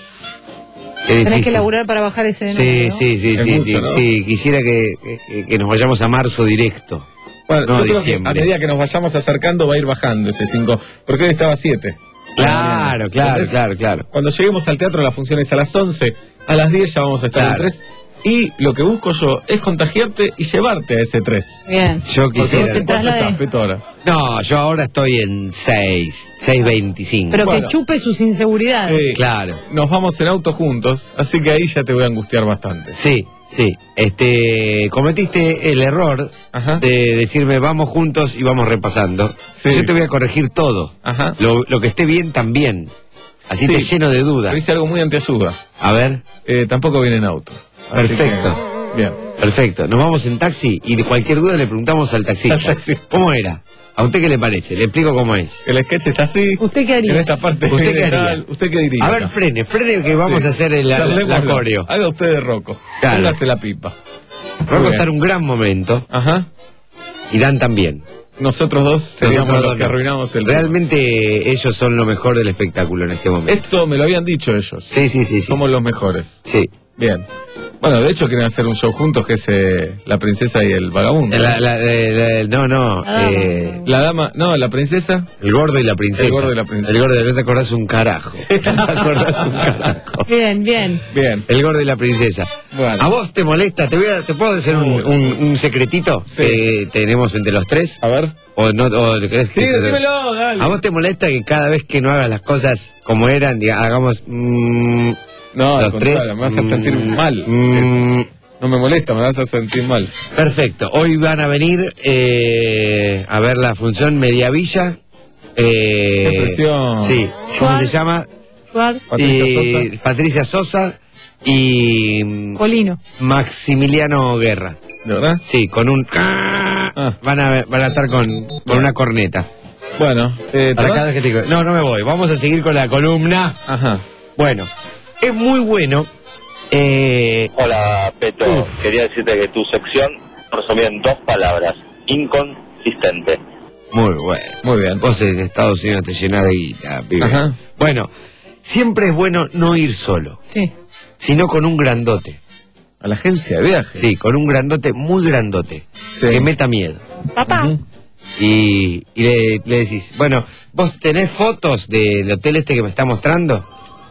qué Tenés que difícil. laburar para bajar ese Sí, número, ¿no? sí, sí, Es sí, mucho, sí, ¿no? sí. Quisiera que, que- que nos vayamos a marzo directo. Bueno, No, yo creo que diciembre. a medida que nos vayamos acercando va a ir bajando ese cinco. Porque hoy estaba a siete. Claro, claro, Entonces, claro, claro. Cuando lleguemos al teatro, la función es a las once. A las diez ya vamos a estar Claro. en tres. Y lo que busco yo es contagiarte y llevarte a ese tres. Bien. Yo Porque quisiera. vos en cuánto estás, Petora. No, yo ahora estoy en seis, seis veinticinco. Pero Bueno. que chupe sus inseguridades. Sí. Claro. Nos vamos en auto juntos, así que ahí ya te voy a angustiar bastante. Sí, sí. Este, cometiste el error Ajá. de decirme vamos juntos y vamos repasando. Sí. Yo te voy a corregir todo. Ajá. Lo, lo que esté bien también. Así Sí. te lleno de dudas. Pero hice algo muy antiayuda. A ver, Eh, tampoco viene en auto. Así perfecto. que, bien. Perfecto. Nos vamos en taxi y de cualquier duda le preguntamos al taxista. Al taxista. ¿Cómo era? ¿A usted qué le parece? Le explico cómo es. El sketch es así. ¿Usted qué haría? En esta parte ¿Usted qué viene haría? tal. ¿Usted qué diría? A ver, frene, frene que vamos Sí. a hacer el, la, la, Charlémoslo. coreo. Haga usted de Rocco. Claro. Póngase la pipa. Rocco Muy está en bien. un gran momento Ajá. y Dan también. Nosotros dos seríamos Nosotros los dos que no. arruinamos el Realmente ellos son lo mejor del espectáculo en este momento. Esto me lo habían dicho ellos. Sí, sí, sí. sí. Somos los mejores. Sí. Bien. Bueno, de hecho quieren hacer un show juntos que es eh, La Princesa y el Vagabundo. La- la- la- la- no, no. Ah, eh, La dama, no, la princesa. el gordo y la princesa. El gordo y la princesa. El gordo y la princesa, te acordás un carajo. Te acordás un carajo. Bien, bien. Bien. El gordo y la princesa. Bueno. ¿A vos te molesta? ¿Te, voy a- ¿te puedo decir un, un- un secretito Sí. que tenemos entre los tres? A ver. ¿O no? O te crees Sí, que te- decímelo, dale. ¿A vos te molesta que cada vez que no hagas las cosas como eran, diga, hagamos... mm, No, al los contrario, tres? me vas a sentir mm, mal. mm, Eso. No me molesta, me vas a sentir mal. Perfecto. Hoy van a venir eh, a ver la función Mediavilla. Eh, Qué presión. Sí. ¿Cómo Juan. se llama? Suar, Patricia Y- Sosa. Patricia Sosa y mm, Polino. Maximiliano Guerra. ¿De verdad? Sí, con un... Ah. Van a, van a estar con, con una corneta. Bueno, eh, ¿te Para vas? cada vez que te- No, no me voy. Vamos a seguir con la columna. Ajá. Bueno, es muy bueno. Eh, Hola, Peto. Uf. Quería decirte que tu sección resumía en dos palabras. Inconsistente. muy bueno. Muy bien. Vos en Estados Unidos te llenás de guita, pibe. Ajá. Bueno, siempre es bueno no ir solo, Sí. sino con un grandote. A la agencia de viaje. Sí, con un grandote muy grandote. Sí. Que meta miedo. Papá. Ujú. Y, y le, le decís, bueno, ¿vos tenés fotos del hotel este que me está mostrando?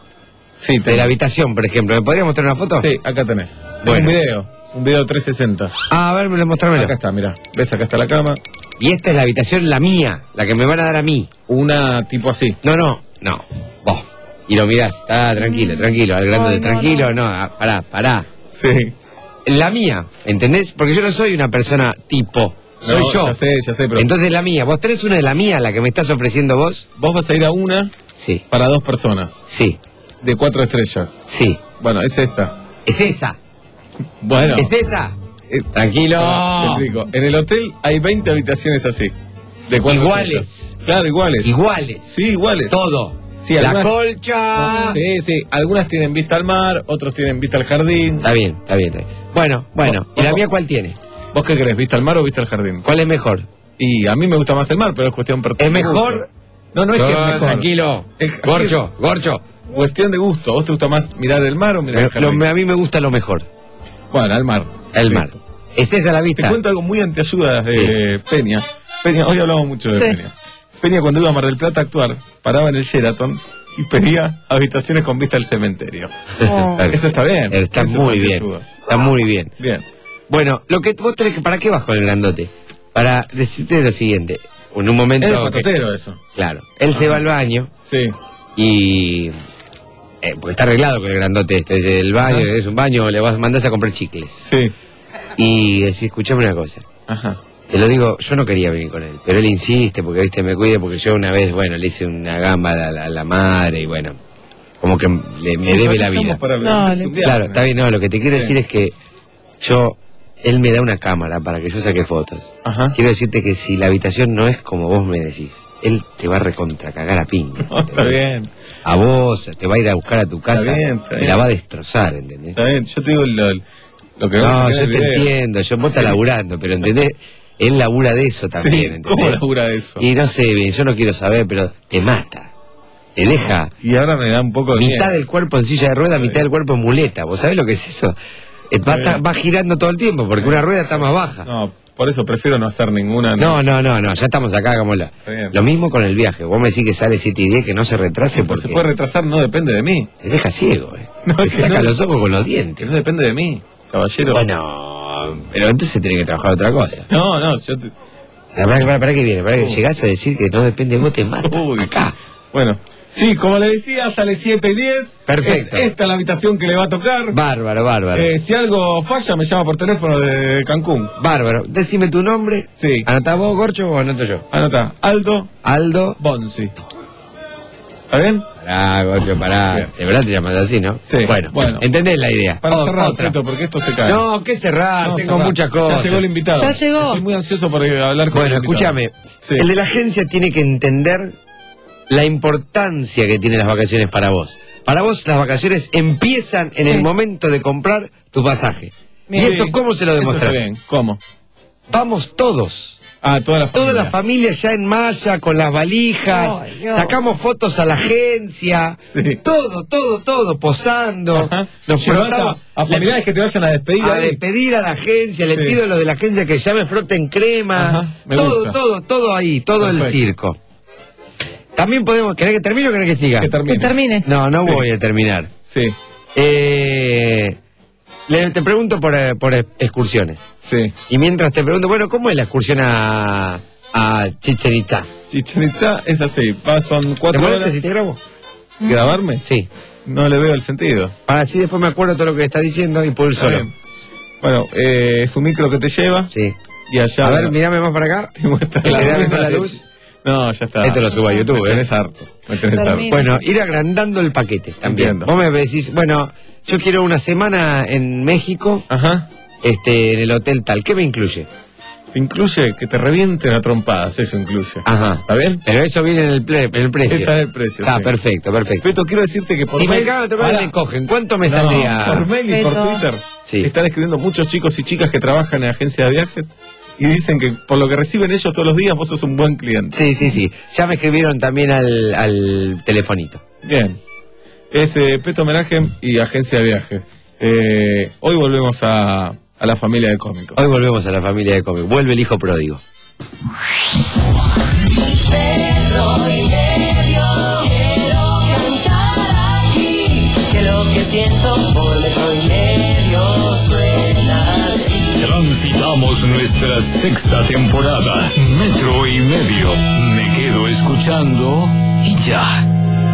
Sí, De tengo. la habitación, por ejemplo. ¿Me podrías mostrar una foto? Sí, acá tenés. Tengo Bueno. un video. Un video trescientos sesenta. Ah, a ver, me lo mostrármelo. Acá está, mira. ¿Ves? Acá está la cama. Y esta es la habitación, la mía, la que me van a dar a mí. Una tipo así. No, no, no. Vos. Y lo mirás. Ah, tranquilo, tranquilo. Al grandote, Ay, no, tranquilo. No, ah, pará, pará. Sí. La mía, ¿entendés? Porque yo no soy una persona tipo. Soy No, yo. Ya sé, ya sé, pero Entonces la mía. ¿Vos tenés una de la mía, la que me estás ofreciendo vos? vos vas a ir a una Sí, para dos personas. sí, De cuatro estrellas. sí. Bueno, es esta. Es esa. Bueno. Es esa. eh, Tranquilo. Te explico. En el hotel hay veinte habitaciones así. De cuatro Iguales. estrellas. Claro, iguales. Iguales. Sí, iguales. Todo. Sí, la algunas- colcha. Sí, sí. Algunas tienen vista al mar, otros tienen vista al jardín. Está bien, está bien, está bien. Bueno, bueno. Vos- ¿Y la vos- mía cuál tiene? ¿Vos qué crees? ¿Vista al mar o vista al jardín? ¿Cuál es mejor? Y a mí me gusta más el mar, pero es cuestión per- ¿Es mejor? No, no es que es Ah, mejor. tranquilo. Es- Gorcho, Gorcho. Cuestión de gusto. ¿Vos te gusta más mirar el mar o mirar el Me- lo- jardín? a mí me gusta lo mejor. Bueno, al mar. El mar. Listo. ¿Es esa la Te vista? cuento algo muy antiayuda de Peña. Peña, hoy hablamos mucho de Sí. Peña. Peña cuando iba a Mar del Plata a actuar, paraba en el Sheraton y pedía habitaciones con vista al cementerio. Oh. Eso está bien. Está Eso es muy bien. antiayuda. Está muy bien. Bien. Bueno, lo que vos tenés que... ¿Para qué bajo el grandote? Para decirte lo siguiente. En un momento... Es de que- patatero eso. claro. Él se va al baño Sí. y... Eh, porque está arreglado con el grandote este. Es el baño, es un baño, le vas mandás a comprar chicles. Sí. Y decís, escuchame una cosa. Ajá. Te lo digo, yo no quería venir con él, pero él insiste porque, viste, me cuide, porque yo una vez, bueno, le hice una gamba a la, a la madre y bueno, como que le, me Sí, debe la estamos vida. para No, hablar. le- Claro, está bien, no, lo que te quiero Sí. decir es que yo, él me da una cámara para que yo saque fotos. Ajá. Quiero decirte que si la habitación no es como vos me decís, él te va a recontra cagar a piña. No, está bien. A vos, te va a ir a buscar a tu casa bien, está y bien. la va a destrozar, ¿entendés? Está bien, yo te digo lo, lo que No, vamos a yo sacar en te el video. entiendo, yo vos estás Sí. laburando, pero ¿entendés? Él labura de eso también, Sí, ¿entendés? ¿cómo labura eso? Y no sé bien, yo no quiero saber, pero te mata. Te deja Y ahora me da un poco de mitad miedo. del cuerpo en silla de ruedas, mitad del cuerpo en muleta. ¿Vos sabés lo que es eso? Eh, Va, Está bien. va girando todo el tiempo, porque una rueda está más baja. No, por eso prefiero no hacer ninguna. No, no, no, no, ya estamos acá como la... Está bien. Lo mismo con el viaje. Vos me decís que sale siete y diez, que no se retrase Pero porque se puede retrasar, no depende de mí. te deja ciego, eh. No, te es que saca no- los ojos con los Que dientes. no depende de mí, caballero. Bueno, pero entonces tenés que trabajar otra cosa. No, no, yo te... Para, para, para que viene, para que llegás a decir que no depende de vos, te mata. Uy. Acá. Bueno, sí, como le decía, sale siete y diez. Perfecto. Es esta la habitación que le va a tocar. Bárbaro, bárbaro. Eh, si algo falla, me llama por teléfono de Cancún. Bárbaro. Decime tu nombre. Sí. ¿Anotás vos, Gorcho, o anoto yo? Anota, Aldo Aldo. Bonzi. ¿Está bien? Pará, Gorcho, pará. Bien. De verdad te llamas así, ¿no? Sí, Bueno, bueno. ¿entendés la idea? Para O- cerrar, otra. Peto, porque esto se cae. No, ¿qué cerrar? No, Tengo cerrar. muchas cosas. Ya llegó el invitado. Ya llegó. Estoy muy ansioso por eh, hablar con Bueno, el invitado. escúchame. Sí. El de la agencia tiene que entender la importancia que tienen las vacaciones para vos. Para vos las vacaciones empiezan en Sí. el momento de comprar tu pasaje. Bien. ¿Y esto cómo se lo Eso está demostrás? bien. ¿Cómo? Vamos todos. Ah, toda la familia. Toda la familia ya en malla, con las valijas, Ay, no. sacamos fotos a la agencia, Sí. todo, todo, todo, posando. Ajá. Nos Llevas frotamos- a, a familiares que te vayan a despedir a ahí. despedir a la agencia, le Sí. pido a los de la agencia que ya me froten crema, Ajá, me todo, gusta. todo, todo ahí, todo el Perfecto. circo. También podemos, ¿querés que termine o querés que siga? Que termine. Que termines. No, no Sí. voy a terminar. Sí, Eh, le- te pregunto por, eh, por excursiones. sí. Y mientras te pregunto, bueno, ¿cómo es la excursión a, a Chichen Itza? Chichen Itza es así. Va, son ¿Te cuatro molesta horas. si te grabo? ¿Grabarme? Sí. No le veo el sentido. Para así después me acuerdo todo lo que está diciendo y puedo ir Está solo. bien. Bueno, eh, es un micro que te lleva. Sí. Y allá. A ver, mirame más para acá. te muestra ¿Le la da luna con la de- luz? No, ya está. Esto lo subo a YouTube, Me ¿eh? tenés harto. Me tenés harto. Termina. Bueno, ir agrandando el paquete también. Entiendo. Vos me decís, bueno, yo quiero una semana en México, Ajá. este, en el hotel tal. ¿Qué me incluye? Te incluye que te revienten a trompadas, eso incluye. Ajá. ¿Está bien? Pero eso viene en el, ple- en el precio. Está en el precio. Está sí. perfecto, perfecto. Peto, quiero decirte que por Si me mail- cagan a trompadas Pará. me cogen. ¿Cuánto me No, saldría? por mail y por Peto. Twitter. Sí. Están escribiendo muchos chicos y chicas que trabajan en agencia de viajes y dicen que por lo que reciben ellos todos los días vos sos un buen cliente. Sí, sí, sí. Ya me escribieron también al, al telefonito. Bien. Es eh, Peto Homenaje y agencia de viajes. Eh, hoy volvemos a, a la familia de cómicos. Hoy volvemos a la familia de cómic. Vuelve el hijo pródigo. Que lo que siento por metro y medio suena así. Transitamos nuestra sexta temporada. Metro y medio. Me quedo escuchando y ya.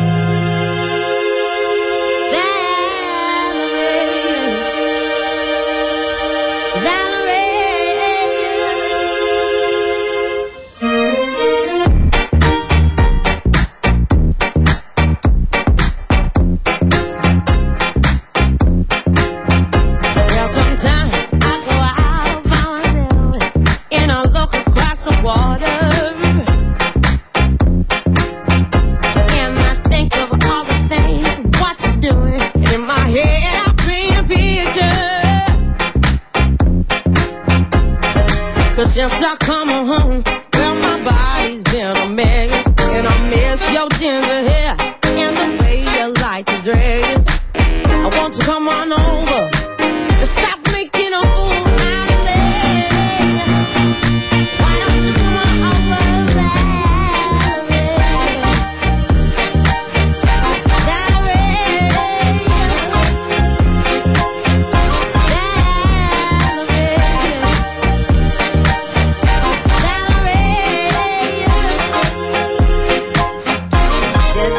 Well, sometimes I go out by myself and I look across the water, and I think of all the things what you're doing. And in my head I paint a picture. 'Cause since I come home, well my body's been a mess, and I miss your ginger hair and the way you like to dress. I want to come on over. Stop making a fool out of me. Why don't you come on over, Valerie? Valerie. Valerie. Valerie.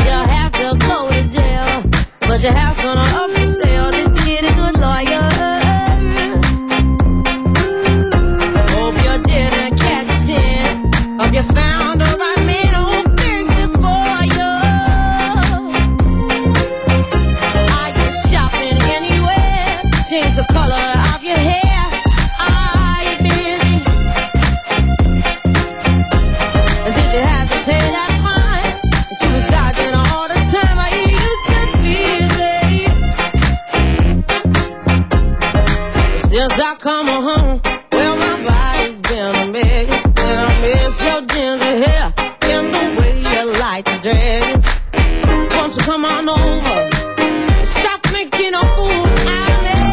come home, well, my body's been a mess, and I miss your ginger hair, and the way you like the dress. Won't you come on over, stop making a fool out of me?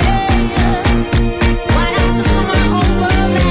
Why don't you come on over,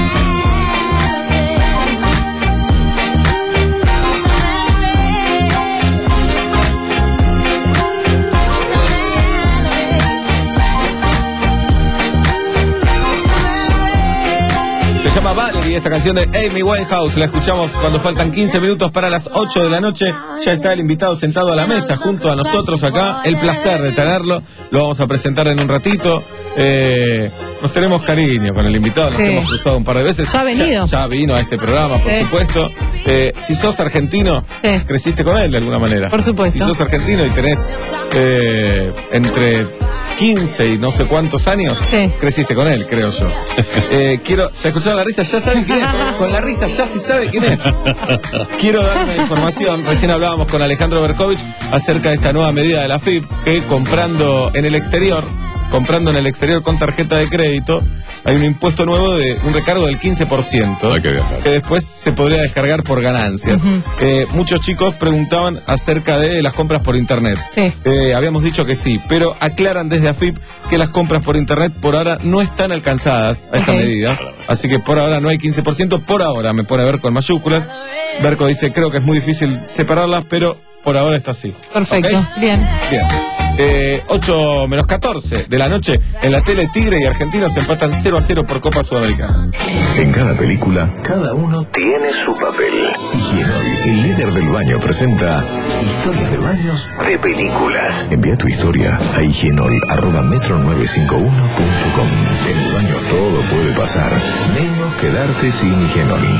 Se llama Valerie, esta canción de Amy Winehouse. La escuchamos cuando faltan quince minutos para las ocho de la noche. Ya está el invitado sentado a la mesa junto a nosotros acá. El placer de tenerlo. Lo vamos a presentar en un ratito. Eh, nos tenemos cariño con el invitado. Nos Sí. hemos cruzado un par de veces. Ya ha venido. Ya, ya vino a este programa, por Sí. supuesto. Eh, si sos argentino, Sí. creciste con él de alguna manera. Por supuesto. Si sos argentino y tenés eh, entre quince y no sé cuántos años, Sí. creciste con él, creo yo. Eh, quiero, ya escucharon la risa, ya saben quién es. Con la risa ya sí sabe quién es. Quiero dar una información. Recién hablábamos con Alejandro Berkovich acerca de esta nueva medida de la F I P, que comprando en el exterior, comprando en el exterior con tarjeta de crédito, hay un impuesto nuevo de un recargo del quince por ciento, Hay que viajar. que después se podría descargar por ganancias. Ujú. Eh, muchos chicos preguntaban acerca de las compras por internet. Sí. Eh, habíamos dicho que sí, pero aclaran desde A F I P que las compras por internet por ahora no están alcanzadas a esta Ok. medida. Así que por ahora no hay quince por ciento, por ahora me pone a ver con mayúsculas. Berco dice, creo que es muy difícil separarlas, pero por ahora está así. Perfecto, ¿Ok? bien. Bien. Eh, ocho menos catorce de la noche en la tele. Tigre y Argentinos empatan cero a cero por Copa Sudamericana. En cada película, cada uno tiene su papel. Higienol, el líder del baño, presenta historias de baños de películas. Envía tu historia a higienol arroba metro nueve cinco uno punto com. En el baño todo puede pasar, menos quedarte sin Higienol.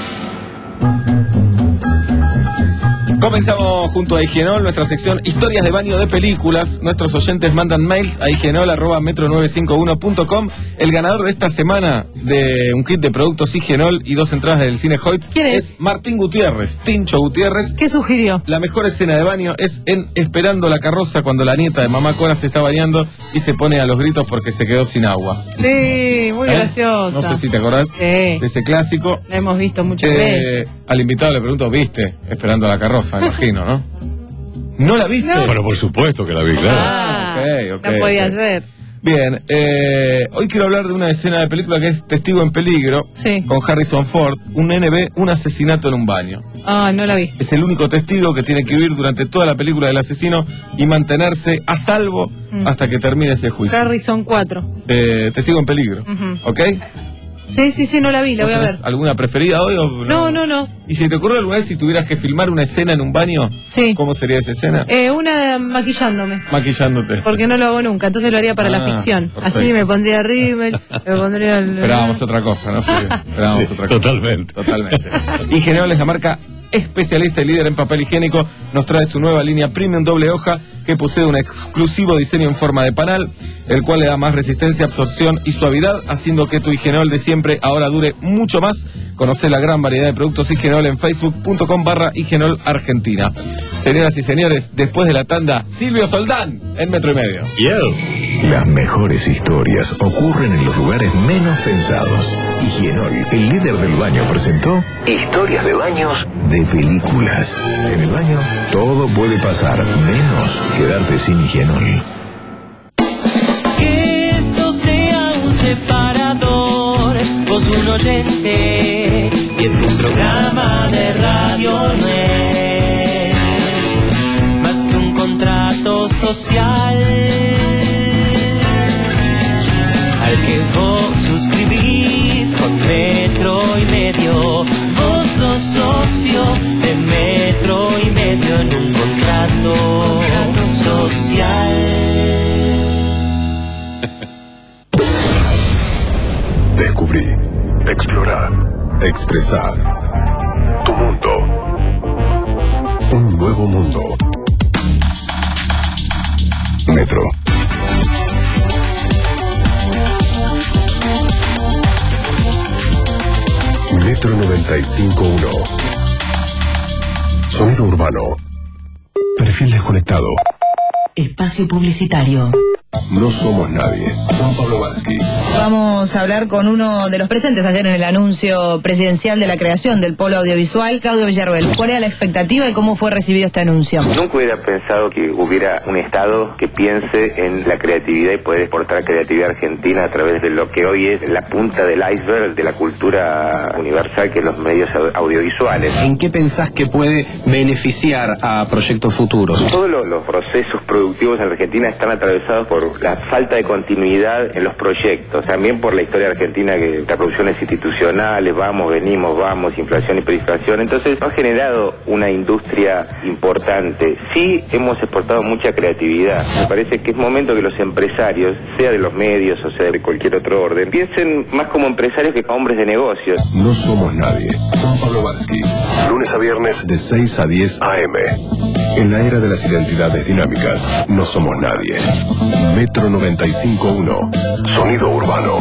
Comenzamos junto a Higienol, nuestra sección Historias de baño de películas. Nuestros oyentes mandan mails a higienol arroba metro nueve cinco uno punto com. El ganador de esta semana de un kit de productos Higienol y dos entradas del Cine Hoyts ¿Quién es? Martín Gutiérrez, Tincho Gutiérrez. ¿Qué sugirió? La mejor escena de baño es en Esperando la carroza, cuando la nieta de mamá Cora se está bañando y se pone a los gritos porque se quedó sin agua. Sí, muy ¿Eh? graciosa. No sé si te acordás Sí. de ese clásico. La hemos visto muchas veces. Eh, al invitado le pregunto, ¿viste? Esperando la carroza, me imagino, ¿no? ¿No la viste? No. Bueno, por supuesto que la vi, claro. Ah, ok, ok, no podía ok. ser. Bien, eh, hoy quiero hablar de una escena de película que es Testigo en Peligro, Sí. con Harrison Ford, un N B, un asesinato en un baño. Ah, no la vi. Es el único testigo que tiene que huir durante toda la película del asesino y mantenerse a salvo Mm. hasta que termine ese juicio. Harrison cuatro. Eh, Testigo en Peligro, Ujú. ¿ok? Sí, sí, sí, no la vi, la voy a ver. ¿Tenés ¿Alguna preferida hoy o no? No, no, no. ¿Y si te ocurre alguna vez si tuvieras que filmar una escena en un baño? Sí. ¿Cómo sería esa escena? Eh, una maquillándome. Maquillándote. Porque no lo hago nunca, entonces lo haría para la Ah, ficción. perfecto. Así me pondría rímel, me pondría el... Esperábamos otra cosa, ¿no? Sí, esperábamos Sí, otra cosa. totalmente. Totalmente. Higienol es la marca especialista y líder en papel higiénico. Nos trae su nueva línea Premium doble hoja que posee un exclusivo diseño en forma de panal, el cual le da más resistencia, absorción y suavidad, haciendo que tu Higienol de siempre ahora dure mucho más. Conoce la gran variedad de productos Higienol en facebook punto com barra Higienol Argentina. Señoras y señores, después de la tanda, Silvio Soldán en Metro y Medio. Las mejores historias ocurren en los lugares menos pensados. Higienol, el líder del baño, presentó historias de baños de películas. En el baño todo puede pasar, menos quedarte sin Higienol. Que esto sea un separador, vos un oyente, y es un programa de radio, no es más que un contrato social al que vos suscribís con Metro y Medio. Vos sos socio de Metro y Medio en un contrato social. Descubrí, explorar, expresar tu mundo. Un nuevo mundo. Metro. Metro noventa y cinco punto uno. Sonido urbano. Perfil desconectado. Espacio publicitario. No somos nadie. Juan Pablo Varsky. Vamos a hablar con uno de los presentes ayer en el anuncio presidencial de la creación del Polo Audiovisual, Claudio Villarroel. ¿Cuál era la expectativa y cómo fue recibido este anuncio? Nunca hubiera pensado que hubiera un Estado que piense en la creatividad y poder exportar creatividad argentina a través de lo que hoy es la punta del iceberg de la cultura universal, que es los medios audiovisuales. ¿En qué pensás que puede beneficiar a proyectos futuros? Todos los, los procesos productivos en Argentina están atravesados por la falta de continuidad en los proyectos, también por la historia argentina, que las producciones institucionales, vamos, venimos, vamos, inflación, hiperinflación, entonces no ha generado una industria importante. Sí hemos exportado mucha creatividad. Me parece que es momento que los empresarios, sea de los medios o sea de cualquier otro orden, piensen más como empresarios que como hombres de negocios. No somos nadie. Juan Pablo Varsky. Lunes a viernes de seis a diez a eme. En la era de las identidades dinámicas, no somos nadie. Metro noventa y cinco punto uno. Sonido urbano.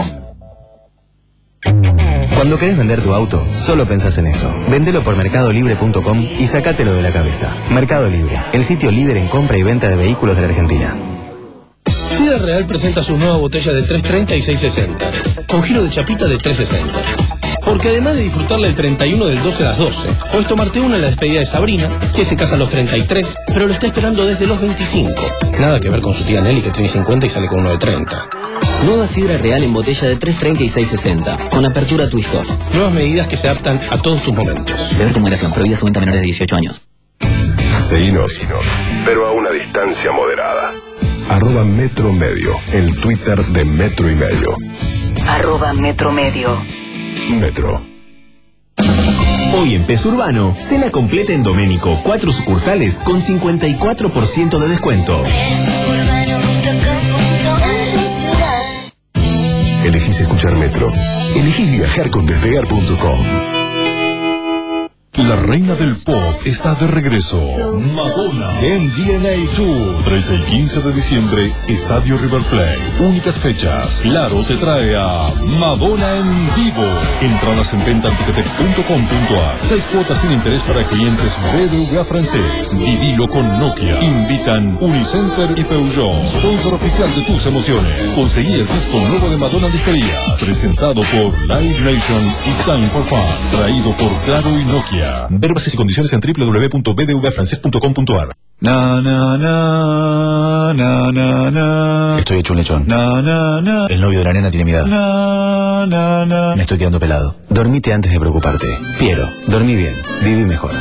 Cuando querés vender tu auto, solo pensás en eso. Vendelo por mercado libre punto com y sacátelo de la cabeza. Mercado Libre, el sitio líder en compra y venta de vehículos de la Argentina. Sidra Real presenta sus nuevas botellas de tres treinta y seis sesenta, con giro de chapita de tres sesenta. Porque además de disfrutarla el treinta y uno del doce a las doce, podés tomarte una en la despedida de Sabrina, que se casa a los treinta y tres, pero lo está esperando desde los veinticinco. Nada que ver con su tía Nelly, que tiene cincuenta y sale con uno de treinta. Nueva Sidra Real en botella de tres treinta y seis sesenta, con apertura twist off. Nuevas medidas que se adaptan a todos tus momentos. Beber con moderación, prohibida su venta a menores de dieciocho años. Seguinos, pero a una distancia moderada. Arroba Metro Medio, el Twitter de Metro y Medio. Arroba Metro Medio. Metro. Hoy en Peso Urbano, cena completa en Doménico, cuatro sucursales con cincuenta y cuatro por ciento de descuento. Elegís escuchar Metro. Elegís viajar con despegar punto com. La reina del pop está de regreso. Madonna en D N A Tour. trece y quince de diciembre, Estadio River Plate. Únicas fechas. Claro te trae a Madonna en vivo. Entradas en venta en ticketek punto com punto a. Seis cuotas sin interés para clientes B B V A francés. Vivilo con Nokia. Invitan Unicenter y Peugeot. Sponsor oficial de tus emociones. Conseguí el disco nuevo de Madonna en disquerías. Presentado por Live Nation y Time for Fun. Traído por Claro y Nokia. Ver bases y condiciones en doble u doble u doble u punto b d v francés punto com punto a r. Na, na, na, na, na, na. Estoy hecho un lechón. Na, na, na. El novio de la nena tiene mi edad. Na, na, na. Me estoy quedando pelado. Dormite antes de preocuparte. Piero, dormí bien. Viví mejor.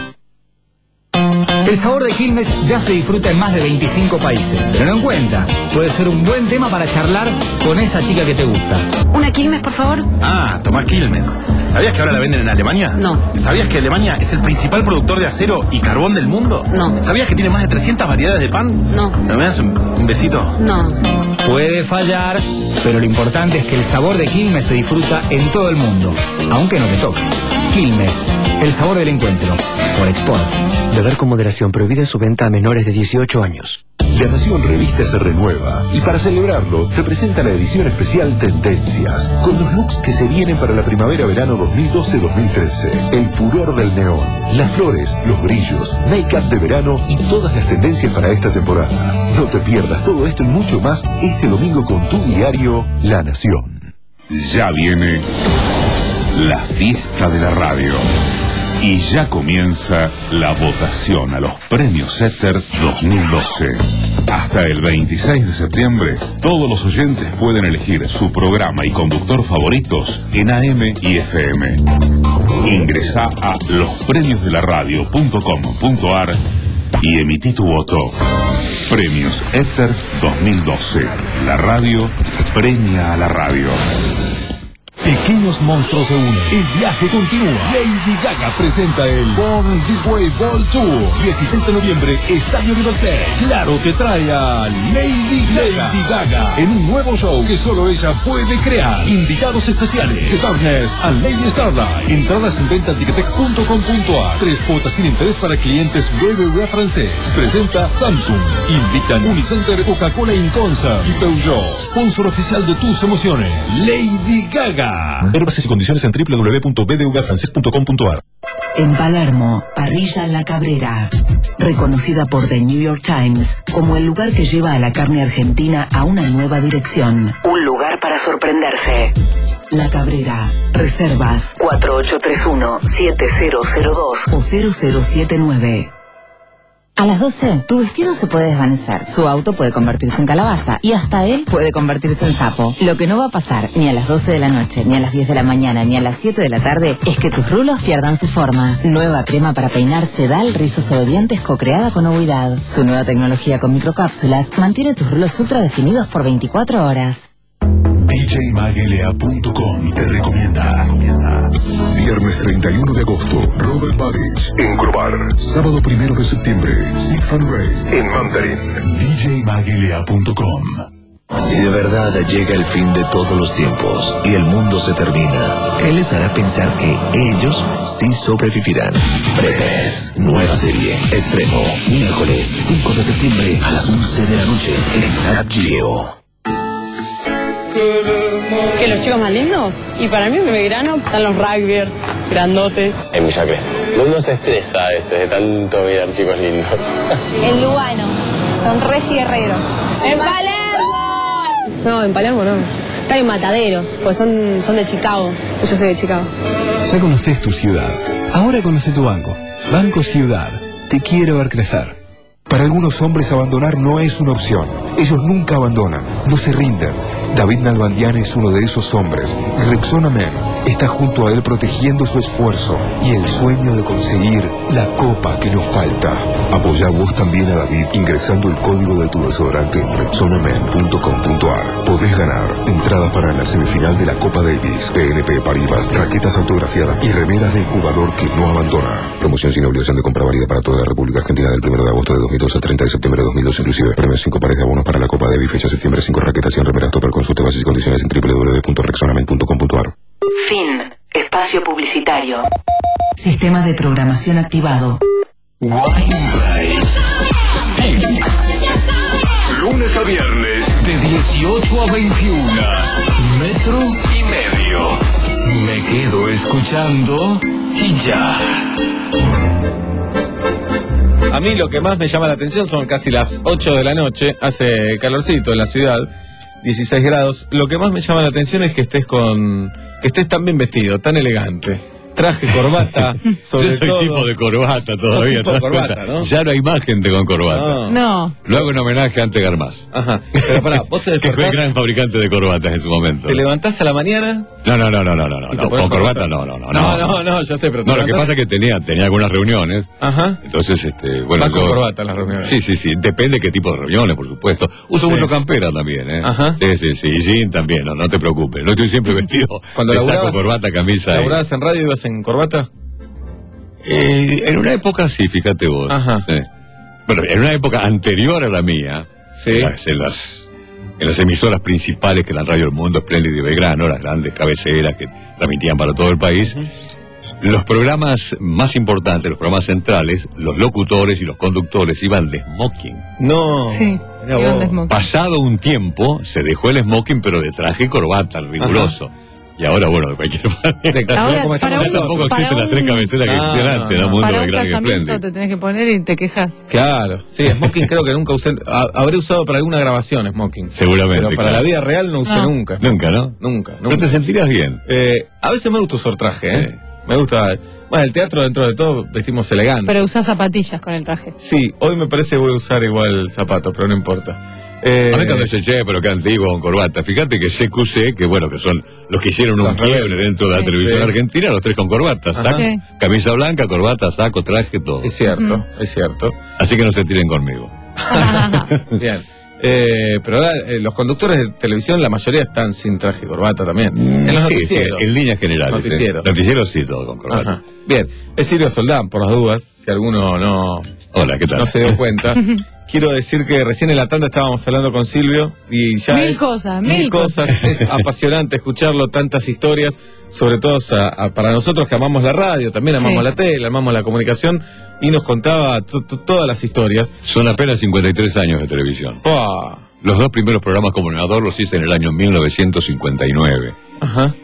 El sabor de Quilmes ya se disfruta en más de veinticinco países. Tenlo en cuenta, puede ser un buen tema para charlar con esa chica que te gusta. ¿Una Quilmes, por favor? Ah, tomá Quilmes. ¿Sabías que ahora la venden en Alemania? No. ¿Sabías que Alemania es el principal productor de acero y carbón del mundo? No. ¿Sabías que tiene más de trescientas variedades de pan? No. ¿Me das un, un besito? No. Puede fallar, pero lo importante es que el sabor de Quilmes se disfruta en todo el mundo, aunque no te toque. Quilmes, el sabor del encuentro. Por Export. Beber con moderación, prohibida su venta a menores de dieciocho años. La Nación Revista se renueva y para celebrarlo te presenta la edición especial Tendencias, con los looks que se vienen para la primavera-verano dos mil doce dos mil trece. El furor del neón, las flores, los brillos, make-up de verano y todas las tendencias para esta temporada. No te pierdas todo esto y mucho más este domingo con tu diario La Nación. Ya viene la fiesta de la radio. Y ya comienza la votación a los premios Éter dos mil doce. Hasta el veintiséis de septiembre, todos los oyentes pueden elegir su programa y conductor favoritos en A M y F M. Ingresá a los premios de la radio punto com punto a r y emití tu voto. Premios Éter dos mil doce. La radio premia a la radio. Pequeños monstruos se unen. El viaje continúa. Lady Gaga presenta el Born This Way World Tour. dieciséis de noviembre, Estadio River Plate. Claro te trae a Lady Gaga. Lady Gaga en un nuevo show que solo ella puede crear. Invitados especiales: The Darkness and Lady Starlight. Entradas en venta en ticketek punto com punto a. Tres cuotas sin interés para clientes B B V A francés. Presenta Samsung. Invitan Unicenter, Coca-Cola in Concert y Peugeot. Sponsor oficial de tus emociones. Lady Gaga. Ver bases y condiciones en doble u doble u doble u punto b d v francés punto com punto a r. En Palermo, Parrilla La Cabrera, reconocida por The New York Times como el lugar que lleva a la carne argentina a una nueva dirección. Un lugar para sorprenderse. La Cabrera. Reservas cuatro ocho tres uno, siete cero cero dos o cero cero siete nueve. A las doce, tu vestido se puede desvanecer, su auto puede convertirse en calabaza y hasta él puede convertirse en sapo. Lo que no va a pasar ni a las doce de la noche, ni a las diez de la mañana, ni a las siete de la tarde es que tus rulos pierdan su forma. Nueva crema para peinar Sedal Rizos Obedientes co-creada con Ovidad. Su nueva tecnología con microcápsulas mantiene tus rulos ultra definidos por veinticuatro horas. D J Magelea punto com te recomienda. Viernes treinta y uno de agosto, Robert Babich en Crobar. Sábado primero de septiembre, Sid Van Ray en Mandarin. D J Magelea punto com. Si de verdad llega el fin de todos los tiempos y el mundo se termina, ¿qué les hará pensar que ellos sí sobrevivirán? Prepes, nueva serie, estreno, miércoles cinco de septiembre a las once de la noche en Nat Geo. ¿Que los chicos más lindos? Y para mí en Belgrano están los rugbyers, grandotes. En Villa Crespo. Uno se estresa a veces de tanto mirar chicos lindos. En Lugano. Son re fierreros. ¡En Palermo! No, en Palermo no. Están en Mataderos, pues son, son de Chicago. Yo soy de Chicago. Ya conoces tu ciudad. Ahora conoce tu banco. Banco Ciudad. Te quiere ver crecer. Para algunos hombres abandonar no es una opción. Ellos nunca abandonan, no se rinden. David Nalbandian es uno de esos hombres. Y Rexona Men está junto a él protegiendo su esfuerzo y el sueño de conseguir la copa que nos falta. Apoyá vos también a David ingresando el código de tu desodorante en rexona men punto com punto a r. Podés ganar entradas para la semifinal de la Copa Davis, P N P Paribas, raquetas autografiadas y remeras del jugador que no abandona. Promoción sin obligación de compra válida para toda la República Argentina del primero de agosto de dos mil dos al treinta de septiembre de dos mil dos inclusive. Premios cinco pares de abonos para la Copa Davis, fecha septiembre, cinco raquetas y remeras topper. Consulte bases y condiciones en w w w punto rexona men punto com punto a r. Fin. Espacio publicitario. Sistema de programación activado. Lunes a viernes de dieciocho a veintiuno. Metro y medio. Me quedo escuchando y ya. A mí lo que más me llama la atención son casi las ocho de la noche, hace calorcito en la ciudad, dieciséis grados. Lo que más me llama la atención es que estés con que estés tan bien vestido, tan elegante. Traje, corbata, sobre Yo soy todo. tipo de corbata todavía. Sos tipo ¿te das de corbata, cuenta? ¿no? Ya no hay más gente con corbata. No. No. Lo hago en homenaje a Ante Garmaz. Ajá. Pero pará, vos te que fue el despertás, gran fabricante de corbatas en su momento. te levantás a la mañana. No, no, no, no, no, no, no, ¿Y te no, pones con corbata corbata? no, no, no. No, no, no, ya sé, pero te No, lo que levantás- pasa es que tenía, tenía algunas reuniones. Ajá. Entonces, este, bueno. Vas con yo- corbata a las reuniones. Sí, sí, sí. Depende qué tipo de reuniones, por supuesto. Uso Sí. mucho campera también, ¿eh? Ajá. Sí, sí, sí. Y jean también, no, no te preocupes. No estoy siempre vestido. Cuando de saco, laburabas- corbata, camisa. y- ¿Laburabas en radio y ibas en corbata? Eh, en una época sí, fíjate vos. Ajá. Sí. Bueno, en una época anterior a la mía, Sí. en, las, en, las, en las emisoras principales que eran Radio El Mundo, Espléndido y Belgrano, las grandes cabeceras que transmitían para todo el país, los programas más importantes, los programas centrales, los locutores y los conductores iban de smoking. No. Sí, Mirá iban vos. de smoking. Pasado un tiempo, se dejó el smoking, pero de traje y corbata, riguroso. Y ahora, bueno, de cualquier manera. Ahora, como estamos para Ya un- tampoco para existen las tres un- cabeceras que No, existían no, antes, no. ¿no? Mundo Para un Belgrano y casamiento Espléndido. te tenés que poner y te quejas. Claro, sí, smoking creo que nunca usé, a- habré usado para alguna grabación smoking. Seguramente, Pero para claro. la vida real no usé No. nunca. Nunca, ¿no? Nunca, ¿No nunca. te sentirías bien? Eh, a veces me gusta usar traje, ¿eh? Sí. Me gusta. Bueno, el teatro dentro de todo vestimos elegante. Pero usás zapatillas con el traje. Sí, hoy me parece que voy a usar igual zapatos, pero no importa. Eh, A mí también se che, pero qué antiguo con corbata. Fíjate que C Q C, que bueno, que son los que hicieron un Los quiebre rebeldes. dentro de la Sí. televisión Sí. argentina, los tres con corbata, Ajá. saco, Sí. camisa blanca, corbata, saco, traje, todo. Es cierto, es cierto. Así que no se tiren conmigo. Bien. Eh, pero ahora eh, los conductores de televisión, la mayoría están sin traje y corbata también. En los Sí, sí, noticieros. en líneas generales. Noticieros. ¿eh? Noticieros sí, todo con corbata. Ajá. Bien, es Silvio Soldán, por las dudas, si alguno no, Hola, ¿qué tal? no se dio cuenta. Quiero decir que recién en la tanda estábamos hablando con Silvio y ya Mil es- cosas, mil cosas. Es apasionante escucharlo, tantas historias, sobre todo a- a- para nosotros que amamos la radio, también amamos Sí. la tele, amamos la comunicación, y nos contaba to- to- todas las historias. Son apenas cincuenta y tres años de televisión. ¡Pah! Los dos primeros programas como narrador los hice en el año mil novecientos cincuenta y nueve. Ajá.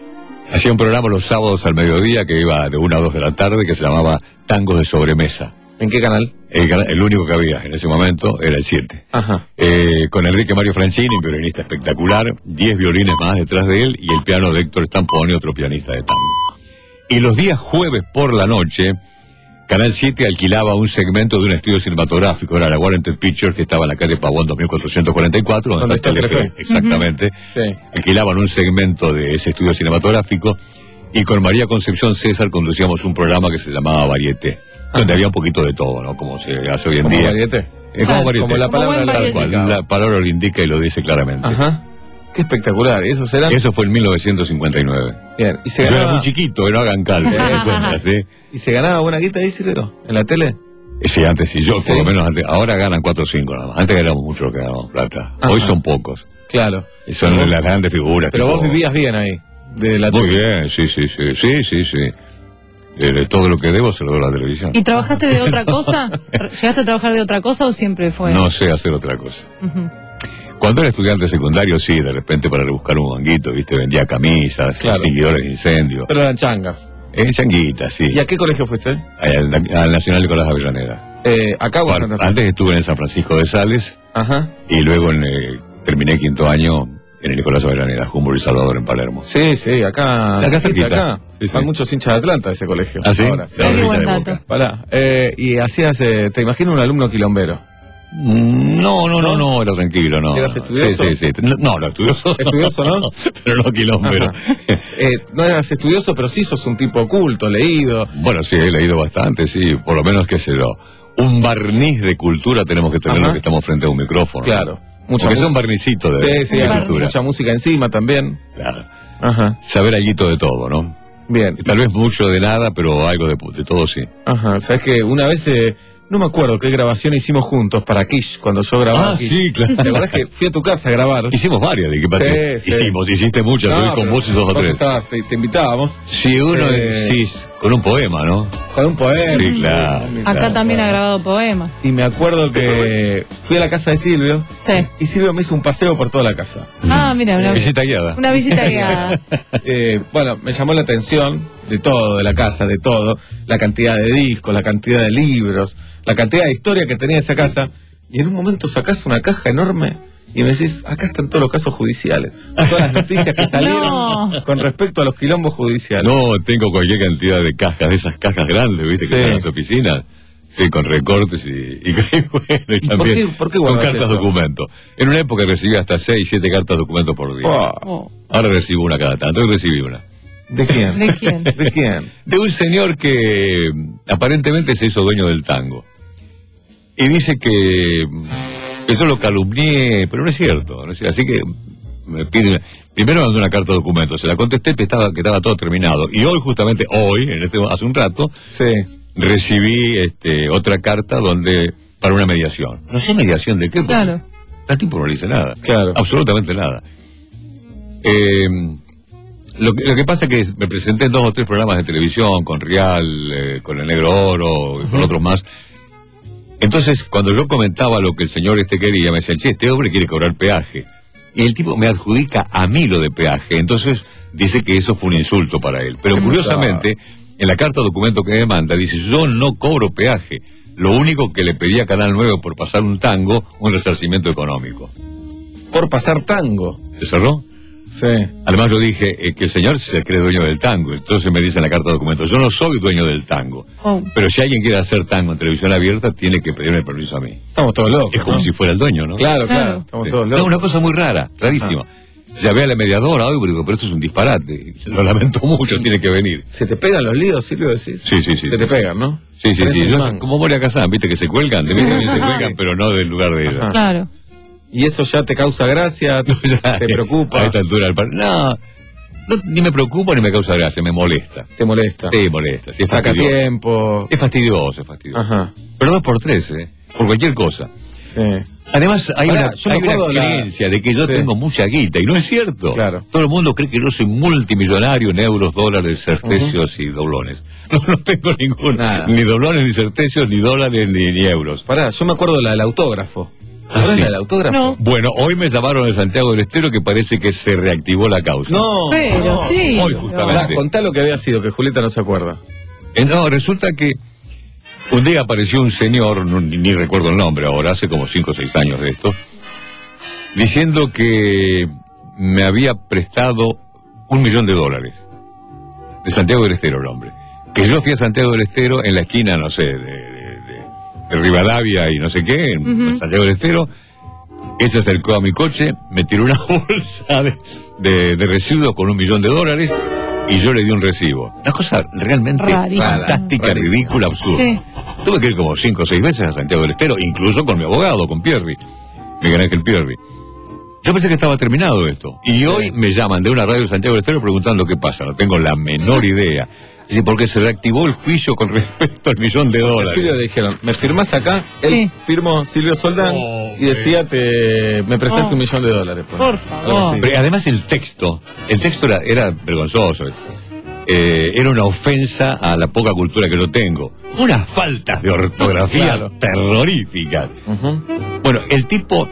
Hacía un programa los sábados al mediodía que iba de una a dos de la tarde que se llamaba Tangos de Sobremesa. ¿En qué canal? El, el único que había en ese momento era el siete. Ajá. Eh, con Enrique Mario Francini, un violinista espectacular, diez violines más detrás de él y el piano de Héctor Stamponi, otro pianista de tango. Y los días jueves por la noche, Canal siete alquilaba un segmento de un estudio cinematográfico, era la Warranted Pictures, que estaba en la calle Pavón dos mil cuatrocientos cuarenta y cuatro, donde, ¿Dónde está está Telefe. Telefe? Exactamente. Uh-huh. Sí. Alquilaban un segmento de ese estudio cinematográfico y con María Concepción César conducíamos un programa que se llamaba Varieté, donde había un poquito de todo, ¿no? Como se hace hoy en ¿Como día. Varieté? Eh, como Varieté. Como la palabra Tal lo cual, indica. la palabra lo indica y lo dice claramente. Ajá. Qué espectacular. ¿Y eso será? Eso fue en mil novecientos cincuenta y nueve. Bien. ¿Y se Yo ganaba... era muy chiquito, no hagan cálculos. Sí. ¿Sí? ¿Y se ganaba buena guita ahí, Silvio? ¿En la tele? Sí, antes sí, yo ¿Sí? por lo menos antes. Ahora ganan cuatro o cinco nada más. Antes ganamos mucho lo que ganamos plata. Ajá. Hoy son pocos. Claro. Y son Pero vos- las grandes figuras. Pero tipo- vos vivías bien ahí. De la Muy tele. bien, sí, sí, sí. Sí, sí, sí. Eh, de todo lo que debo se lo doy a la televisión. ¿Y trabajaste de otra cosa? ¿Llegaste a trabajar de otra cosa o siempre fue? No sé hacer otra cosa. Ujú. Cuando era estudiante secundario, sí, de repente para rebuscar un manguito, viste, vendía camisas, Claro. extinguidores de incendio. Pero eran changas. En changuitas, sí. ¿Y a qué colegio fuiste? Al, al Nacional Nicolás Avellaneda. Eh, acá o en Bueno, Santa Fe. antes estuve en San Francisco de Sales Ajá. y luego en, eh, terminé quinto año en el Nicolás Avellaneda, Humboldt y Salvador en Palermo. Sí, sí, acá. Acá cerquita, cerquita. acá. Sí, sí. Hay muchos hinchas de Atlanta de ese colegio. ¿Ah, sí? Ahora. Sí, qué buen dato. Pará. Eh, y hacías, eh, te imagino un alumno quilombero. Mm, No, no, no, no, era tranquilo, no. ¿Eras no. estudioso? Sí, sí, sí. No, no, no, estudioso. ¿Estudioso, no? Pero no quilombero. Ajá. Eh, no eras estudioso, pero sí sos un tipo oculto, leído. Bueno, sí, he leído bastante, sí, por lo menos, qué sé yo. Un barniz de cultura tenemos que tener Ajá. los que estamos frente a un micrófono. Claro. Mucha Porque es un música. barnicito de, Sí, sí, de hay cultura. mucha música encima también. Claro. Ajá. Saber allito de todo, ¿no? Bien. Tal vez mucho de nada, pero algo de, de todo sí. Ajá. Sabes que una vez, eh, no me acuerdo qué grabación hicimos juntos para Kish, cuando yo grababa. Ah, Kish. sí, claro. ¿Te acordás que fui a tu casa a grabar? Hicimos varias, de que Sí, sí. hicimos, hiciste muchas, No, yo con pero vos y dos o vos tres. estabas- te, te invitábamos. Sí, uno, Eh, sí, con un poema, ¿no? Con un poema. Sí, claro. Acá claro. también ha grabado poemas. Y me acuerdo que fui a la casa de Silvio. Sí. Y Silvio me hizo un paseo por toda la casa. Ah, mira, una Visita guiada. Una visita guiada. Eh, bueno, me llamó la atención de todo, de la casa, de todo. La cantidad de discos, la cantidad de libros, la cantidad de historia que tenía esa casa. Y en un momento sacás una caja enorme y me decís, acá están todos los casos judiciales. Todas las noticias que salieron No. con respecto a los quilombos judiciales. No, tengo cualquier cantidad de cajas, de esas cajas grandes, ¿viste? Sí. Que están en las oficinas. Sí, con recortes y, y, y bueno, y ¿Y también por qué- por qué con guardas cartas eso? documento. En una época recibía hasta seis, siete cartas documento por día. Oh, Oh, Ahora recibo una cada tanto, hoy recibí una. ¿De quién? ¿de quién? ¿De quién? De un señor que mm, aparentemente se hizo dueño del tango. Y dice que, mm, que yo lo calumnié, pero no es cierto. No es cierto. Así que me pide, primero me mandó una carta de documento, se la contesté que estaba, que estaba todo terminado. Y hoy, justamente hoy, en este, hace un rato, Sí. recibí este, otra carta donde para una mediación. No sé mediación de qué, porque Claro. el tipo no le dice nada. Claro. Absolutamente nada. Eh, lo, que, lo que pasa es que me presenté en dos o tres programas de televisión, con Real, eh, con El Negro Oro y con otros más. Entonces, cuando yo comentaba lo que el señor este quería, me decían, che, este hombre quiere cobrar peaje. Y el tipo me adjudica a mí lo de peaje. Entonces, dice que eso fue un insulto para él. Pero Qué curiosamente, en la carta documento que me manda, dice, yo no cobro peaje. Lo único que le pedí a Canal nueve por pasar un tango, un resarcimiento económico. Por pasar tango. ¿Se cerró? Sí. Además yo dije eh, que el señor se cree dueño del tango. Entonces me dice en la carta de documento, yo no soy dueño del tango. Oh. Pero si alguien quiere hacer tango en televisión abierta, tiene que pedirme permiso a mí. Estamos todos locos. Es como ¿no? si fuera el dueño, ¿no? Claro, claro. Claro. Estamos Sí. todos No, locos. una cosa muy rara, rarísima. Llamé a la mediadora hoy, pero esto es un disparate. Lo lamento mucho, tiene que venir. ¿Se te pegan los líos, Silvio? Decís? Sí, sí, sí. Se te pegan, ¿no? Sí, sí, Parece sí. un Yo- mango. como Moria Kazan, viste que se cuelgan, de mí también se cuelgan, pero no del lugar de ella. Ajá. Claro. ¿Y eso ya te causa gracia? Ya, ¿Te preocupa? A esta altura del par- No, no, ni me preocupa ni me causa gracia, me molesta. ¿Te molesta? Sí, molesta. Sí, es Saca fastidioso. tiempo. Es fastidioso, es fastidioso. Ajá. Pero dos por tres, ¿eh? Por cualquier cosa. Sí. Además, hay Ahora, una, yo me hay una acuerdo la- creencia de que yo Sí. tengo mucha guita, y no es cierto. Claro. Todo el mundo cree que yo soy multimillonario en euros, dólares, certecios y doblones. No, no tengo ninguna. Nada. Ni doblones, ni certecios, ni dólares, ni, ni euros. Pará, yo me acuerdo la del autógrafo. ¿Ahora es el autógrafo? No. Bueno, hoy me llamaron de Santiago del Estero que parece que se reactivó la causa. No, Pero no. sí. Hoy justamente. Pará, contá lo que había sido, que Julieta no se acuerda. Eh, no, resulta que un día apareció un señor, no, ni, ni recuerdo el nombre ahora, hace como cinco o seis años de esto, diciendo que me había prestado un millón de dólares. De Santiago del Estero el hombre. Que yo fui a Santiago del Estero en la esquina, no sé, de, de, de, de Rivadavia y no sé qué, en Ujú. Santiago del Estero. Él se acercó a mi coche, me tiró una bolsa de, de, de residuos con un millón de dólares y yo le di un recibo. Una cosa realmente Rarísimo. fantástica, Rarísimo. ridícula, absurda. Sí. Tuve que ir como cinco o seis veces a Santiago del Estero, incluso con mi abogado, con Pierri, Miguel Ángel Pierri. Yo pensé que estaba terminado esto. Y hoy me llaman de una radio de Santiago del Estero preguntando qué pasa. No tengo la menor idea. Dice, porque se reactivó el juicio con respecto al millón de A dólares. Silvio le dijeron, ¿me firmás acá? Él Sí. firmó Silvio Soldán Oh, y decía, te, me prestaste Oh. un millón de dólares. pues. Por Algo favor. así. Pero además el texto, el texto era, era vergonzoso. Eh, era una ofensa a la poca cultura que yo tengo. Unas faltas de ortografía Claro. terroríficas. Ujú. Bueno, el tipo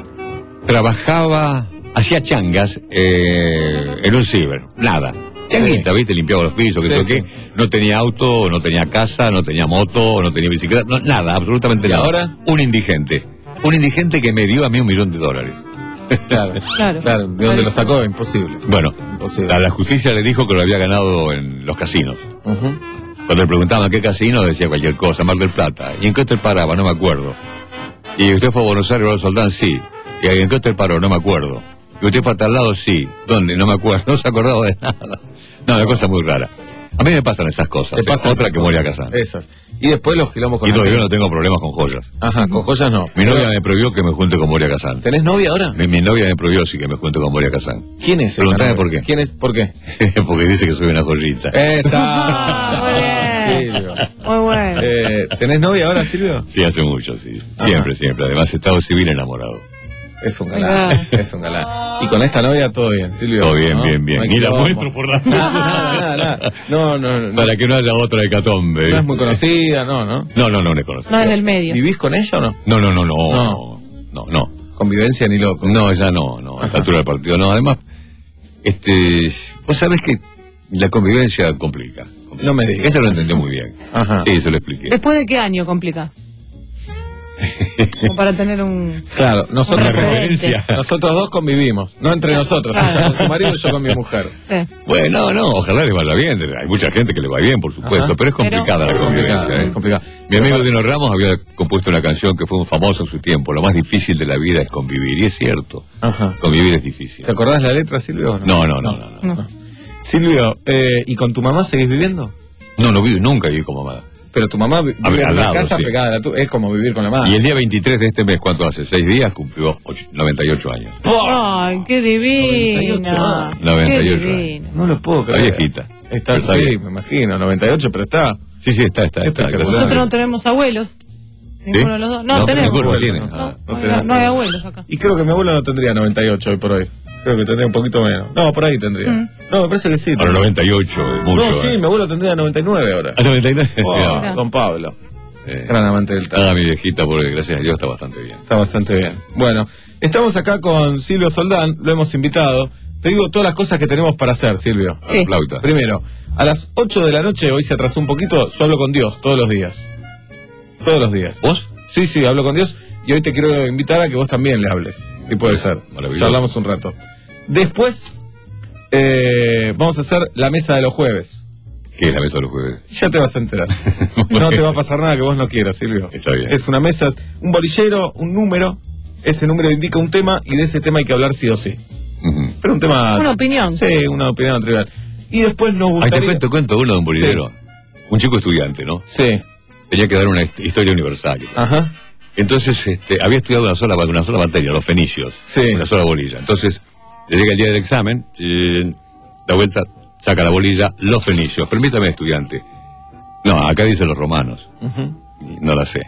trabajaba, hacía changas eh, en un ciber, nada. Changuita, ¿viste? Limpiaba los pisos, que Sí, toqué. sí. No tenía auto, no tenía casa, no tenía moto, no tenía bicicleta, no, nada, absolutamente ¿Y nada. ahora? Un indigente. Un indigente que me dio a mí un millón de dólares. Claro, Claro. claro. ¿De dónde lo sacó? Imposible. Bueno, Imposible. a la justicia le dijo que lo había ganado en los casinos. Ujú. Cuando le preguntaban qué casino, decía cualquier cosa, Mar del Plata. ¿Y en qué hotel paraba? No me acuerdo. ¿Y usted fue a Buenos Aires, a Soldán? Sí. ¿Y en qué hotel paró? No me acuerdo. ¿Y usted fue a tal lado? Sí. ¿Dónde? No me acuerdo. No se acordaba de nada. No, una cosa muy rara. A mí me pasan esas cosas. Te ¿eh? pasan Otra esas que Moria cosas. Kazan. Esas. Y después los quilombos con Y la todavía novia. no tengo problemas con joyas. Ajá, con joyas no. Mi novia me prohibió que me junte con Moria Kazan. ¿Tenés novia ahora? Mi, mi novia me prohibió sí que me junte con Moria Kazan. ¿Quién es? esa Preguntame novia? por qué. ¿Quién es? ¿Por qué? Porque dice que soy una joyita. Esa. Ah, muy bien. Silvio. Muy bueno. Eh, ¿Tenés novia ahora, Silvio? Sí, hace mucho, sí. Siempre, siempre. Además, estado civil enamorado. Es un galán, es un galán. Y con esta novia todo bien, Silvio. Todo bien, ¿no? bien, bien. No hay Ni la quilombo. muestro por la Nada, nada, nada, nada. No, no, no. Para que no haya otra hecatombe. No es muy conocida, no, ¿no? No, no, no le conozco. No es del medio. ¿Vivís con ella o no? No, no, no, no. No. No, no, no. Convivencia ni loco. No, ya no, no. A esta altura del partido no. Además, este. Vos sabés que la convivencia complica. No me digas. Ella lo entendió muy bien. Ajá. Sí, se lo expliqué. ¿Después de qué año complica? Como para tener un... Claro, nosotros, Una referencia. nosotros dos convivimos, no entre nosotros, Claro. ella con su marido y yo con mi mujer. Sí. Bueno, no, ojalá le vaya bien. Hay mucha gente que le va bien, por supuesto, Ajá. pero es complicada Pero- la convivencia. Complicado, ¿eh? es complicado. Mi amigo Dino Ramos había compuesto una canción que fue un famoso en su tiempo. Lo más difícil de la vida es convivir. Y es cierto. Ajá. Convivir es difícil. ¿Te acordás la letra, Silvio? o No, no, no, no. No, No. Silvio, eh, ¿y con tu mamá seguís viviendo? no, no vivo, nunca viví con mamá. Pero tu mamá vi- A ver, vive en al una lado, casa sí. pegada a la tu- es como vivir con la mamá. Y el día veintitrés de este mes, ¿cuánto hace? Seis días, cumplió ocho- noventa y ocho años. Ay, qué noventa y ocho divina. años. noventa y Qué ocho divina. No lo puedo Está creer. viejita. Está, Pero está sí, bien. me imagino, noventa y ocho, pero está. Sí, sí, está, está. está Espectacular. Nosotros no tenemos abuelos. ¿Sí? Ninguno de los dos. No, tenemos. ninguno abuelo, tiene. no. Ah. No, no, tenemos no hay abuelo. abuelos acá. Y creo que mi abuelo no tendría noventa y ocho hoy por hoy. Creo que tendría un poquito menos. No, por ahí tendría. Mm. No, me parece que sí. Ahora noventa y ocho, es mucho. no, sí, ¿eh? mi abuelo tendría noventa y nueve ahora. Ah, noventa y nueve. Oh, Mirá. don Pablo, Eh, gran amante del tango. Ah, mi viejita, porque gracias a Dios está bastante bien. Está bastante bien. Bueno, estamos acá con Silvio Soldán, lo hemos invitado. Te digo todas las cosas que tenemos para hacer, Silvio. Sí. Flauta. Primero, a las ocho de la noche, hoy se atrasó un poquito, yo hablo con Dios todos los días. Todos los días. ¿Vos? Sí, sí, hablo con Dios y hoy te quiero invitar a que vos también le hables, si puede ser. Maravilloso. Charlamos un rato. Después, eh, vamos a hacer la mesa de los jueves. ¿Qué es la mesa de los jueves? Ya te vas a enterar. No te va a pasar nada que vos no quieras, Silvio. Está bien. Es una mesa, un bolillero, un número. Ese número indica un tema y de ese tema hay que hablar sí o sí. Ujú. Pero un tema... Una opinión. Sí, una opinión trivial. Y después nos Ahí te gustaría... cuento, cuento uno de un bolillero. Un chico estudiante, ¿no? Sí. Tenía que dar una hist- historia universal. Ajá. Entonces, este, había estudiado una sola, una sola materia, los fenicios. Sí. Una sola bolilla. Entonces, le llega el día del examen, eh, da vuelta, saca la bolilla, los fenicios. Permítame, estudiante. No, acá dice los romanos. Ujú. Y no la sé.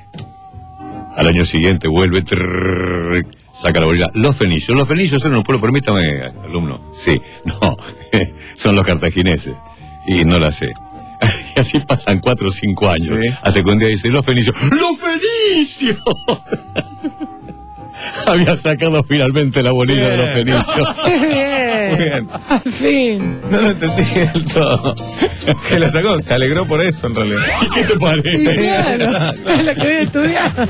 Al año siguiente vuelve, trrr, saca la bolilla, los fenicios. Los fenicios eran un pueblo, permítame, alumno. Sí, no, son los cartagineses. Y no la sé. Y así pasan cuatro o cinco años. Sí. Hasta que un día dice, los fenicios. ¡Los fenicios! Había sacado finalmente la bolita de los fenicios. Bien. Muy bien. Al fin. No lo entendí del todo. Que la sacó, se alegró por eso en realidad. ¿Y qué te parece? Y claro, es lo que había estudiado.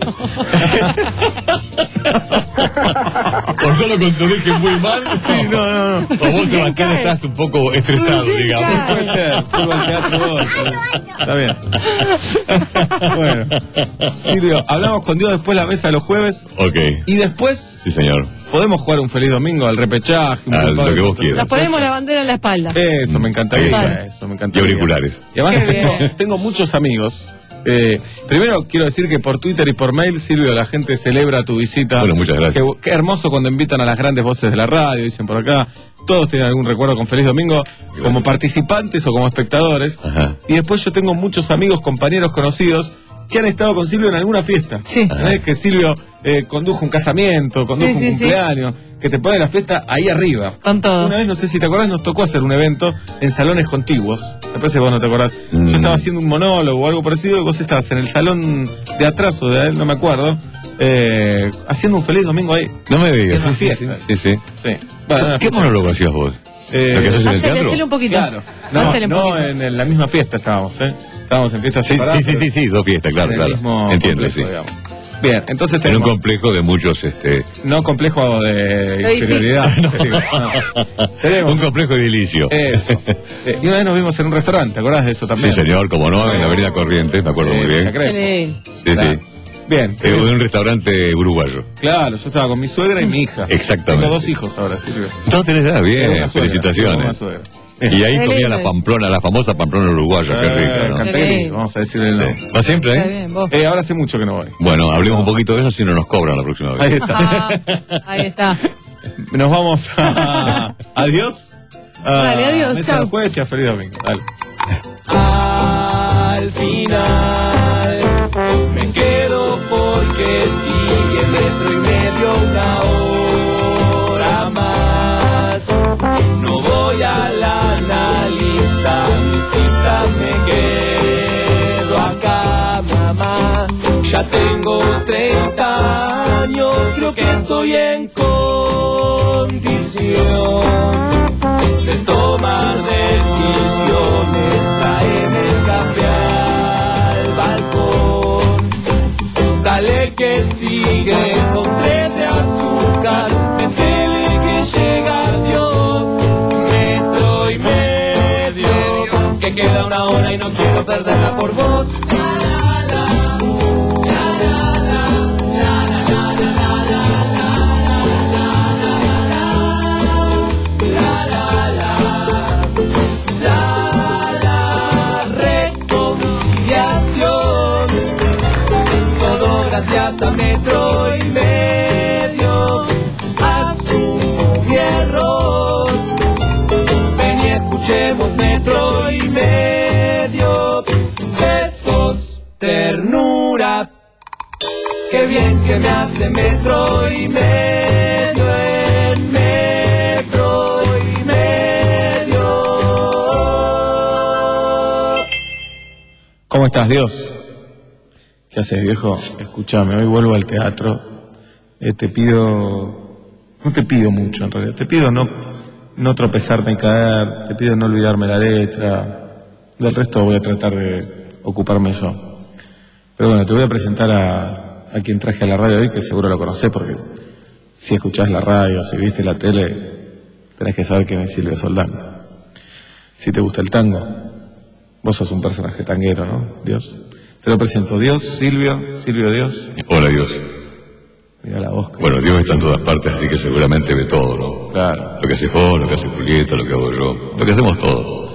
Por solo con tu origen muy mal. Sí, no, no, no. O vos, Sebastián, estás un poco estresado, Sí, digamos. claro. Puede ser, fútbol, teatro, gol. Está bien. Bueno, Silvio, hablamos con Dios después de la mesa de los jueves. Ok. Y después Sí, señor. podemos jugar un feliz domingo al repechaje. Un Ah, culpable, lo que vos un- quieras. Nos ponemos la bandera en la espalda. Eso, me encantaría. Ahí Eso, me Y encantaría. auriculares. Y además Qué tengo, bien. tengo muchos amigos. Eh, primero quiero decir que por Twitter y por mail, Silvio, la gente celebra tu visita. Bueno, muchas gracias. Qué, qué hermoso cuando invitan a las grandes voces de la radio, dicen por acá. Todos tienen algún recuerdo con Feliz Domingo, como participantes o como espectadores. Ajá. Y después yo tengo muchos amigos, compañeros, conocidos que han estado con Silvio en alguna fiesta. Sí. ¿Eh? Que Silvio eh, condujo un casamiento, condujo Sí, un sí, sí. cumpleaños, que te pone la fiesta ahí arriba. Con todo. Una vez, no sé si te acordás, nos tocó hacer un evento en salones contiguos. Me parece que vos no te acordás. Mm. Yo estaba haciendo un monólogo o algo parecido y vos estabas en el salón de atrás o de él, no me acuerdo, eh, haciendo un feliz domingo ahí. No me digas. En una Sí, sí, sí. fiesta. sí, sí. Sí. Bueno, una ¿Qué fiesta. monólogo hacías vos? Eh, ¿Lo que haces en el Hacele, teatro? hacele un poquito. Claro. No, Hacele un no poquito. en, el- la misma fiesta estábamos, ¿eh? Estábamos en fiestas Sí, separadas. sí, sí, pero sí, sí, dos fiestas, claro, en el claro. mismo Entiendo, complejo, sí. digamos. Bien, entonces En un tenemos... complejo de muchos, este... No complejo de inferioridad. No. te digo, no. Tenemos- Un complejo edilicio. Eso. Eh, y una vez nos vimos en un restaurante, ¿te acordás de eso también? Sí, señor, como no, en la avenida Corrientes, me acuerdo Sí, muy bien. Villa Crespo. Qué lindo. Sí, Claro. sí. Bien. Eh, En un restaurante uruguayo. Claro, yo estaba con mi suegra y mi hija. Exactamente. Tengo dos hijos ahora, Silvio. No tenés nada, Tengo bien, una suegra, tengo una felicitaciones. suegra. Y ahí Qué comía lindo la es. pamplona, la famosa pamplona uruguaya, qué Eh, rica, ¿no? Cantelli, Sí. vamos a decirle el nombre. Sí. ¿Va siempre, Está eh? bien, vos. Eh, ahora hace mucho que no voy. Bueno, hablemos un poquito de eso si no nos cobran la próxima vez. Ahí está. Ah, ahí está. Nos vamos a... Adiós. A Dale, adiós, Mesa chau. del Jueves y a Feliz Domingo. Dale. Al final me quedo porque sigue metro y medio una hora más. No voy a la analista, misista, me quedo acá, mamá. Ya tengo treinta años, creo que estoy en condición de tomar decisiones. Tráeme el café al balcón. Dale que sigue con tres de azúcar. Métele que llega Dios. Metro y medio. Que queda una hora y no quiero perderla por vos. Gracias a metro y medio, asumo mi error. Ven y escuchemos metro y medio. Besos, ternura. Qué bien que me hace metro y medio en metro y medio. ¿Cómo estás, Dios? ¿Qué haces, viejo? Escúchame, hoy vuelvo al teatro. Eh, te pido... No te pido mucho, en realidad. Te pido no, no tropezar ni caer. Te pido no olvidarme la letra. Del resto voy a tratar de ocuparme yo. Pero bueno, te voy a presentar a, a quien traje a la radio hoy, que seguro lo conocés, porque si escuchás la radio, si viste la tele, tenés que saber quién es Silvio Soldán. Si te gusta el tango, vos sos un personaje tanguero, ¿no, Dios? Te lo presento, Dios, Silvio, Silvio Dios. Hola, Dios. Mira la voz. Bueno, Dios está en todas partes, así que seguramente ve todo, ¿no? Claro. Lo que haces vos, lo que hace Julieta, lo que hago yo, lo que hacemos todos.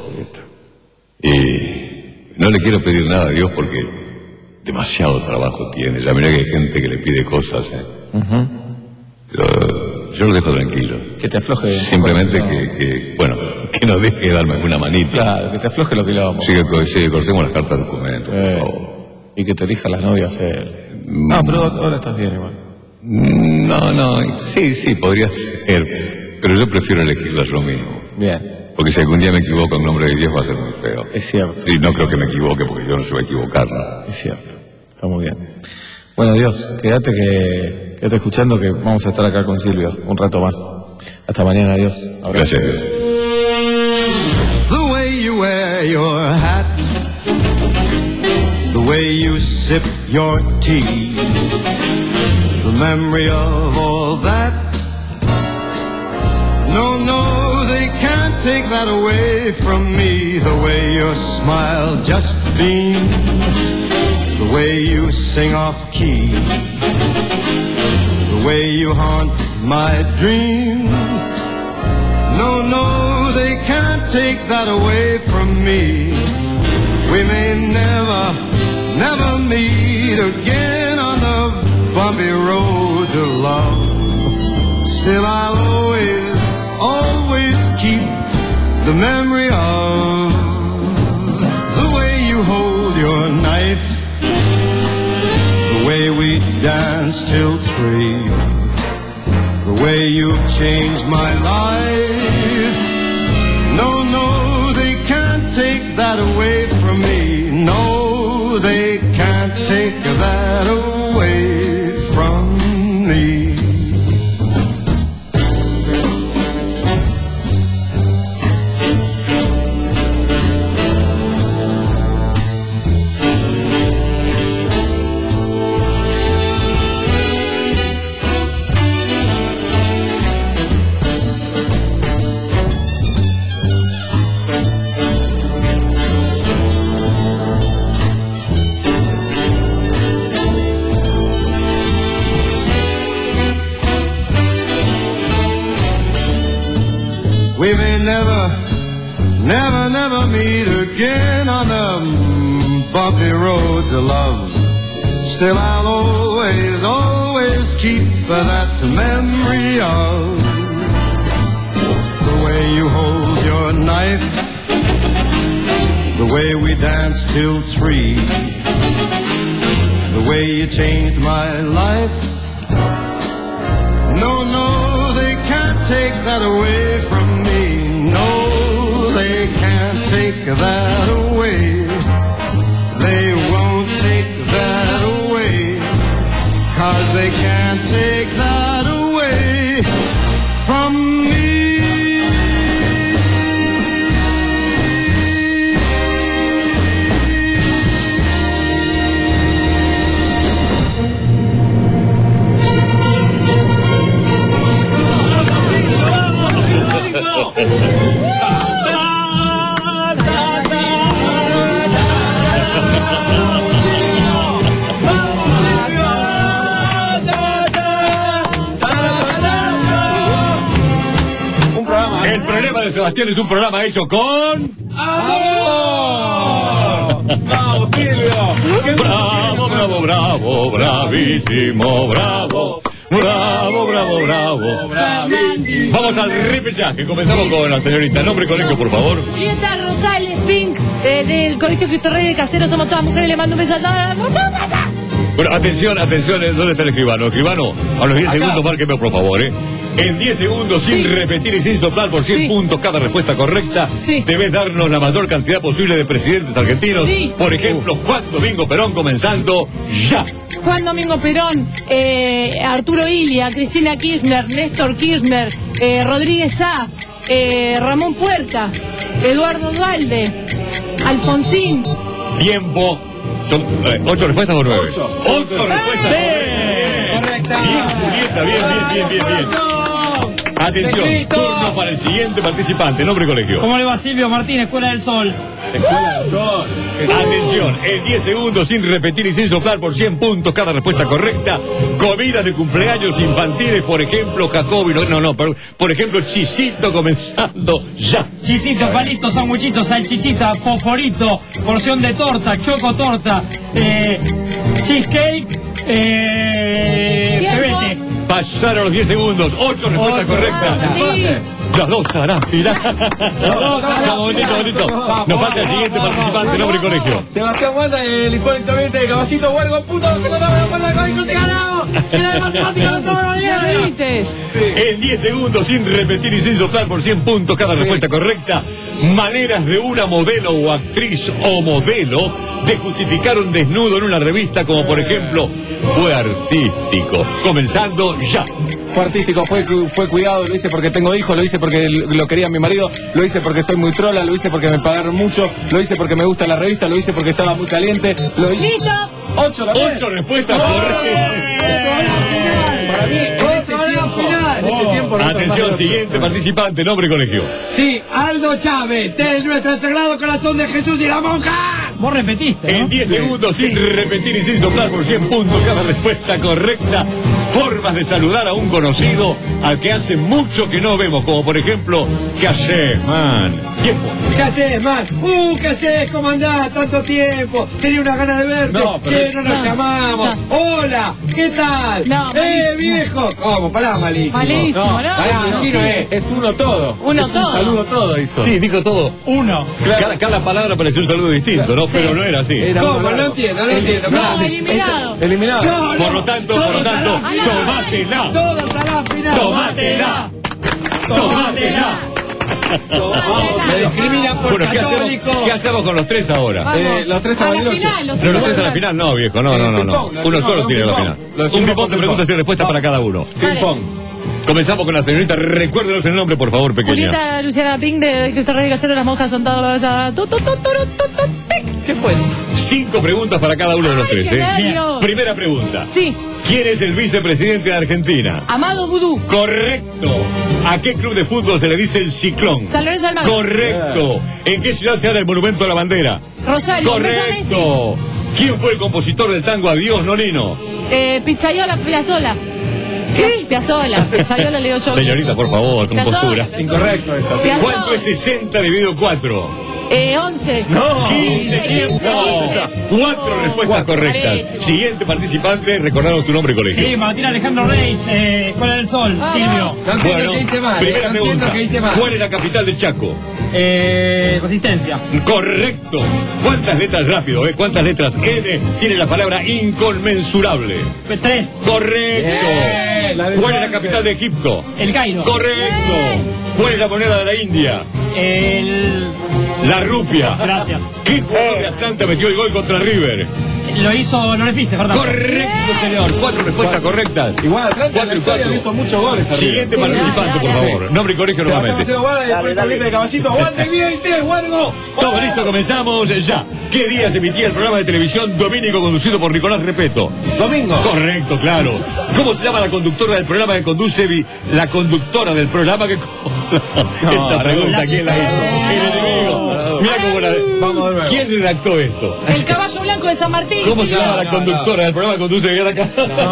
Y no le quiero pedir nada a Dios porque demasiado trabajo tiene. Ya mirá que hay gente que le pide cosas, ¿eh? Uh-huh. Pero yo lo dejo tranquilo. Que te afloje. Simplemente que, que, bueno, que nos deje darme una manita. Claro, que te afloje lo que le vamos. Sí, que, sí, cortemos las cartas de documentos, Eh, por favor. y que te elija las novias él. No, pero ahora estás bien igual. No, no, sí, sí, podría ser, pero yo prefiero elegirla yo mismo. Bien. Porque si algún día me equivoco en nombre de Dios va a ser muy feo. Es cierto. Y no creo que me equivoque porque Dios no se va a equivocar, ¿no? Es cierto. Está muy bien. Bueno, Dios, quédate que que, que está escuchando, que vamos a estar acá con Silvio un rato más. Hasta mañana, adiós. Abrazo. Gracias. The way you wear your hat, the way you sip your tea, the memory of all that. No, no, they can't take that away from me. The way your smile just beams, the way you sing off key, the way you haunt my dreams. No, no, they can't take that away from me. We may never, never meet again on the bumpy road to love. Still I'll always, always keep the memory of the way you hold your knife, the way we danced till three, the way you changed my life. No, no, they can't take that away from me. No, they can't take that away from me. We may never, never, never meet again on the bumpy road to love. Still I'll always, always keep that memory of the way you hold your knife, the way we danced till three, the way you changed my life. No, no, they can't take that away from me. No, they can't take that away. They won't take that away, 'cause they can't take that away from me. El problema de Sebastián es un programa hecho con ¡amor! ¡Vamos, Silvio! Bravo, bravo, bravo, bravísimo, bravo. Bravo, bravo, bravo. Bravísimo. Vamos al repechaje. Comenzamos con la señorita. Nombre y colegio, por favor. Julieta Rosales Fink, eh, del Colegio Cristo Rey de Castero. Somos todas mujeres. Le mando un beso a todas. Bueno, atención, atención. ¿Dónde está el escribano? Escribano, a los diez Acá. segundos, márqueme, por favor, ¿eh? En diez segundos, sin Sí. repetir y sin soplar, por cien Sí. puntos cada respuesta correcta, Sí. debes darnos la mayor cantidad posible de presidentes argentinos. Sí. Por ejemplo, Juan Domingo Perón, comenzando ya. Juan Domingo Perón, eh, Arturo Illia, Cristina Kirchner, Néstor Kirchner, eh, Rodríguez A, eh, Ramón Puerta, Eduardo Dualde, Alfonsín. Tiempo. ¿Son eh, ocho respuestas o nueve? Ocho. Ocho respuestas. Sí. Correcta. Bien, Julieta, bien, bien, bien, bien, bien. Atención, Escrito. turno para el siguiente participante. Nombre y colegio. ¿Cómo le va, Silvio Martín, Escuela del Sol? Escuela del Sol. Atención, en diez segundos, sin repetir y sin soplar, por cien puntos cada respuesta correcta. Comidas de cumpleaños infantiles, por ejemplo, Jacobi, no, no, no, por, por ejemplo, Chisito, comenzando ya. Chisito, palito, sanguchito, salchichita, fosforito, porción de torta, choco torta, eh, cheesecake, eh, Tiempo. pebete. Pasaron los diez segundos, ocho respuestas Ocho. correctas. Sí. Las dos harán final. dos harán No, bonito, final. bonito. Vamos, Nos falta el siguiente vamos, participante, vamos. nombre y colegio. Sebastián Wanda, el Hipólito Vente de Caballito Huergo, puto, no se lo damos por la cola, incluso ganamos. Mira de matemática, no toma mañana. ¿Viste? En diez segundos, sin repetir y sin soplar, por cien puntos cada Sí. respuesta correcta. Maneras de una modelo o actriz o modelo de justificar un desnudo en una revista como por ejemplo fue artístico? Comenzando ya. Fue artístico, fue, fue cuidado, lo hice porque tengo hijos, lo hice porque lo quería mi marido, lo hice porque soy muy trola, lo hice porque me pagaron mucho, lo hice porque me gusta la revista, lo hice porque estaba muy caliente. Lo hice... ¡Listo! Ocho, la Ocho respuestas correctas. Para mí, en ese tiempo, en ese tiempo atención, siguiente participante, nombre y colegio. Sí, Aldo Chávez, de nuestro Sagrado Corazón de Jesús y la Monja. Vos repetiste, ¿no? En diez segundos, sin repetir y sin soplar por cien puntos cada respuesta correcta. Formas de saludar a un conocido al que hace mucho que no vemos, como por ejemplo, ¿qué haces, man? Tiempo. ¿Qué haces, man? Uh, ¿qué haces? ¿Cómo andás? Tanto tiempo. Tenía una gana de verte. No, pero... Che, no nos no, llamamos. No. Hola, ¿qué tal? No, eh, viejo. ¿Cómo? Pará, malísimo. Malísimo, no. ¿no? Pará, así no es. Es uno todo. Uno es todo. un saludo todo hizo. Sí, dijo todo. Uno. Claro. Cada, cada palabra pareció un saludo distinto, ¿no? Sí. Pero no era así. Era ¿Cómo? No entiendo, no entiendo. No, eliminado. Eliminado. No, no. Por lo tanto, por lo tanto, tomátela. Todos a la final. Tómatela. Tómatela. Me discriminan por bueno, ¿qué hacemos, ¿qué hacemos con los tres ahora? Eh, los tres a, a la final. final. Los no, los tres a la final no, viejo. No, no, no. no. Uno solo tiene la final. Un ping-pong de preguntas y respuestas para cada uno. Ping-pong. Comenzamos con la señorita. Recuérdenos el nombre, por favor, pequeña. Julieta Luciana Pink de Cristo Rey Casero, las monjas son todas. ¿Qué fue eso? Cinco preguntas para cada uno de los Ay, tres, qué ¿eh? nervios. Primera pregunta. Sí. ¿Quién es el vicepresidente de Argentina? Amado Vudú. Correcto. ¿A qué club de fútbol se le dice el Ciclón? San Lorenzo del Mar. Correcto. ¿En qué ciudad se da el monumento a la bandera? Rosario. Correcto. ¿Quién fue el compositor del tango Adiós, Nonino? Eh, Pizzaiola Piazzolla. ¿Qué? Piazzolla. Piazzolla leo yo. Señorita, por favor, con Piazzolla. postura. Incorrecto es así. Piazzolla. ¿Cuánto es sesenta dividido en cuatro? Eh, once. No. quince tiempo. Cuatro respuestas correctas. Siguiente participante, recordaron tu nombre y colegio. Sí, Martín Alejandro Reich, eh, Escuela del Sol, Ah, Silvio. No entiendo Bueno, qué hice mal. primera No entiendo pregunta. qué hice mal. ¿Cuál es la capital del Chaco? Eh, Resistencia. Correcto. ¿Cuántas letras, rápido, eh? ¿Cuántas letras N tiene la palabra inconmensurable? Tres. Correcto. Bien. ¿Cuál es la capital de Egipto? El Cairo. Correcto. ¿Cuál es la moneda de la India? El... La rupia. Gracias. ¿Qué jugador de Atlanta metió el gol contra River? Lo hizo Lorefice, ¿verdad? Correcto, señor. Cuatro respuestas correctas. Igual Atlanta en la Cuatro y historia cuatro. hizo muchos goles. arriba. Siguiente Sí, participante, dale, por dale. favor. Nombre y colegio Sebastián nuevamente. Marcelo Guarda y después el tablete de caballito. ¡Aguante bien y te, Huergo! Todo listo, comenzamos ya. ¿Qué día se emitía el programa de televisión Domínico conducido por Nicolás Repeto? Domingo. Correcto, claro. ¿Cómo se llama la conductora del programa que conduce vi- la conductora del programa que esta pregunta la- quién la hizo? El enemigo. Mira cómo la Vamos de nuevo. ¿Quién redactó esto? El caballo blanco de San Martín. ¿Cómo se Silvio. llama la conductora del programa que conduce bien acá?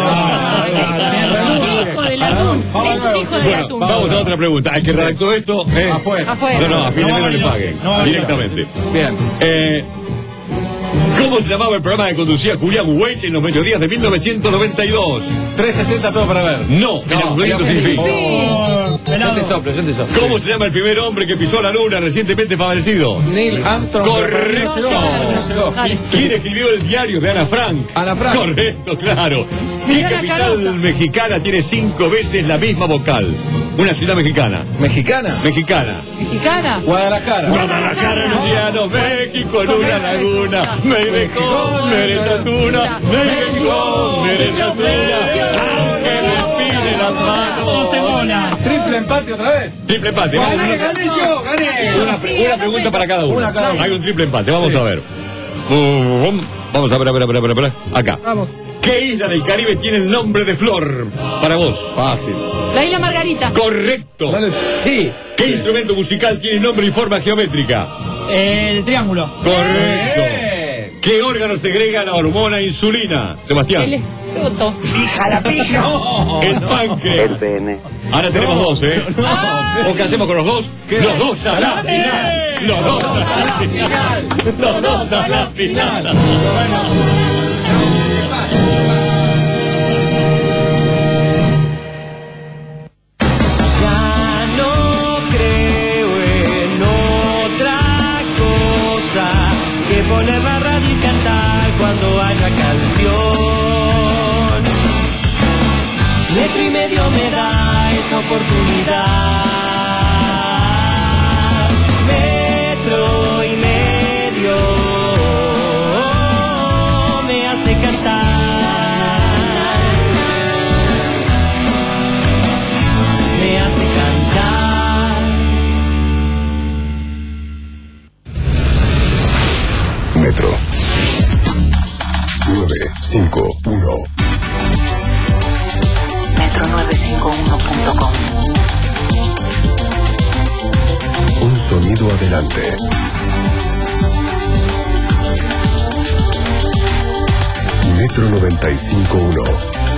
Hijo del atún. Es un hijo del Bueno, atún. vamos a otra pregunta. ¿El que redactó esto? Eh, Afuera. Afuera. No, no, a fin de No, mes no le no, paguen. no, no. Directamente. Bien. Eh, ¿Cómo se llamaba el programa que conducía Julián Weich en los mediodías de mil novecientos noventa y dos? trescientos sesenta todo para ver. No, en el proyecto sin fin. Oh, Yo pelado. te soplo, yo te soplo. ¿Cómo se llama el primer hombre que pisó la luna recientemente fallecido? Neil Armstrong. Correcto. pero no llegó, no llegó. Dale. ¿Quién escribió el diario de Ana Frank? Ana Frank. Correcto, claro. ¿Qué Mirá la capital Carosa. mexicana tiene cinco veces la misma vocal? Una ciudad mexicana. ¿Mexicana? Mexicana. Mexicana. Guadalajara. Guadalajara, Luciano, México, en una laguna. México, merece tuna. México, merece tuna. Aunque respire las manos. Dos en bola. Triple empate otra vez. Triple empate. Vamos, Gané, una, gané yo, gané. una pre- una pregunta para cada uno. Una cada uno. Hay un triple empate. Vamos Sí. a ver. Um, Vamos a ver, a ver, a ver, a ver, a ver. Acá. Vamos. ¿Qué isla del Caribe tiene el nombre de Flor? Para vos. Fácil. La isla Margarita. Correcto. Dale. Sí. ¿Qué instrumento musical tiene nombre y forma geométrica? El triángulo. Correcto. Bien. ¿Qué órgano segrega la hormona insulina? Sebastián. El escroto. Pija la pija. El páncreas. El pene. Ahora tenemos dos, ¿eh? ¿O qué hacemos con los dos? Los dos a la final. Los dos a la final. Los dos a la final. Ya no creo en otra cosa que poner la radio y cantar cuando haya canción. Metro y medio me da esa oportunidad. Metro y medio cinco uno. metro novecientos cincuenta y uno punto com. Un sonido adelante. Metro noventa y cinco punto uno.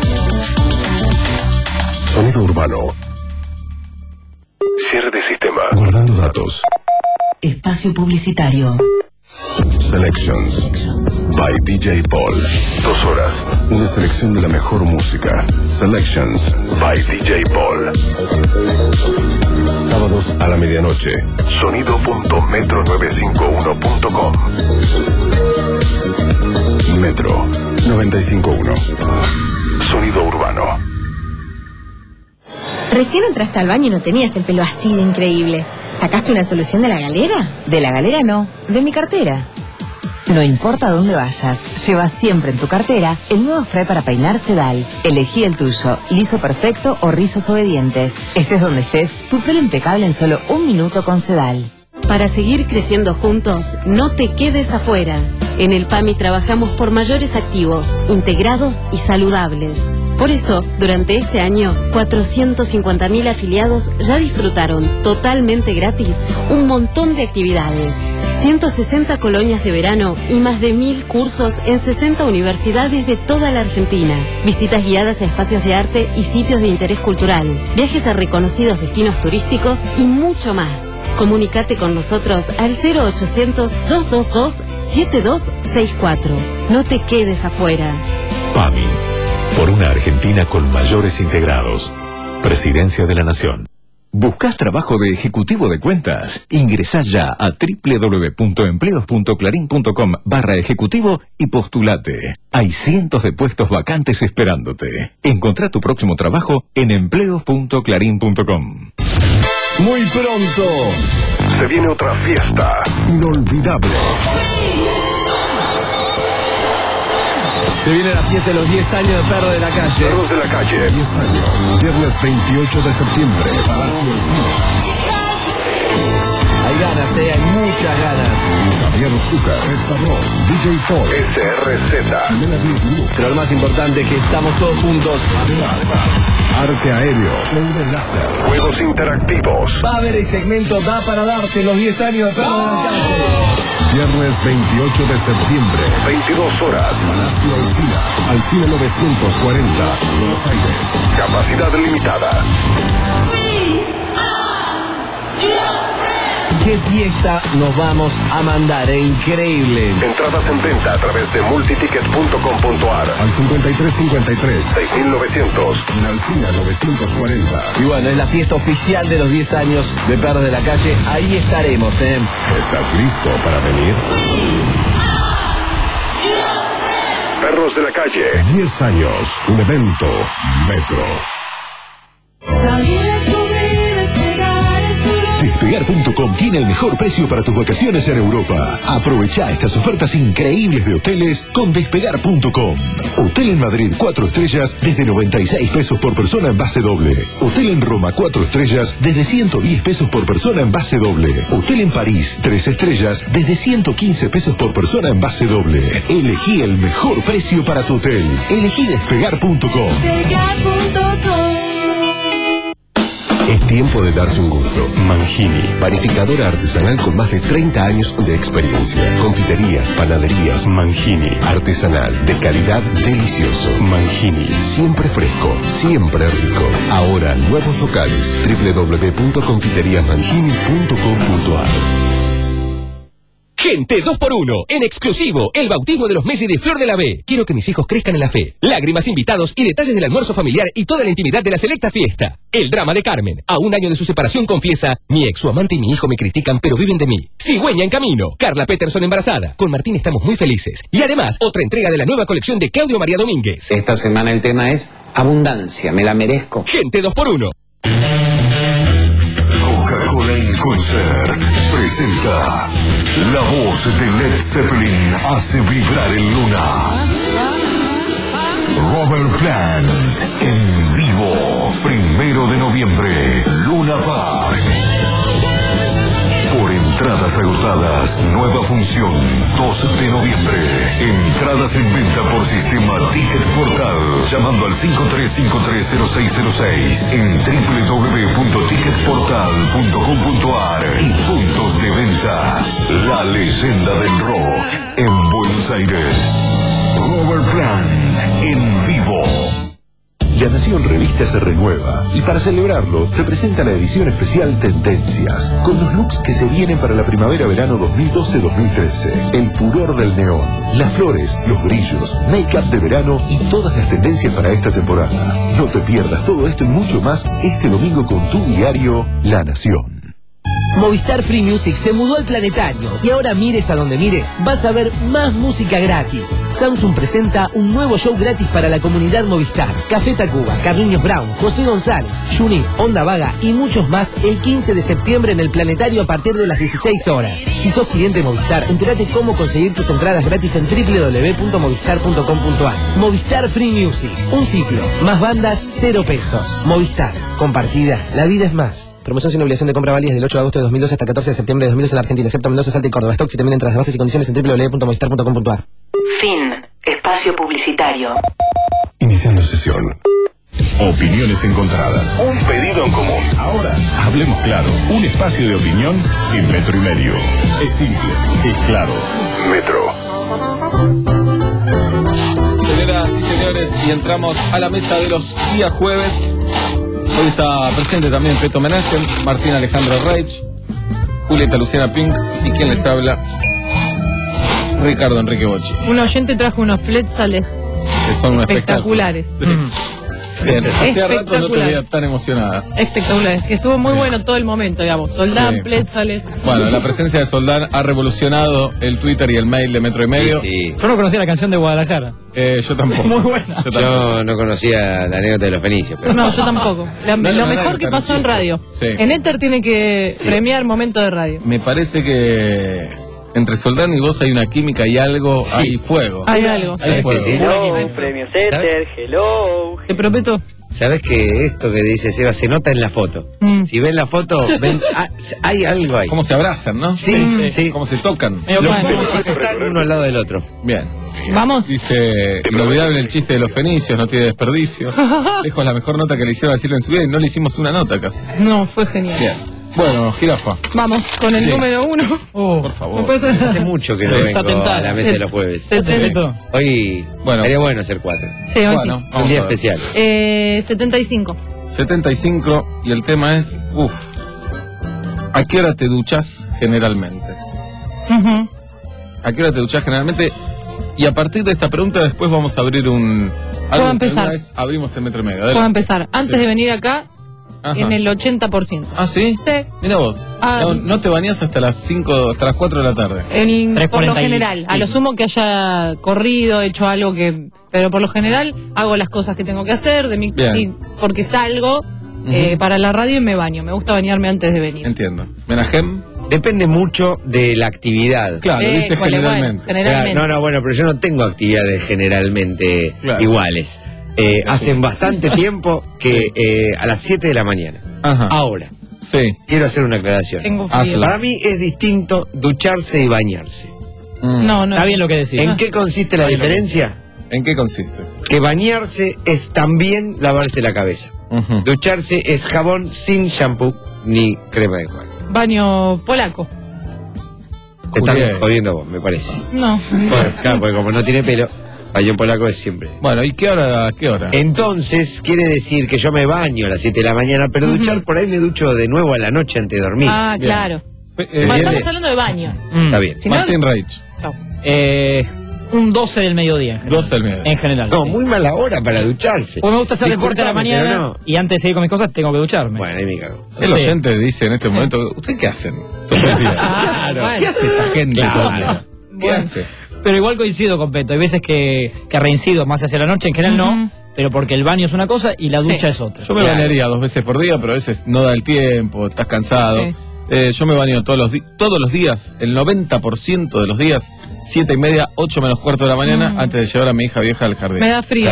Sonido urbano. Cierre de sistema. Guardando datos. Espacio publicitario. Selections by D J Paul. Dos horas. Una selección de la mejor música. Selections by D J Paul. Sábados a la medianoche. Sonido punto metro novecientos cincuenta y uno punto com. Metro noventa y cinco punto uno. Sonido urbano. Recién entraste al baño y no tenías el pelo así de increíble. ¿Sacaste una solución de la galera? De la galera no, de mi cartera. No importa dónde vayas, lleva siempre en tu cartera el nuevo spray para peinar Sedal. Elegí el tuyo, liso perfecto o rizos obedientes. Estés donde estés, tu pelo impecable en solo un minuto con Sedal. Para seguir creciendo juntos, no te quedes afuera. En el PAMI trabajamos por mayores activos, integrados y saludables. Por eso, durante este año, cuatrocientos cincuenta mil afiliados ya disfrutaron totalmente gratis un montón de actividades. ciento sesenta colonias de verano y más de mil cursos en sesenta universidades de toda la Argentina. Visitas guiadas a espacios de arte y sitios de interés cultural. Viajes a reconocidos destinos turísticos y mucho más. Comunícate con nosotros al cero ochocientos, dos dos dos, siete dos seis cuatro. No te quedes afuera. PAMI. Por una Argentina con mayores integrados. Presidencia de la Nación. ¿Buscás trabajo de ejecutivo de cuentas? Ingresá ya a doble u doble u doble u punto empleos punto clarín punto com barra ejecutivo y postulate. Hay cientos de puestos vacantes esperándote. Encontrá tu próximo trabajo en empleos punto clarín punto com. Muy pronto se viene otra fiesta inolvidable. Se viene la fiesta de los diez años de Perros de la Calle. Perros de la Calle. diez años. Viernes veintiocho de septiembre. Palacio del Cine. Hay ganas, eh, hay muchas ganas. Javier Zucker, Stavros, D J Paul, S R Z. Pero lo más importante es que estamos todos juntos. Arte aéreo, show de láser, juegos interactivos. Va a haber el segmento Da para darse los diez años de Perros de la Calle. Viernes veintiocho de septiembre, veintidós horas. Palacio del Cine, al Cine novecientos cuarenta, Buenos Aires. Capacidad limitada. ¡Qué fiesta nos vamos a mandar! ¡Eh! Increíble. Entradas en venta a través de multiticket punto com punto ar al cincuenta y tres cincuenta y tres, seis mil novecientos en Alcina novecientos cuarenta. Y bueno, es la fiesta oficial de los diez años de Perros de la Calle. Ahí estaremos, ¿eh? ¿Estás listo para venir? Perros de la Calle, diez años, un evento Metro. Despegar punto com tiene el mejor precio para tus vacaciones en Europa. Aprovecha estas ofertas increíbles de hoteles con Despegar punto com. Hotel en Madrid cuatro estrellas desde noventa y seis pesos por persona en base doble. Hotel en Roma cuatro estrellas desde ciento diez pesos por persona en base doble. Hotel en París tres estrellas desde ciento quince pesos por persona en base doble. Elegí el mejor precio para tu hotel. Elegí Despegar punto com. Despegar punto com. Es tiempo de darse un gusto. Mangini, panificadora artesanal con más de treinta años de experiencia. Confiterías, panaderías, Mangini, artesanal, de calidad, delicioso. Mangini, siempre fresco, siempre rico. Ahora, nuevos locales, doble u doble u doble u punto confiterías mangini punto com punto ar. Gente dos por uno, en exclusivo, el bautismo de los Messi de Flor de la B. Quiero que mis hijos crezcan en la fe. Lágrimas, invitados y detalles del almuerzo familiar y toda la intimidad de la selecta fiesta. El drama de Carmen. A un año de su separación confiesa: mi ex, su amante y mi hijo me critican, pero viven de mí. Cigüeña en camino. Carla Peterson embarazada. Con Martín estamos muy felices. Y además, otra entrega de la nueva colección de Claudio María Domínguez. Esta semana el tema es abundancia, me la merezco. Gente dos por uno. Coca-Cola y Concert presenta la voz de Led Zeppelin hace vibrar el Luna. Robert Plant en vivo, primero de noviembre, Luna Park. Por entrada Entradas agotadas. Nueva función, dos de noviembre. Entradas en venta por sistema Ticket Portal. Llamando al cinco tres cinco tres cero seis cero seis en doble u doble u doble u punto ticket portal punto com punto a r y puntos de venta. La leyenda del rock en Buenos Aires. Robert Plant en vivo. La Nación Revista se renueva y para celebrarlo te presenta la edición especial Tendencias, con los looks que se vienen para la primavera-verano dos mil doce dos mil trece. El furor del neón, las flores, los brillos, make-up de verano y todas las tendencias para esta temporada. No te pierdas todo esto y mucho más este domingo con tu diario La Nación. Movistar Free Music se mudó al planetario y ahora mires a donde mires, vas a ver más música gratis. Samsung presenta un nuevo show gratis para la comunidad Movistar. Café Tacuba, Carliños Brown, José González, Juni, Onda Vaga y muchos más el quince de septiembre en el planetario a partir de las dieciséis horas. Si sos cliente Movistar, entérate cómo conseguir tus entradas gratis en doble u doble u doble u punto movistar punto com punto a r. Movistar Free Music, un ciclo, más bandas, cero pesos. Movistar, compartida, la vida es más. Promoción sin obligación de compra válida del ocho de agosto de dos mil doce hasta catorce de septiembre de dos mil doce en la Argentina, excepto Mendoza, Salta y Córdoba. Stock si también entras de bases y condiciones en doble u doble u doble u punto movistar punto com punto a r. Fin. Espacio publicitario. Iniciando sesión. Opiniones encontradas. Un pedido en común. Ahora, hablemos claro. Un espacio de opinión en metro y medio. Es simple, es claro. Metro. Señoras y señores, y entramos a la mesa de los días jueves. Hoy está presente también Peto Menaje, Martín Alejandro Reich, Julieta Luciana Pink y quien les habla, Ricardo Enrique Bocci. Un oyente trajo unos pletzales Que son un espectaculares. espectáculo. Sí. Bien, hacía rato no te veía tan emocionada. Espectaculares, que estuvo muy bueno todo el momento, digamos. Soldán, Sí. pletzales. Bueno, la presencia de Soldán ha revolucionado el Twitter y el mail de Metro y Medio. Sí, sí. Yo no conocía la canción de Guadalajara. Eh, yo tampoco. Muy buena. Yo, tampoco. Yo no conocía la anécdota de los fenicios. Pero... No, yo tampoco. La- No, no, lo no, mejor no, que no, pasó no, en radio. Sí. En Éter tiene que premiar momento de radio. Me parece que entre Soldán y vos hay una química y algo, hay fuego. Hay algo. Hay fuego. Hello, premios Éter, hello. Te prometo. ¿Sabes que esto que dice Seba se nota en la foto? Mm. Si ven la foto, ven, ah, hay algo ahí. Cómo se abrazan, ¿no? Sí, sí. sí. Cómo se tocan. Medio Los bueno. puntos están uno al lado del otro. Bien. Vamos. Dice, inolvidable el chiste de los fenicios, no tiene desperdicio. Lejos la mejor nota que le hicieron a Silvia en su vida y no le hicimos una nota casi. No, fue genial. Bien. Bueno, jirafa. Vamos con el Sí. número uno. Oh, por favor. No puede ser. Hace mucho que no Sí. vengo Está tentada. a la mesa de los jueves. Se- se- Sí. Hoy Bueno. estaría bueno hacer cuatro. Sí, hoy Bueno, sí. vamos Un día a ver. especial. Eh, setenta y cinco. setenta y cinco y el tema es, uff, ¿a qué hora te duchas generalmente? Ujú. ¿A qué hora te duchas generalmente? Y a partir de esta pregunta después vamos a abrir un... algo que empezar. alguna vez abrimos el metro y medio. Puedo Adelante. empezar. Antes Sí. de venir acá, Ajá. en el ochenta por ciento. ¿Ah, sí? Sí. Mira vos. Ah. no, no te bañás hasta las cinco, hasta las cuatro de la tarde. En- tres por lo cuarenta y general, a pico. lo sumo que haya corrido, hecho algo que... Pero por lo general hago las cosas que tengo que hacer, de mi, Bien. sí, porque salgo eh, para la radio y me baño. Me gusta bañarme antes de venir. Entiendo. Menajem, Depende mucho de la actividad. claro, Eh, dice cuál es bueno, generalmente. generalmente. Claro, no, no, bueno, pero yo no tengo actividades generalmente Claro. iguales. Eh, hacen bastante tiempo que eh, a las siete de la mañana. Ajá. Ahora, Sí. quiero hacer una aclaración. Tengo frío. Hazla. Para mí es distinto ducharse y bañarse. Mm. No, no. Está bien lo que decís. ¿En qué consiste la diferencia? ¿En qué consiste? Que bañarse es también lavarse la cabeza. Ujú. Ducharse es jabón sin shampoo ni crema de enjuague. Baño polaco. Te están Julián. jodiendo vos, me parece. No. Bueno, claro, porque como no tiene pelo, bañón polaco es siempre. Bueno, ¿y qué hora? ¿Qué hora? Entonces, quiere decir que yo me baño a las siete de la mañana, pero duchar por ahí me ducho de nuevo a la noche antes de dormir. Ah, Bien. claro. Pe- eh, Bueno, ¿entiendes? estamos hablando de baño. Está bien. Si no- Martín Reich, Chau. Eh, un doce del mediodía. En general. doce del mediodía. En general. No, sí. muy mala hora para ducharse. Porque me gusta hacer deporte a la Disculpame, mañana pero no. y antes de seguir con mis cosas tengo que ducharme. Bueno, ahí me cago. El Sí. oyente dice en este momento, ¿usted qué hacen? Todo el día? Claro. ¿Qué hace esta gente? Claro. todo el día? ¿Qué Bueno. hace? Pero igual coincido con Peto. Hay veces que, que reincido más hacia la noche, en general Ujú. no, pero porque el baño es una cosa y la Sí. ducha es otra. Yo me Claro. bañaría dos veces por día, pero a veces no da el tiempo, estás cansado. Sí. Eh, yo me baño todos los, di- todos los días, el noventa por ciento de los días, siete y media, ocho menos cuarto de la mañana, Mm. antes de llevar a mi hija vieja al jardín. Me da frío. Claro.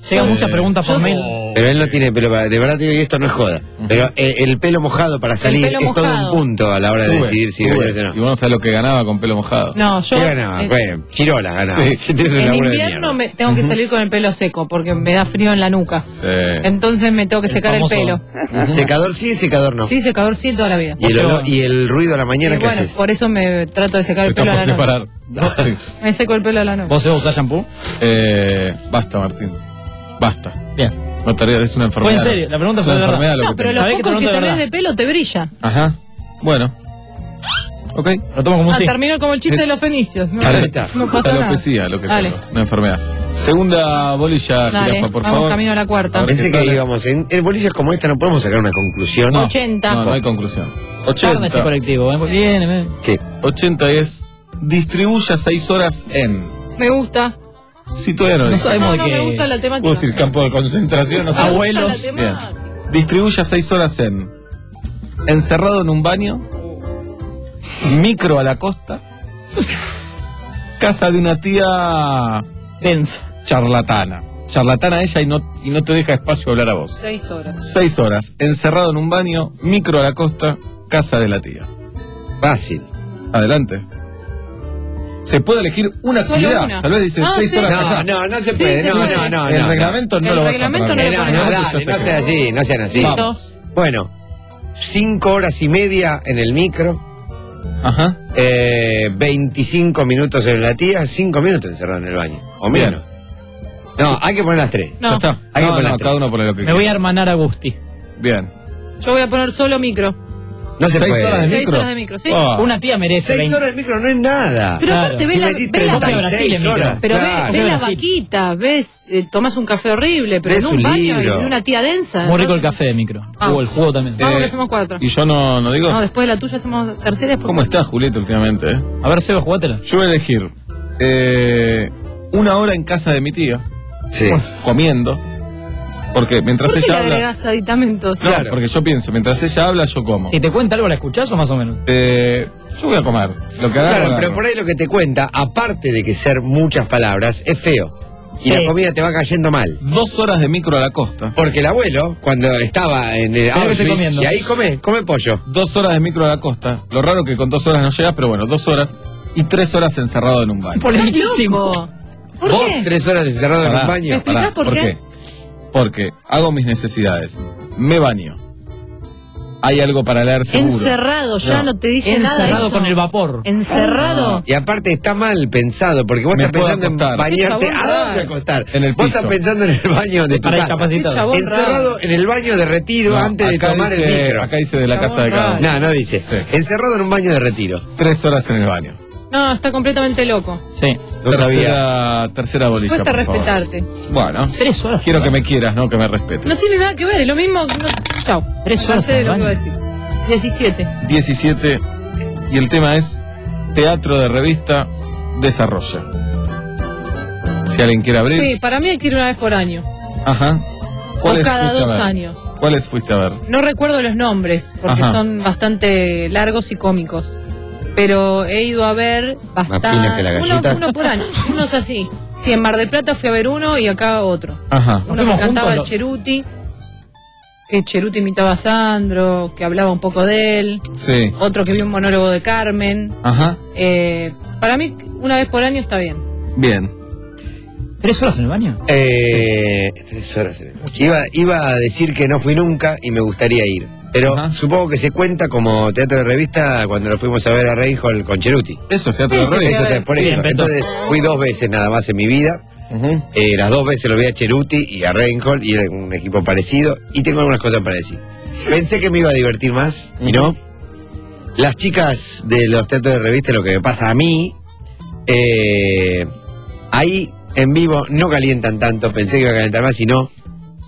Llegan Eh, muchas preguntas por yo- mail. Pero él no tiene pelo para... De verdad te digo, y esto no es joda. Pero eh, el pelo mojado para salir pelo es todo mojado. un punto a la hora de Tuve, decidir si tuve. bañarse o no. Y vos no sabés lo que ganaba con pelo mojado. No, yo. ¿Qué ganaba? eh, Bueno, Chirola ganaba. Sí. Si tienes un en laburo de invierno mierda. me tengo que salir con el pelo seco porque me da frío en la nuca. Sí. Entonces me tengo que El secar famoso- el pelo. Secador sí, secador no. Sí, secador sí toda la vida. ¿Y, el olor- y el ruido a la mañana Y qué bueno, haces? por eso me trato de secar Se el está pelo a por la noche. separar. Sí. Me seco el pelo a la noche. ¿Vos usás shampoo? Eh, basta, Martín. Basta. Bien. No tarea, es una enfermedad. Fue en serio, la pregunta Es fue una de verdad. enfermedad lo No, que pero tenés. lo ¿Sabés que poco te que pregunto de tenés de verdad? pelo te brilla. Ajá. Bueno. Ok. Lo tomo como un Ah, sí. terminó como el chiste Es- de los fenicios. No, Ahí está. no pasa nada. Alopecia, lo que Dale. tengo. Una enfermedad. Segunda bolilla, Dale, jirafa, por vamos favor. camino a la cuarta. A ver Pensé qué que sale. íbamos en, en bolillas como esta no podemos sacar una conclusión. No. ochenta. No, no hay conclusión. Tarda ese ochenta. colectivo. ¿eh? Viene, viene. Sí. ochenta es distribuya seis horas en. Me gusta. Si todavía no lo No hice. sabemos No, de no, qué. me gusta la temática. Puedo decir campo de concentración, no sé. Me gusta Abuelos. la Bien. temática. Distribuya seis horas en. Encerrado en un baño. Micro a la costa. Casa de una tía Densa. charlatana. Charlatana ella y no, y no te deja espacio a hablar a vos. Seis horas. Seis horas. Encerrado en un baño. Micro a la costa. Casa de la tía. Fácil. Adelante. Se puede elegir una Solo actividad. una. Tal vez dice Ah, seis sí. horas No, acá. no, no se Sí, puede. se no, puede. no, no, El no. reglamento no El lo vas a reglamento poner. no lo No, ponemos. no, Yo dale, te no sean así, no sean así. Listo. Bueno, cinco horas y media en el micro, Ajá. eh, veinticinco minutos en la tía, cinco minutos encerrado en el baño. O Bien. menos. No, hay que poner las tres. No. Ya está. Hay que No, poner no, las cada tres. uno pone lo que Me voy a quiera. hermanar a Gusti. Bien. Yo voy a poner solo micro. No se ¿Seis puede. horas de Seis micro? horas de micro, sí. Ah. Una tía merece. Seis veinte. horas de micro no es nada. Pero Claro. aparte, ve Si la, me decís ve la- treinta y treinta y seis seis micro. horas. pero ve- claro. ve, la Brasil. vaquita, ves, eh, tomás un café horrible, pero Ves en un un baño libro. y de una tía densa. Muy rico el café de micro. Ah. O el jugo también. Vamos Eh, que hacemos cuatro. Y yo no, no digo. No, después de la tuya hacemos tercera. después- ¿Cómo estás, Julieta, últimamente? eh? A ver, Seba, jugátela. Yo voy a elegir eh, una hora en casa de mi tía, Sí. comiendo. Porque mientras ¿Por qué le ella habla. agregás aditamentos? No, porque yo pienso, mientras ella habla, yo como. Si te cuenta algo, ¿la escuchás o más o menos? Eh, yo voy a comer. Lo que agarro, Claro, pero agarro. por ahí lo que te cuenta, aparte de que ser muchas palabras, es feo. Y Sí. la comida te va cayendo mal. Dos horas de micro a la costa. Porque el abuelo, cuando estaba en el Pero que estoy Auschwitz, comiendo. y ahí come, come pollo. Dos horas de micro a la costa. Lo raro que con dos horas no llegas, pero bueno, dos horas. Y tres horas encerrado en un baño. ¿Estás loco? ¿Por ¿Vos qué? tres horas encerrado en Pará, un baño? ¿Me explicás pará, por qué? Porque hago mis necesidades. Me baño. Hay algo para leer seguro. Encerrado, ya no, te dice nada. Encerrado eso. con el vapor. Encerrado. Y aparte está mal pensado, porque vos Me estás puedo pensando acostar. en bañarte. Qué chabón ¿A dónde raro. acostar? En el Vos piso. estás pensando en el baño de tu Para casa. discapacitados. Qué chabón Encerrado raro. en el baño de retiro No, antes de acá tomar el dice- micro. Acá dice de la Chabón casa de cada uno. No, no dice. Sí. Encerrado en un baño de retiro. Tres horas en el baño. No, está completamente loco. Sí. No sabía. tercera, tercera bolilla. Cuesta por favor. respetarte. Bueno, Tres horas. quiero que me quieras, no que me respetes. No tiene nada que ver, es lo mismo. No, chao. Tres Me horas cansé de en lo el que iba a baño. decir. diecisiete. diecisiete. Y el tema es teatro de revista desarrolla. Si alguien quiere abrir. Sí, para mí hay que ir una vez por año. Ajá. O ¿Cuáles cada fuiste a dos ver? años. ¿Cuáles fuiste a ver? No recuerdo los nombres, porque Ajá. son bastante largos y cómicos. Pero he ido a ver Más pinas bastante. que la Uno, galleta. uno por año. Unos así. Sí, en Mar del Plata fui a ver uno y acá otro. Ajá. Uno fuimos que cantaba el juntos, lo- Cheruti. Que Cheruti imitaba a Sandro, que hablaba un poco de él. Sí. Otro que vio un monólogo de Carmen. Ajá. Eh, para mí, una vez por año está bien. Bien. ¿Tres horas en el baño? Eh, tres horas en el baño. Iba, iba a decir que no fui nunca y me gustaría ir. Pero Ajá. supongo que se cuenta como teatro de revista cuando lo fuimos a ver a Reinhold con Cheruti. Eso es teatro Sí, de sí, revista. Eso te- por Bien, eso. Beto. Entonces fui dos veces nada más en mi vida. Ujú. Eh, las dos veces lo vi a Cheruti y a Reinhold y era un equipo parecido. Y tengo algunas cosas para decir. Pensé que me iba a divertir más y no. Las chicas de los teatros de revista, lo que me pasa a mí, eh, ahí en vivo no calientan tanto. Pensé que iba a calentar más y no.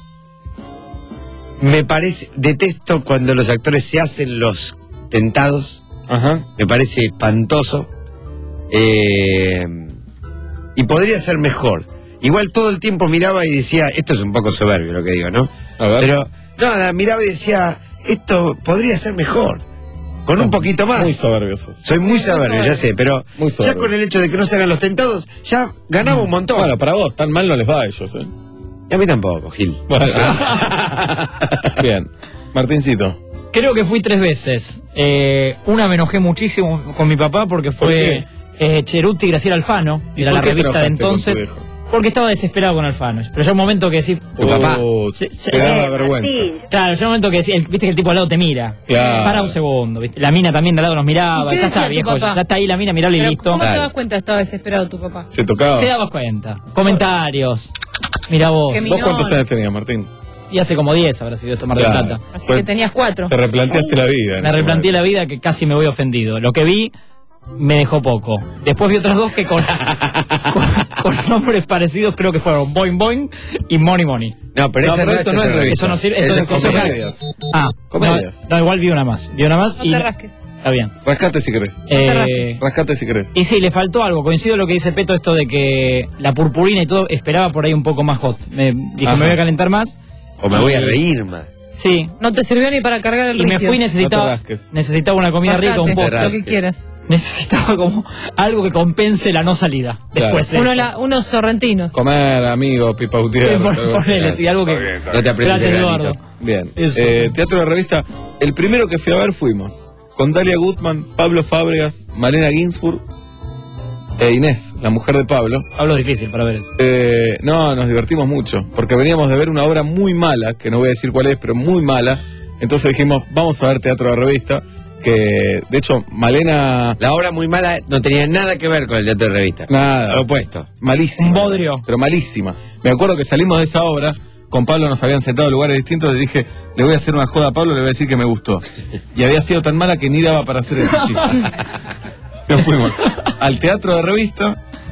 Me parece, detesto cuando los actores se hacen los tentados. Ajá. Me parece espantoso. Eh, y podría ser mejor. Igual todo el tiempo miraba y decía, esto es un poco soberbio lo que digo, ¿no? A ver. Pero, nada, miraba y decía, esto podría ser mejor. Con Son un poquito más. Muy soberbios. Soy muy soberbio, ya sé, pero Muy ya soberbio. con el hecho de que no se hagan los tentados, ya ganaba un montón. Bueno, para vos, tan mal no les va a ellos, ¿eh? Y a mí tampoco, Gil. Bueno. Bien. Martincito. Creo que fui tres veces. Eh, una me enojé muchísimo con mi papá porque fue eh, Cheruti y Graciela Alfano, era la revista de entonces. Porque estaba desesperado con Alfano. Pero ya un momento que decir... Tu oh, papá se, se, te daba vergüenza. Claro, ya un momento que decir, el, viste que el tipo al lado te mira. Claro. Para un segundo, viste. La mina también de al lado nos miraba. Ya está, viejo. Ya, ya está ahí la mina, mirable y listo. ¿Cómo te das cuenta que estaba desesperado tu papá? Se tocaba. Te dabas cuenta. Comentarios. Mira vos. ¿Vos cuántos años tenías, Martín? Y hace como diez habrá sido esto Mar del Claro. Plata. Así pues, que tenías cuatro. Te replanteaste la vida. Me replanteé la vida que casi me voy ofendido. Lo que vi me dejó poco. Después vi otras dos que con, con, con nombres parecidos creo que fueron Boing Boing y Money Money. No, pero, no, esa pero no eso no es revista. Eso no sirve. Esas Eso son es comedias. Ah, comedias. No, no, igual vi una más. Vi una más No y... te rasques. Está bien. Rascate si querés. Eh, Rascate si querés. Y sí, le faltó algo. Coincido lo que dice Peto, esto de que la purpurina y todo, esperaba por ahí un poco más hot. Me dijo, Ajá. me voy a calentar más. O me voy a reír más. Sí. No te sirvió ni para cargar el Y me litio. fui y necesitaba, No te rasques. necesitaba una comida Rascate, rica, un poco. lo que quieras. Necesitaba como algo que compense la no salida. Después de Uno eso. la, unos sorrentinos. Comer, amigo, Pipa Gutiérrez. Pon- ponele, sí, algo que... No te aprietes Gracias, el Eduardo. granito. Bien. Eso, Eh, sí. teatro de revista. El primero que fui a ver fuimos con Dalia Gutman, Pablo Fábregas, Malena Ginsburg e Inés, la mujer de Pablo. Hablo difícil para ver eso. Eh, no, nos divertimos mucho, porque veníamos de ver una obra muy mala, que no voy a decir cuál es, pero muy mala. Entonces dijimos, vamos a ver teatro de revista, que de hecho Malena... La obra muy mala no tenía nada que ver con el teatro de revista. Nada. Lo opuesto. Malísima. Un bodrio. Pero malísima. Me acuerdo que salimos de esa obra, con Pablo nos habían sentado en lugares distintos y dije, le voy a hacer una joda a Pablo, le voy a decir que me gustó. Y había sido tan mala que ni daba para hacer ese chiste. Nos fuimos al teatro de revista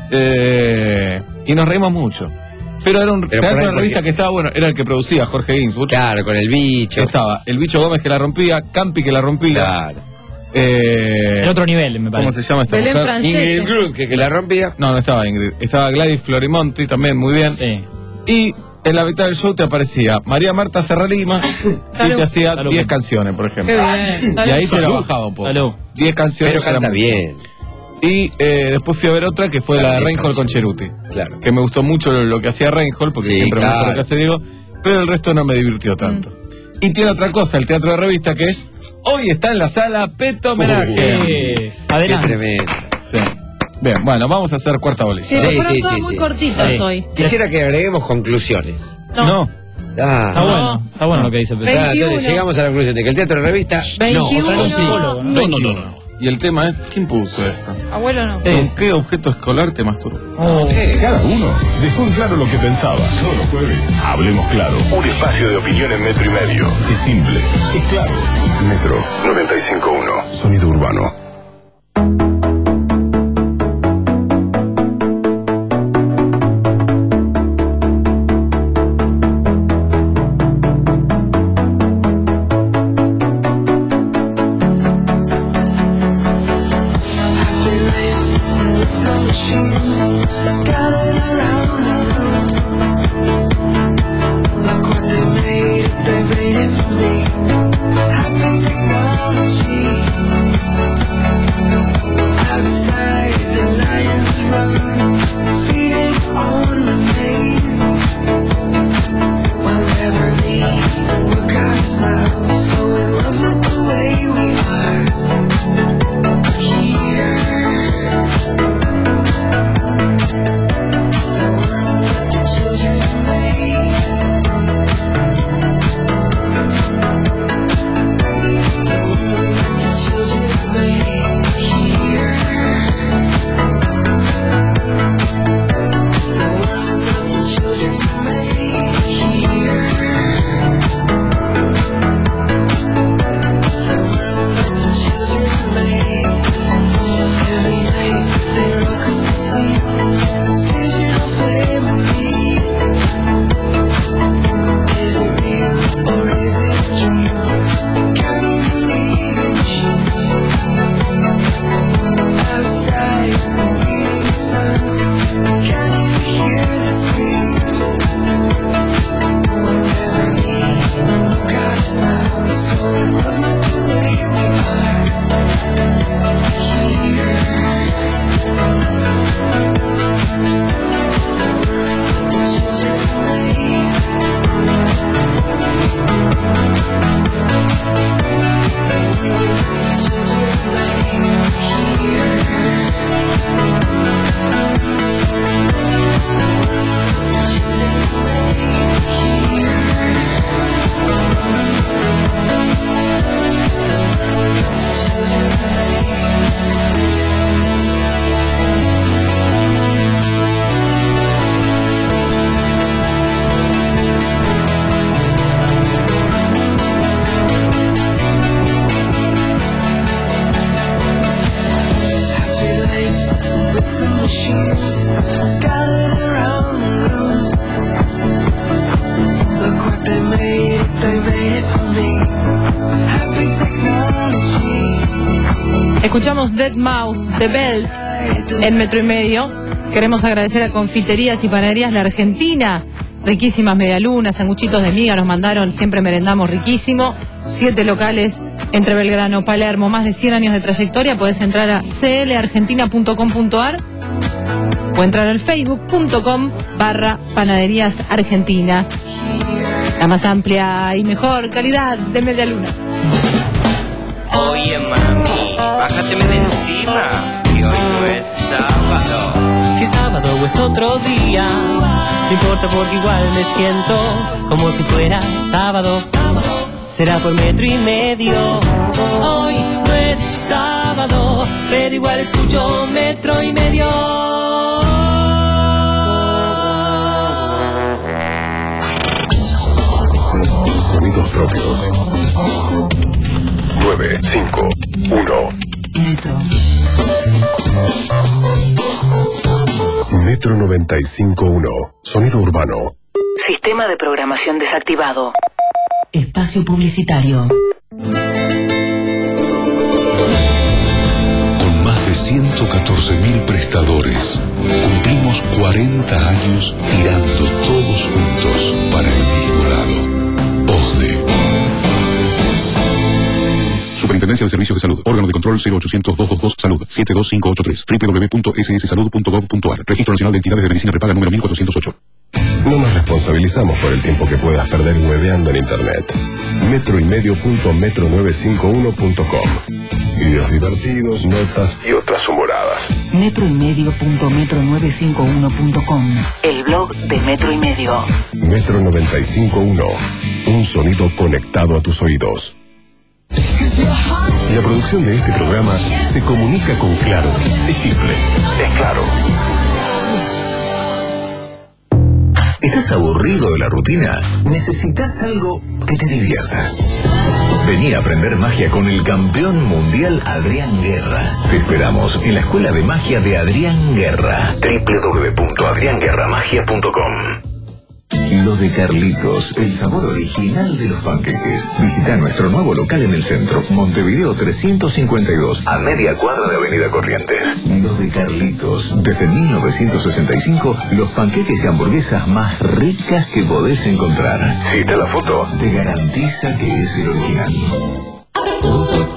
eh, y nos reímos mucho. Pero era un Pero teatro por ahí de revista porque- que estaba bueno, era el que producía Jorge Ginsburg. Claro, con el bicho. Estaba el Bicho Gómez que la rompía, Campi que la rompía. Claro. Eh, El otro nivel, me parece. ¿Cómo se llama esta Belén mujer? Francese. Ingrid Grund, que, que la rompía. No, no estaba Ingrid. Estaba Gladys Florimonti, también muy bien. Sí. Y en la mitad del show te aparecía María Marta Serralima y Salud. te hacía Salud. diez canciones, por ejemplo. Qué bien. Y Salud. ahí te la Salud. bajaba un poco. Salud. diez canciones. Pero canta eran- bien. Y eh, después fui a ver otra que fue la de Claro, Reinhold con Cheruti. Claro. Que me gustó mucho lo, lo que hacía Reinhold, porque Sí, siempre me gusta claro. lo que hace Diego, pero el resto no me divirtió tanto. Y tiene otra cosa, el teatro de revista, que es, hoy está en la sala Peto Homenaje. Sí. Qué Adelante. tremendo. Sí. Bien, bueno, vamos a hacer cuarta bolilla. Sí, Sí, pero fueron sí, todas sí, muy sí. cortitas Sí. hoy. Quisiera que agreguemos conclusiones. No. No. Ah, Está bueno, está bueno lo que dice Peto. Claro, entonces veintiuno. llegamos a la conclusión de que el teatro de revista veintiuno. no. un psicólogo, ¿no? No, no, no, no. Y el tema es, ¿quién puso esto? Abuelo no. Sí. ¿Con qué objeto escolar te masturbas? Oh. Cada uno dejó en claro lo que pensaba. Todos los jueves, hablemos claro. Un espacio de opinión en metro y medio. Es simple, es claro. Metro noventa y cinco punto uno. Sonido urbano. Escuchamos Dead Mouth de Belt en Metro y Medio. Queremos agradecer a Confiterías y Panaderías La Argentina. Riquísimas medialunas, sanguchitos de miga nos mandaron, siempre merendamos riquísimo. Siete locales entre Belgrano, Palermo, más de cien años de trayectoria. Podés entrar a c l argentina punto com punto a r o entrar al facebook punto com barra Panaderías Argentina. La más amplia y mejor calidad de medialuna. Oye mami, bájateme de encima, que hoy no es sábado. Si es sábado o es otro día, no importa porque igual me siento como si fuera sábado. Será por metro y medio. Hoy no es sábado, pero igual escucho metro y medio. Sonidos propios. nueve cinco uno. Metro. Metro noventa y cinco uno. Sonido urbano. Sistema de programación desactivado. Espacio publicitario. Con más de ciento catorce mil prestadores, cumplimos cuarenta años tirando todos juntos para el mismo lado. OSDE. Superintendencia de Servicios de Salud. Órgano de control cero ochocientos, doscientos veintidós, Salud. siete dos cinco ocho tres. doble u doble u doble u punto s s salud punto gov punto a r. Registro Nacional de Entidades de Medicina Prepaga número mil cuatrocientos ocho. No nos responsabilizamos por el tiempo que puedas perder hueveando en internet. Metro y medio punto metro novecientos cincuenta y uno punto com. Videos divertidos, notas y otras humoradas. Metro y medio punto metro novecientos cincuenta y uno punto com. El blog de Metro y Medio. Metro noventa y cinco punto uno. Un sonido conectado a tus oídos. La producción de este programa se comunica con Claro. Es simple, es claro. ¿Estás aburrido de la rutina? ¿Necesitas algo que te divierta? Vení a aprender magia con el campeón mundial Adrián Guerra. Te esperamos en la Escuela de Magia de Adrián Guerra. doble u doble u doble u punto adrián guerra magia punto com. Lo de Carlitos, el sabor original de los panqueques. Visita nuestro nuevo local en el centro, Montevideo trescientos cincuenta y dos, a media cuadra de Avenida Corrientes. Lo de Carlitos, desde mil novecientos sesenta y cinco, los panqueques y hamburguesas más ricas que podés encontrar. Si está la foto, te garantiza que es el original. Apertura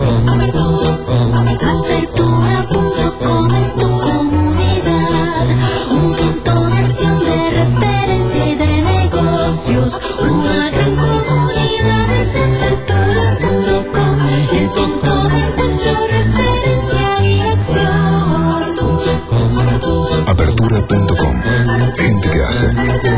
punto com es tu comunidad, un punto de acción de referencia y de negocios, una gran comunidad es apertura punto com, el punto de encuentro, referencia y acción. Apertura punto com. Gente que hace.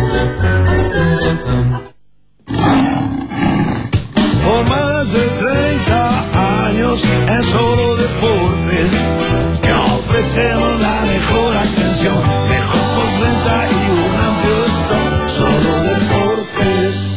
Por más de treinta años en Solo Deportes, que ofrecemos la mejor atención, mejor postventa y un amplio stock. Solo Deportes.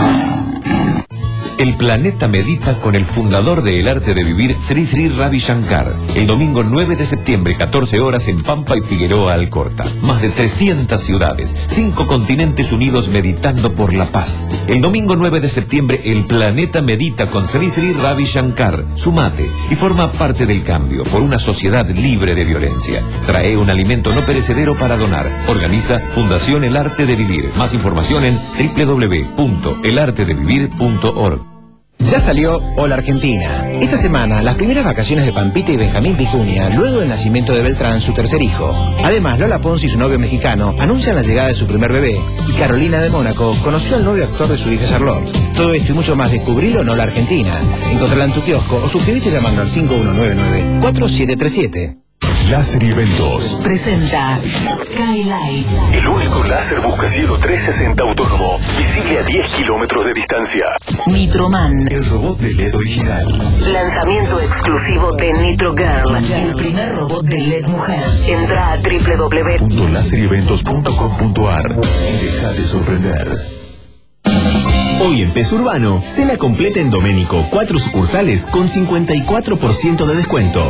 El planeta medita con el fundador de El Arte de Vivir, Sri Sri Ravi Shankar. El domingo nueve de septiembre, catorce horas en Pampa y Figueroa Alcorta. Más de trescientas ciudades, cinco continentes unidos meditando por la paz. El domingo nueve de septiembre, el planeta medita con Sri Sri Ravi Shankar. Sumate y forma parte del cambio por una sociedad libre de violencia. Trae un alimento no perecedero para donar. Organiza Fundación El Arte de Vivir. Más información en doble u doble u doble u punto el arte de vivir punto org. Ya salió Hola Argentina. Esta semana, las primeras vacaciones de Pampita y Benjamín Vicuña, luego del nacimiento de Beltrán, su tercer hijo. Además, Lola Pons y su novio mexicano anuncian la llegada de su primer bebé, y Carolina de Mónaco conoció al novio actor de su hija Charlotte. Todo esto y mucho más descubrilo en Hola Argentina. Encontrala en tu kiosco o suscríbete llamando al cinco uno nueve nueve cuatro siete tres siete. Láser y Eventos presenta Skylight. El único láser buscacielo trescientos sesenta autónomo, visible a diez kilómetros de distancia. Nitroman. El robot de L E D original. Lanzamiento exclusivo de Nitro Girl. El primer robot de L E D mujer. Entra a doble u doble u doble u punto láser y eventos punto com punto a r y deja de sorprender. Hoy en Peso Urbano, cena completa en Doménico, cuatro sucursales con cincuenta y cuatro por ciento de descuento.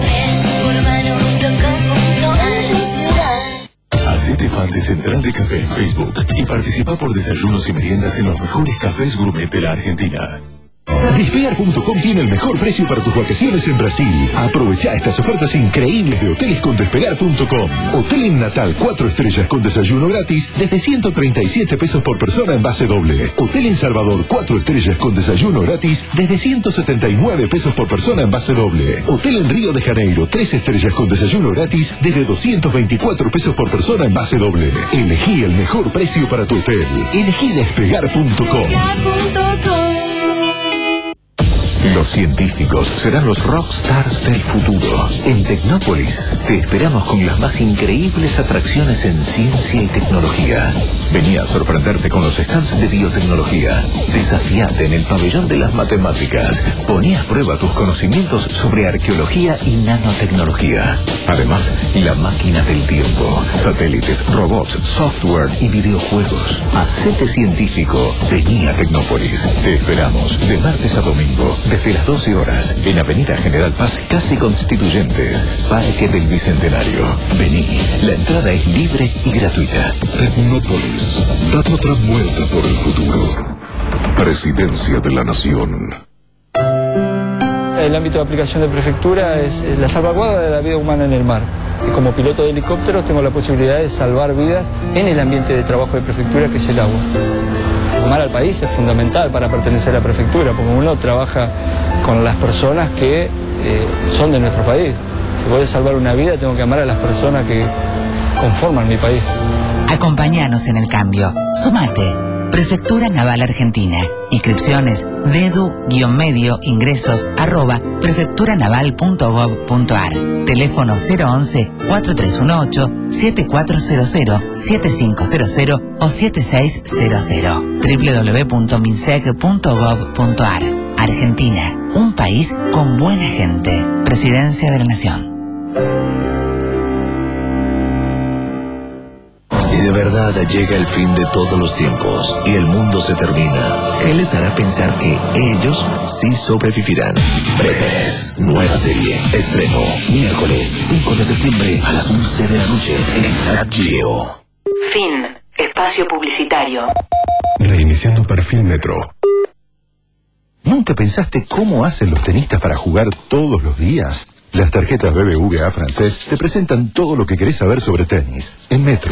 Hacete fan de Central de Café en Facebook y participa por desayunos y meriendas en los mejores cafés gourmet de la Argentina. Despegar punto com tiene el mejor precio para tus vacaciones en Brasil. Aprovecha estas ofertas increíbles de hoteles con Despegar punto com. Hotel en Natal cuatro estrellas con desayuno gratis desde ciento treinta y siete pesos por persona en base doble. Hotel en Salvador cuatro estrellas con desayuno gratis desde ciento setenta y nueve pesos por persona en base doble. Hotel en Río de Janeiro tres estrellas con desayuno gratis desde doscientos veinticuatro pesos por persona en base doble. Elegí el mejor precio para tu hotel. Elegí Despegar punto com. Los científicos serán los rockstars del futuro. En Tecnópolis te esperamos con las más increíbles atracciones en ciencia y tecnología. Vení a sorprenderte con los stands de biotecnología. Desafiate en el pabellón de las matemáticas. Poné a prueba tus conocimientos sobre arqueología y nanotecnología. Además, la máquina del tiempo, satélites, robots, software y videojuegos. Hacete científico. Vení a Tecnópolis. Te esperamos de martes a domingo. Desde las doce horas, en Avenida General Paz, casi Constituyentes, Parque del Bicentenario. Vení, la entrada es libre y gratuita. Tecnópolis, date otra vuelta por el futuro. Presidencia de la Nación. El ámbito de aplicación de prefectura es la salvaguarda de la vida humana en el mar. Y como piloto de helicópteros tengo la posibilidad de salvar vidas en el ambiente de trabajo de prefectura, que es el agua. Amar al país es fundamental para pertenecer a la prefectura, porque uno trabaja con las personas que eh, son de nuestro país. Si voy a salvar una vida, tengo que amar a las personas que conforman mi país. Acompáñanos en el cambio. Sumate. Prefectura Naval Argentina. Inscripciones dedu-medio ingresos arroba prefecturanaval punto gov punto ar. Teléfono cero once cuatro tres uno ocho siete cuatro cero cero siete cinco cero cero o siete seis cero cero. doble u doble u doble u punto minsec punto gov punto ar. Argentina, un país con buena gente. Presidencia de la Nación. Si de verdad llega el fin de todos los tiempos y el mundo se termina, ¿qué les hará pensar que ellos sí sobrevivirán? Breves, nueva serie, estreno, miércoles cinco de septiembre a las once de la noche en Nat Geo. Fin. Espacio publicitario. Reiniciando perfil Metro. ¿Nunca pensaste cómo hacen los tenistas para jugar todos los días? Las tarjetas B B V A francés te presentan todo lo que querés saber sobre tenis en Metro.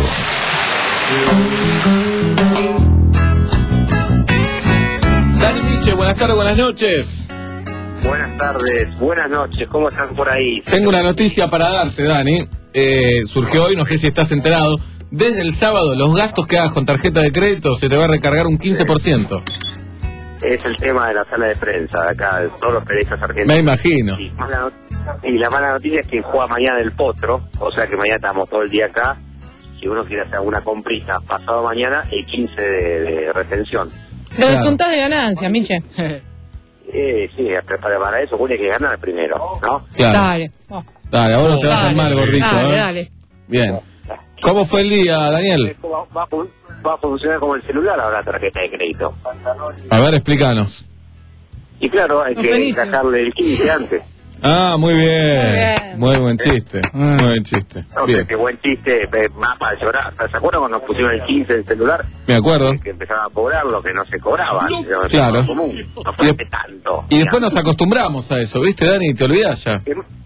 Dani Miche, buenas tardes, buenas noches. Buenas tardes, buenas noches, ¿cómo están por ahí? Tengo una noticia para darte, Dani. Eh, surgió hoy, no sé si estás enterado. Desde el sábado, los gastos que hagas con tarjeta de crédito se te va a recargar un quince por ciento. Es el tema de la sala de prensa de acá, de todos los periodistas argentinos. Me imagino. Y, mala y la mala noticia es que juega mañana el Potro, o sea que mañana estamos todo el día acá. Si uno quiere hacer alguna comprita pasado mañana, el quince de, de retención. Lo descontás de ganancia, Miche. Eh, sí, para, para eso uno hay que ganar primero, ¿no? Claro. Dale. Oh. Dale, ahora no te vas a Dale, mal, gordito. Dale, ¿eh? dale. Bien. ¿Cómo fue el día, Daniel? Va, va, va a funcionar como el celular ahora la tarjeta de crédito. A ver, explícanos. Y claro, hay que Buenísimo. sacarle el quince antes. Ah, muy bien. Muy bien. Muy buen chiste. Muy buen chiste. No, Bien. qué buen chiste, eh, más para llorar. ¿Se acuerdan cuando nos pusieron el quince del celular? Me acuerdo. Que empezaban a cobrar lo que no se cobraba. No, Claro. común. No fue hace tanto. Y después nos acostumbramos a eso, ¿viste, Dani? ¿Te olvidás ya?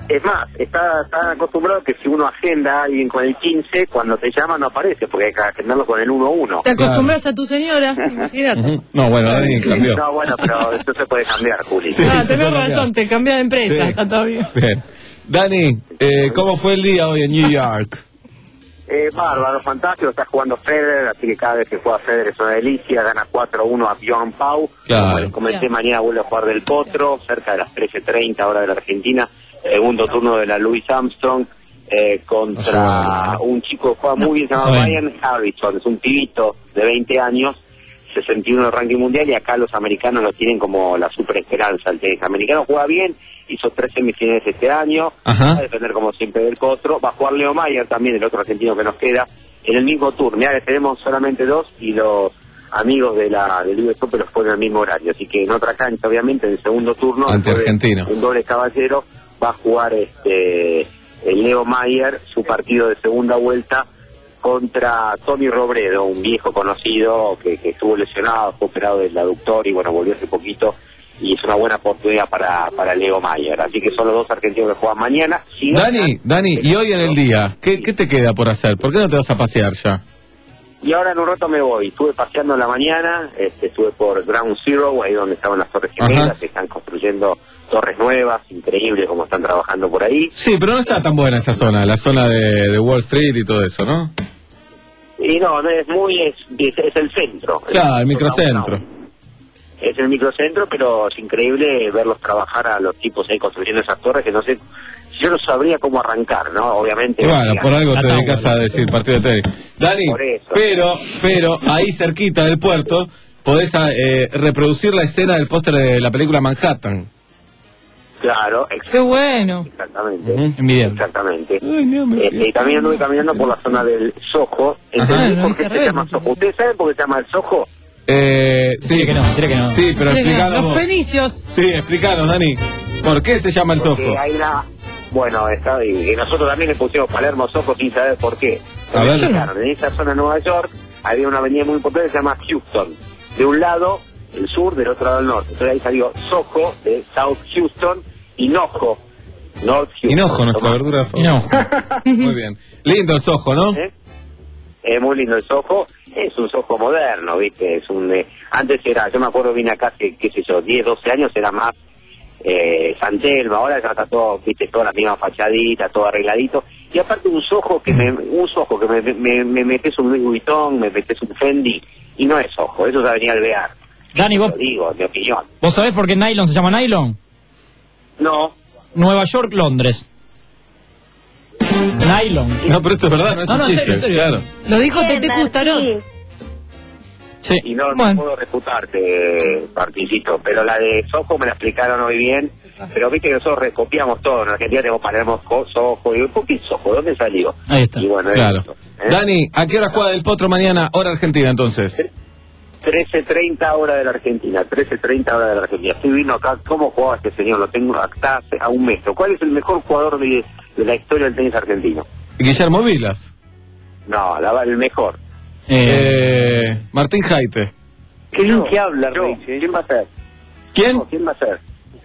Es más, está tan acostumbrado que si uno agenda a alguien con el quince, cuando te llama no aparece, porque hay que agendarlo con el uno uno. Te acostumbras a tu señora, imagínate. Uh-huh. No, bueno, Dani cambió. No, bueno, pero esto se puede cambiar, Juli. Sí, ah, tenés razón, te cambia de empresa, sí. Está todo bien. Bien. Dani, eh, ¿cómo fue el día hoy en New York? Eh, bárbaro, fantástico, está jugando Federer, así que cada vez que juega Federer es una delicia, gana cuatro a uno a Bjorn Pau. Claro. Como les comenté, mañana vuelve a jugar del Potro, cerca de las trece treinta hora de la Argentina, segundo turno de la Louis Armstrong, eh, contra no, un chico que juega muy bien, se llama Ryan Harrison, es un pibito de veinte años, sesenta y uno de ranking mundial, y acá los americanos lo tienen como la super esperanza. El tenis americano juega bien, hizo tres semifinales este año, Ajá. va a depender como siempre del Potro, va a jugar Leo Mayer también, el otro argentino que nos queda, en el mismo turno. Mirá, tenemos solamente dos y los amigos de la del U S Open los ponen al mismo horario, así que en otra cancha, obviamente, en el segundo turno, ante Argentino, un doble caballero, va a jugar este el Leo Mayer su partido de segunda vuelta contra Tommy Robredo, un viejo conocido que, que estuvo lesionado, fue operado del aductor y bueno, volvió hace poquito, y es una buena oportunidad para, para Leo Mayer. Así que son los dos argentinos que juegan mañana. Si Dani, ganan, Dani, y hoy en el día, ¿qué, ¿qué te queda por hacer? ¿Por qué no te vas a pasear ya? Y ahora en un rato me voy. Estuve paseando en la mañana, este, estuve por Ground Zero, ahí donde estaban las Torres Gemelas, que están construyendo torres nuevas, increíble como están trabajando por ahí. Sí, pero no está tan buena esa zona, la zona de, de Wall Street y todo eso, ¿no? Y no, no es muy, es, es, es el centro. Claro, el microcentro. Es el microcentro, pero es increíble verlos trabajar a los tipos ahí construyendo esas torres que no sé, yo no sabría cómo arrancar, ¿no? Obviamente. Y bueno, por algo te dedicas a decir partido de tenis. Dani, pero, pero ahí cerquita del puerto podés eh, reproducir la escena del póster de la película Manhattan. Claro, qué bueno. Exactamente. Uh-huh. Exactamente. Ay, no, me este, y también anduve caminando por la zona del Soho. ¿Entendés por qué se llama Soho? ¿Ustedes saben por qué se llama el Soho? Eh, sí, que no, que no. Sí, pero explícanos. Los fenicios. Sí, explícanos, Dani. ¿Por qué se llama el Soho? Porque hay una... Bueno, está, y, y nosotros también le pusimos Palermo Soho sin saber por qué. A ver. Claro, en esa zona de Nueva York había una avenida muy importante que se llama Houston. De un lado, el sur, del otro lado, el norte. Entonces ahí salió Soho, de South Houston, Hinojo, North Houston. Hinojo, nuestra verdura favorita. Muy bien. Lindo el Soho, ¿no? ¿Eh? Es muy lindo el Soho. Es un Soho moderno, ¿viste? Es un eh, antes era, yo me acuerdo, vine acá hace, qué sé yo, diez, doce años, era más eh, San Telmo, ahora ya está todo, viste, toda la misma fachadita, todo arregladito. Y aparte un Soho que me, un Soho que me, me, me metes un Louis Vuitton, me metes un Fendi, y no es Soho, eso es Avenida Alvear. Dani, vos... Lo digo, mi opinión. ¿Vos sabés por qué Nylon se llama Nylon? No. Nueva York, Londres. Nylon. No, pero esto es verdad, no es no, un no, chiste, serio, serio. Claro. Lo dijo Tete Custarot. Sí. Y no, bueno. no puedo refutarte, Martincito, pero la de Soho me la explicaron muy bien, pero viste que nosotros recopiamos todo, en Argentina tenemos Palermo, Soho, y ¿por qué Soho? ¿Dónde salió? Ahí está. Y bueno, Claro. eso, ¿eh? Dani, ¿a qué hora juega del Potro mañana, hora argentina entonces? trece treinta hora de la Argentina, trece treinta hora de la Argentina. Estoy viendo acá cómo jugaba este señor, lo tengo acá hace a un metro. ¿Cuál es el mejor jugador de, de la historia del tenis argentino? Guillermo Vilas. No, la, el mejor. Eh, eh, Martín Jaite. ¿Quién que habla, Rey? ¿Quién va a ser? ¿Quién? ¿Quién va a ser?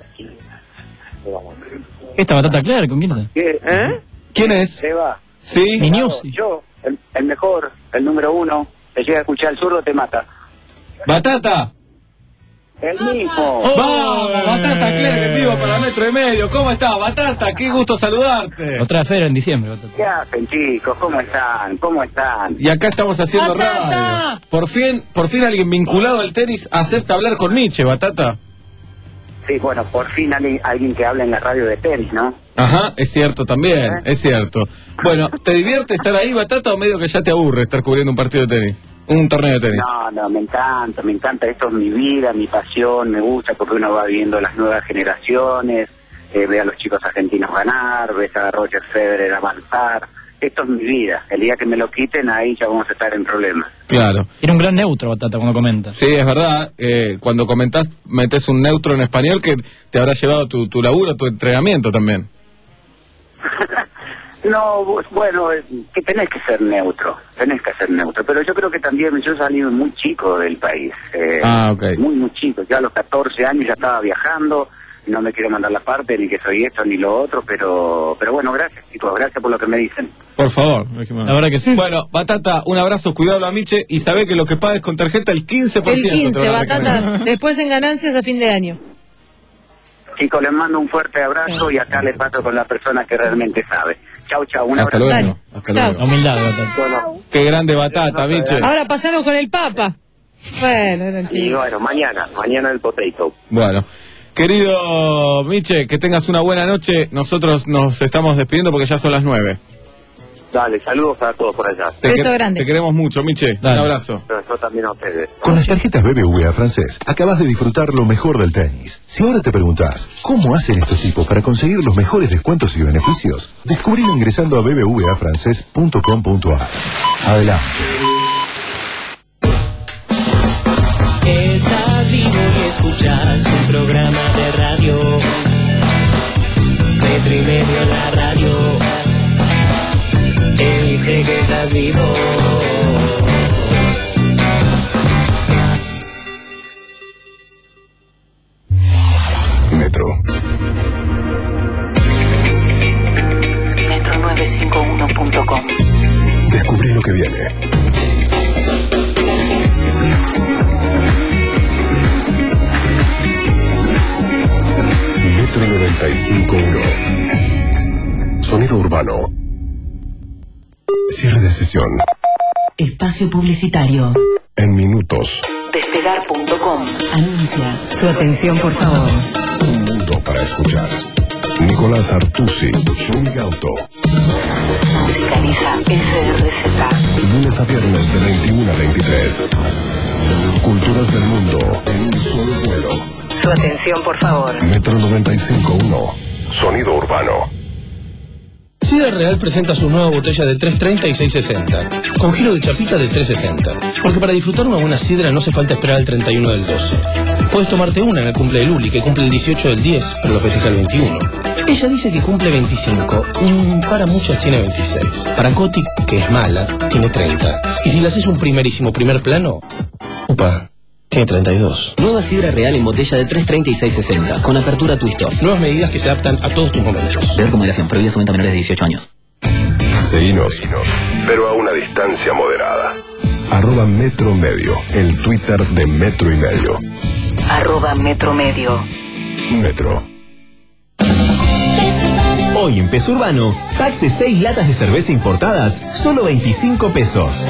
¿Esta batata clara? ¿Con quién está? ¿Qué? ¿Eh? ¿Quién es? ¿Qué va? Sí. Miniusi. Yo, el, el mejor, el número uno. Te llega a escuchar el zurdo, te mata. Batata. El mismo. Oh, ¡vamos, Batata Clerc en vivo para Metro y Medio! ¿Cómo estás, Batata? ¡Qué gusto saludarte! Otra feria en diciembre, Batata. ¿Qué hacen, chicos? ¿Cómo están? ¿Cómo están? Y acá estamos haciendo ¡Batata! radio. Por fin, por fin alguien vinculado al tenis acepta hablar con Nietzsche, Batata. Sí, bueno, por fin alguien, alguien que habla en la radio de tenis, ¿no? Ajá, es cierto también, ¿Eh? es cierto. Bueno, ¿te divierte estar ahí, Batata, o medio que ya te aburre estar cubriendo un partido de tenis? Un torneo de tenis. No, no, me encanta, me encanta. Esto es mi vida, mi pasión, me gusta porque uno va viendo las nuevas generaciones, eh, ve a los chicos argentinos ganar, ves a Roger Federer avanzar. Esto es mi vida. El día que me lo quiten, ahí ya vamos a estar en problemas. Claro. Tiene un gran neutro, Batata, cuando comenta. Sí, es verdad. Eh, cuando comentás, metés un neutro en español que te habrá llevado tu, tu laburo, tu entrenamiento también. No, bueno, eh, que tenés que ser neutro, tenés que ser neutro, pero yo creo que también yo salí muy chico del país, eh, ah, ok. muy, muy chico, ya a los catorce años ya estaba viajando, no me quiero mandar la parte, ni que soy esto, ni lo otro, pero pero bueno, gracias, chicos, gracias por lo que me dicen. Por favor. La verdad que sí. Bueno, Batata, un abrazo, cuidado a Miche, y sabé que lo que pagues con tarjeta, el quince por ciento. El quince, te van a Batata, reclamar. después en ganancias a fin de año. Chicos, les mando un fuerte abrazo y acá les paso con la persona que realmente sabe. Chau, chau, un Hasta abrazo. luego. Hasta Chao. luego. Humildad, Batata. Bueno, Qué grande Batata, Miche. Ahora pasaron con el Papa. Bueno, eran y chicos. bueno, mañana, mañana el potato. Bueno. Querido Miche, que tengas una buena noche. Nosotros nos estamos despidiendo porque ya son las nueve. Dale, saludos a todos por allá. Te Beso que- grande. Te queremos mucho, Miche. Dale. Un abrazo. Pero yo también a ustedes. Con las tarjetas B B V A Francés, acabas de disfrutar lo mejor del tenis. Si ahora te preguntás, ¿cómo hacen estos tipos para conseguir los mejores descuentos y beneficios? Descubrilo ingresando a b b v a francés punto com punto a r. Adelante. Estás vivo y escuchas un programa de radio. Metro y medio en la radio. Él dice que estás vivo. Metro. metro nueve cinco uno punto com. Descubrí lo que viene. Metro noventa y cinco punto uno. Sonido urbano. Cierre de sesión. Espacio publicitario. En minutos. Despegar punto com. Anuncia. Su atención, por favor. Un mundo para escuchar. Nicolás Artusi, Shumi Gauto. Musicaliza S R Z. Lunes a viernes de veintiuno a veintitrés. Culturas del mundo en un solo vuelo. Su atención, por favor. Metro noventa y cinco punto uno. Sonido urbano. Sidra Real presenta su nueva botella de tres treinta y seis sesenta, con giro de chapita de tres sesenta. Porque para disfrutar una buena sidra no hace falta esperar al treinta y uno del doce. Puedes tomarte una en el cumple de Luli, que cumple el dieciocho del diez, pero lo festeja el veintiuno. Ella dice que cumple veinticinco, mm, para muchas tiene veintiséis. Para Coti, que es mala, tiene treinta. Y si le haces un primerísimo primer plano, upa, tiene treinta y dos. Nueva Sidra Real en botella de tres treinta y seis sesenta, con apertura twist-off. Nuevas medidas que se adaptan a todos tus momentos. Ver moderación, prohibida su venta a menores de dieciocho años. Seguinos, pero a una distancia moderada. Arroba Metro Medio, el Twitter de Metro y Medio. Arroba Metro Medio. Metro. Hoy en Peso Urbano, pack de seis latas de cerveza importadas, solo veinticinco pesos.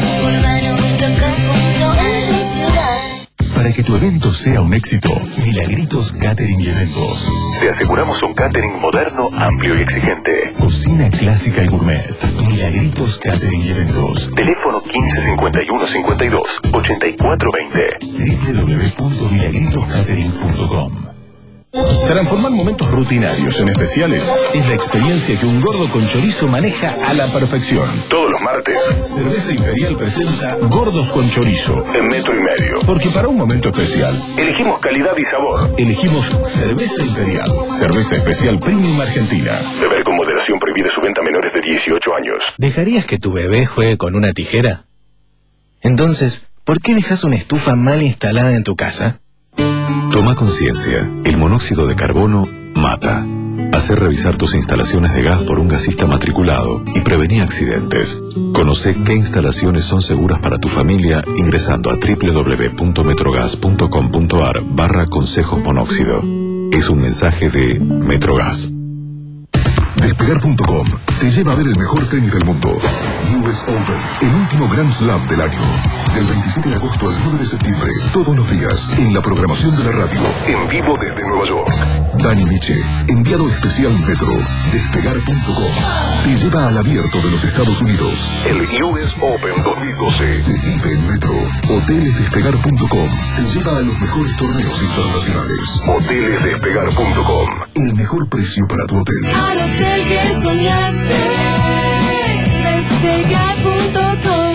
Para que tu evento sea un éxito, Milagritos Catering y Eventos. Te aseguramos un catering moderno, amplio y exigente. Cocina clásica y gourmet. Milagritos Catering y Eventos. Teléfono quince cincuenta y uno cincuenta y dos ochenta y cuatro veinte. doble u doble u doble u punto milagritos catering punto com. Transformar momentos rutinarios en especiales es la experiencia que un gordo con chorizo maneja a la perfección. Todos los martes, Cerveza Imperial presenta Gordos con Chorizo en Metro y Medio. Porque para un momento especial, elegimos calidad y sabor. Elegimos Cerveza Imperial, cerveza especial premium argentina. Beber con moderación, prohibida su venta a menores de dieciocho años. ¿Dejarías que tu bebé juegue con una tijera? Entonces, ¿por qué dejas una estufa mal instalada en tu casa? Toma conciencia. El monóxido de carbono mata. Hacer revisar tus instalaciones de gas por un gasista matriculado y prevenir accidentes. Conoce qué instalaciones son seguras para tu familia ingresando a doble u doble u doble u punto metrogas punto com punto a r barra consejos monóxido. Es un mensaje de Metrogas. Despegar punto com te lleva a ver el mejor tenis del mundo. U S Open, el último Grand Slam del año. Del veintisiete de agosto al nueve de septiembre, todos los días, en la programación de la radio, en vivo desde Nueva York. Dani Miche, enviado especial Metro. Despegar punto com te lleva al abierto de los Estados Unidos. El U S Open dos mil doce se vive en Metro. Hoteles Despegar punto com te lleva a los mejores torneos internacionales. Hoteles Despegar punto com, el mejor precio para tu hotel. Al hotel que soñaste, despegar punto com.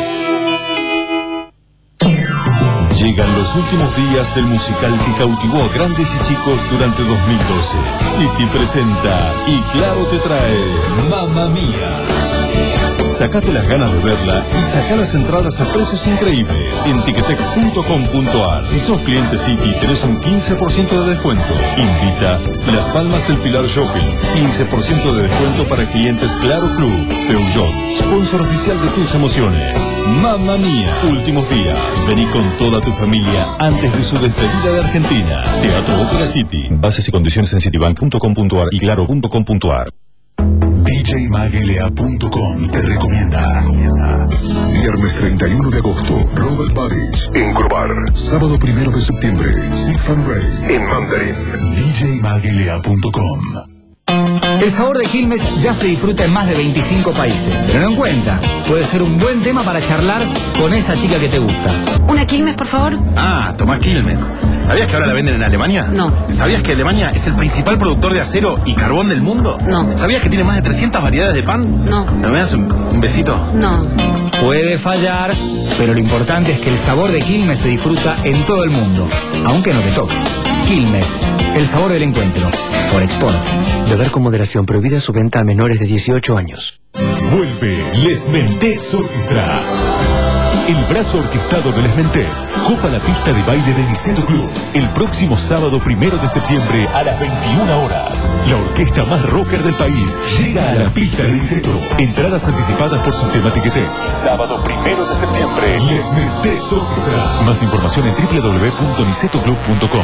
Llegan los últimos días del musical que cautivó a grandes y chicos durante dos mil doce. City presenta y Claro te trae Mamma Mía. Sacate las ganas de verla y saca las entradas a precios increíbles en ticketek punto com punto ar. Si sos cliente City, tenés un quince por ciento de descuento. Invita Las Palmas del Pilar Shopping. quince por ciento de descuento para clientes Claro Club. Peugeot, sponsor oficial de tus emociones. Mamma mía, últimos días. Vení con toda tu familia antes de su despedida de Argentina. Teatro Ópera City. Bases y condiciones en citibank punto com punto ar y claro punto com punto ar. D J mag L A punto com te recomienda. Viernes treinta y uno de agosto, Robert Babich en Crobar. Sábado primero de septiembre, Sid Van Ray en Mandarin. D J mag L A punto com. El sabor de Quilmes ya se disfruta en más de veinticinco países. Tenlo en cuenta, puede ser un buen tema para charlar con esa chica que te gusta. ¿Una Quilmes, por favor? Ah, tomá Quilmes. ¿Sabías que ahora la venden en Alemania? No. ¿Sabías que Alemania es el principal productor de acero y carbón del mundo? No. ¿Sabías que tiene más de trescientas variedades de pan? No. ¿Me das un, un besito? No. Puede fallar, pero lo importante es que el sabor de Quilmes se disfruta en todo el mundo, aunque no te toque. Quilmes, el sabor del encuentro. Por Export. Beber con moderación, prohibida su venta a menores de dieciocho años. Vuelve Les Mentets Orquestra. El brazo orquestado de Les Mentets copa la pista de baile de Niceto Club el próximo sábado primero de septiembre a las veintiuna horas. La orquesta más rocker del país llega a la pista de Niceto. Entradas anticipadas por Sistema Ticketek. Sábado primero de septiembre, Les Mentets Orquestra. Más información en doble u doble u doble u punto niceto club punto com.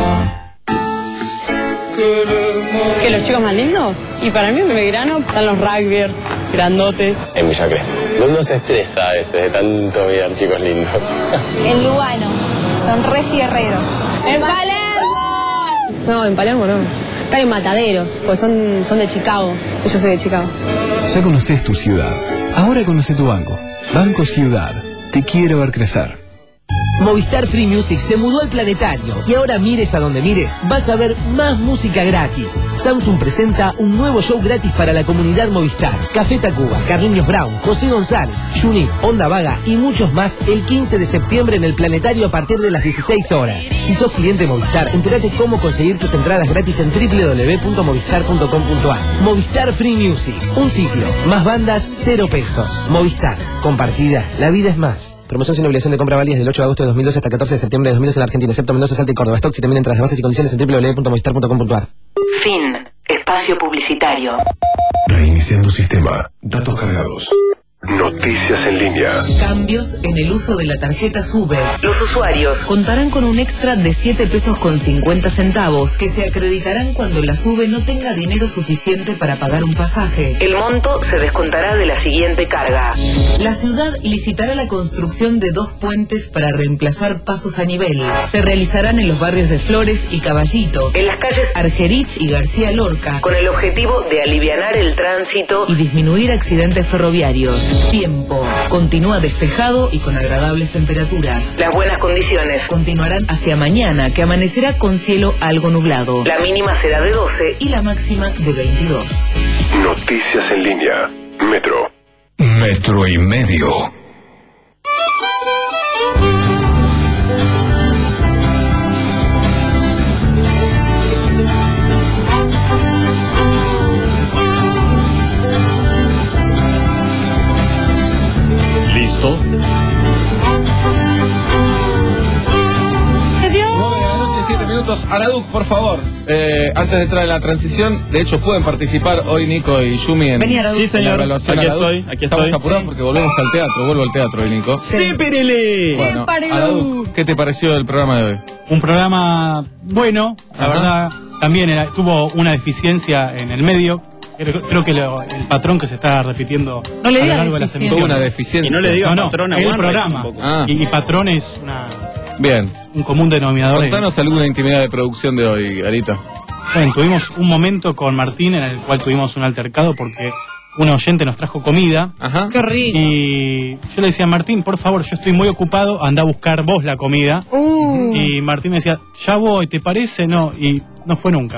¿Que los chicos más lindos? Y para mí en Belgrano están los rugbyers, grandotes. En Villa Crespo. Uno se estresa a veces de tanto mirar chicos lindos. En Lugano. Son re fierreros. ¡En Palermo! No, en Palermo no. Están en Mataderos, pues son, son de Chicago. Yo soy de Chicago. Ya conoces tu ciudad. Ahora conoce tu banco. Banco Ciudad. Te quiero ver crecer. Movistar Free Music se mudó al planetario y ahora mires a donde mires, vas a ver más música gratis. Samsung presenta un nuevo show gratis para la comunidad Movistar. Café Tacuba, Carliños Brown, José González, Juni, Onda Vaga y muchos más el quince de septiembre en el planetario a partir de las dieciséis horas. Si sos cliente Movistar, entérate cómo conseguir tus entradas gratis en doble u doble u doble u punto movistar punto com punto ar. Movistar Free Music, un ciclo, más bandas, cero pesos. Movistar, compartida, la vida es más. Promoción sin obligación de compra válida del ocho de agosto de dos mil doce hasta catorce de septiembre de dos mil doce en la Argentina, excepto Mendoza, Salta y Córdoba. Stock si también entras de bases y condiciones en doble u doble u doble u punto movistar punto com punto ar. Fin. Espacio publicitario. Reiniciando sistema. Datos cargados. Noticias en línea. Cambios en el uso de la tarjeta SUBE. Los usuarios contarán con un extra de siete pesos con cincuenta centavos que se acreditarán cuando la SUBE no tenga dinero suficiente para pagar un pasaje. El monto se descontará de la siguiente carga. La ciudad licitará la construcción de dos puentes para reemplazar pasos a nivel. Se realizarán en los barrios de Flores y Caballito, en las calles Argerich y García Lorca, con el objetivo de alivianar el tránsito y disminuir accidentes ferroviarios. Tiempo. Continúa despejado y con agradables temperaturas. Las buenas condiciones continuarán hacia mañana, que amanecerá con cielo algo nublado. La mínima será de doce y la máxima de veintidós. Noticias en línea. Metro. Metro y medio. ¿Listo? nueve de la noche, siete minutos. Araduc, por favor, eh, antes de entrar en la transición, de hecho pueden participar hoy Nico y Yumi en, Vení, Araduc. Sí, señor. en la evaluación. Aquí Araduc. estoy, aquí Estamos estoy. apurados Sí. porque volvemos al teatro, vuelvo al teatro hoy, Nico. Sí, Pirele. Bueno, Sí, Araduc, ¿qué te pareció el programa de hoy? Un programa bueno, la Ajá. verdad, también era- tuvo una deficiencia en el medio. Creo, creo que lo- el patrón que se está repitiendo No le a lo digas largo de las deficiencia. emisiones. Tuvo una deficiencia. Y no le digas No, no, patrón a el Warner programa. tampoco. Ah. Y, y patrón es una, Bien. un común denominador. de- Contanos alguna intimidad de producción de hoy, Arita. Bueno, tuvimos un momento con Martín en el cual tuvimos un altercado porque un oyente nos trajo comida. Ajá. Qué rico. Y yo le decía, Martín, por favor, yo estoy muy ocupado, anda a buscar vos la comida. Uh. Y Martín me decía, ya voy, ¿te parece? No, y no fue nunca.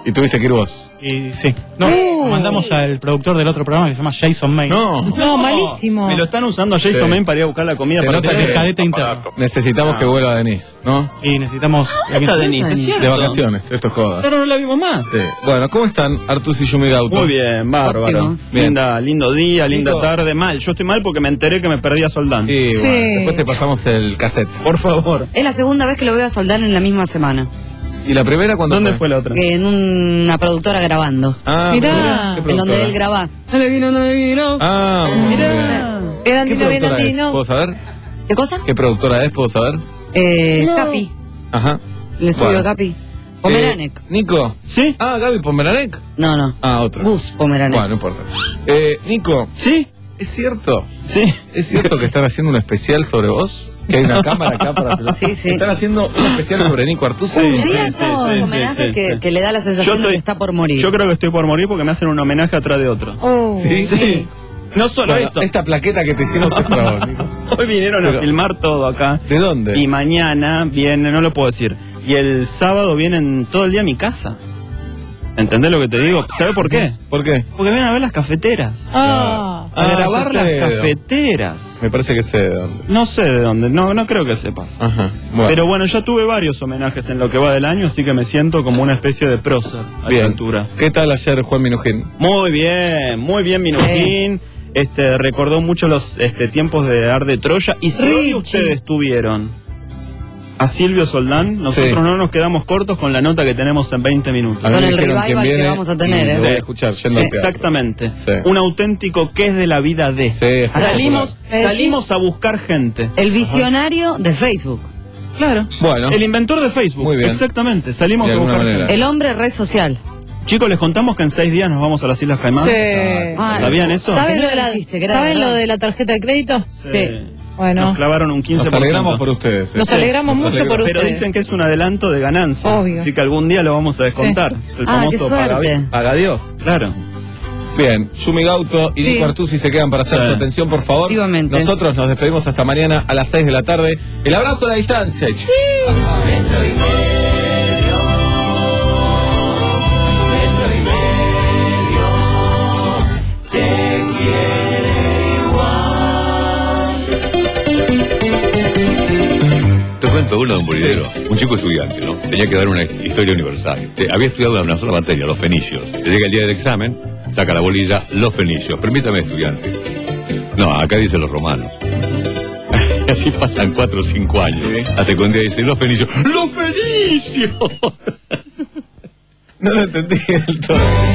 ¿Y tuviste que ir vos? Y sí. No, Uh. mandamos al productor del otro programa que se llama Jason Main. No. No, malísimo. Me lo están usando a Jason Sí. Main para ir a buscar la comida Se para nota ustedes. que- Cadete interno. Necesitamos Ah. que vuelva Denise, ¿no? Y necesitamos. ¿Dónde está Denise? ¿Es cierto? De vacaciones, esto es joda. Pero no la vimos más. Sí. Bueno, ¿cómo están Artus y Yumi Gauto? Muy bien, bárbaro. Óptimos. Bien. Linda, lindo día, linda Nico. tarde. Mal, yo estoy mal porque me enteré que me perdí a Soldán. Y Sí. bueno, después te pasamos el cassette. Por favor. Es la segunda vez que lo veo a Soldán en la misma semana. ¿Y la primera cuándo ¿Dónde fue la otra? Que en una productora grabando. Ah, Mirá. ¿qué En donde productora? él graba. Alegino, alegino. Ah, muy bien. Eran ¿Qué Dino, bien productora es? Antino. ¿Puedo saber? ¿Qué cosa? ¿Qué productora es? ¿Puedo saber? Eh, No. Capi. Ajá. El estudio Bueno. de Capi. Pomeranek. Eh, Nico. ¿Sí? Ah, Gaby Pomeranek. No, no. Ah, otra. Gus Pomeranek. Bueno, no importa. Eh, Nico. ¿Sí? ¿Es cierto? Sí. ¿Es cierto que están haciendo un especial sobre vos? Que hay una cámara acá para que lo... Sí, sí. Están haciendo un especial sobre Nico Artus. Un Sí, día sí, todos sí, sí, homenajes sí, que, sí. que le da la sensación Yo de que estoy- está por morir. Yo creo que estoy por morir porque me hacen un homenaje atrás de otro. Oh. Sí, Sí. No solo Bueno, esto. esta plaqueta que te hicimos es para vos, Nico. Hoy vinieron Pero- a filmar todo acá. ¿De dónde? Y mañana viene, no lo puedo decir. Y el sábado vienen todo el día a mi casa. ¿Entendés lo que te digo? ¿Sabes por qué? ¿Por qué? Porque vienen a ver las cafeteras. Ah. A Ah, grabar ya las sé. cafeteras. Me parece que sé de dónde. No sé de dónde, no, no creo que sepas. Ajá. Bueno. Pero bueno, ya tuve varios homenajes en lo que va del año, así que me siento como una especie de prócer a Bien. esta altura. ¿Qué tal ayer Juan Minujín? Muy bien, muy bien Minujín. Este, recordó mucho los este, tiempos de Ar de Troya. Y si hoy Richie. ustedes tuvieron a Silvio Soldán, nosotros Sí. no nos quedamos cortos con la nota que tenemos en veinte minutos. A mí Con me el dijeron revival quién que viene vamos a tener, y ¿eh? lo voy Sí. a escuchar yendo Sí, al teatro. exactamente. Sí. Un auténtico que es de la vida de. Sí, es salimos, espectacular. salimos a buscar gente. El visionario de Facebook. Claro. Bueno. El inventor de Facebook. Muy bien. Exactamente. Salimos De a alguna buscar manera. gente. El hombre red social. Chicos, les contamos que en seis días nos vamos a las Islas Caimán. Sí. Ah, ¿Sabían eso? ¿Saben, Que no lo de, era la, un chiste, que era ¿saben verdad. lo de la tarjeta de crédito? Sí. Bueno. Nos clavaron un quince Nos por ciento. alegramos por ustedes. eh. Nos alegramos mucho por Pero ustedes. dicen que es un adelanto de ganancia. Obvio. Así que algún día lo vamos a descontar. El Ah, qué famoso suerte. paga, paga Dios. Claro. Bien, Yumi Gauto y Sí. Nico Artusi se quedan para hacer Sí. su atención, por favor. Efectivamente. Nosotros nos despedimos hasta mañana a las seis de la tarde. El abrazo a la distancia. Te cuento uno de un bolidero, un chico estudiante, ¿no? Tenía que dar una historia universal. Eh, había estudiado una sola materia, los fenicios. Le llega el día del examen, saca la bolilla, los fenicios. Permítame, estudiante. No, acá dice los romanos. Así pasan cuatro o cinco años. Hasta que un día dice, los fenicios. ¡Los fenicios! No lo entendí del todo.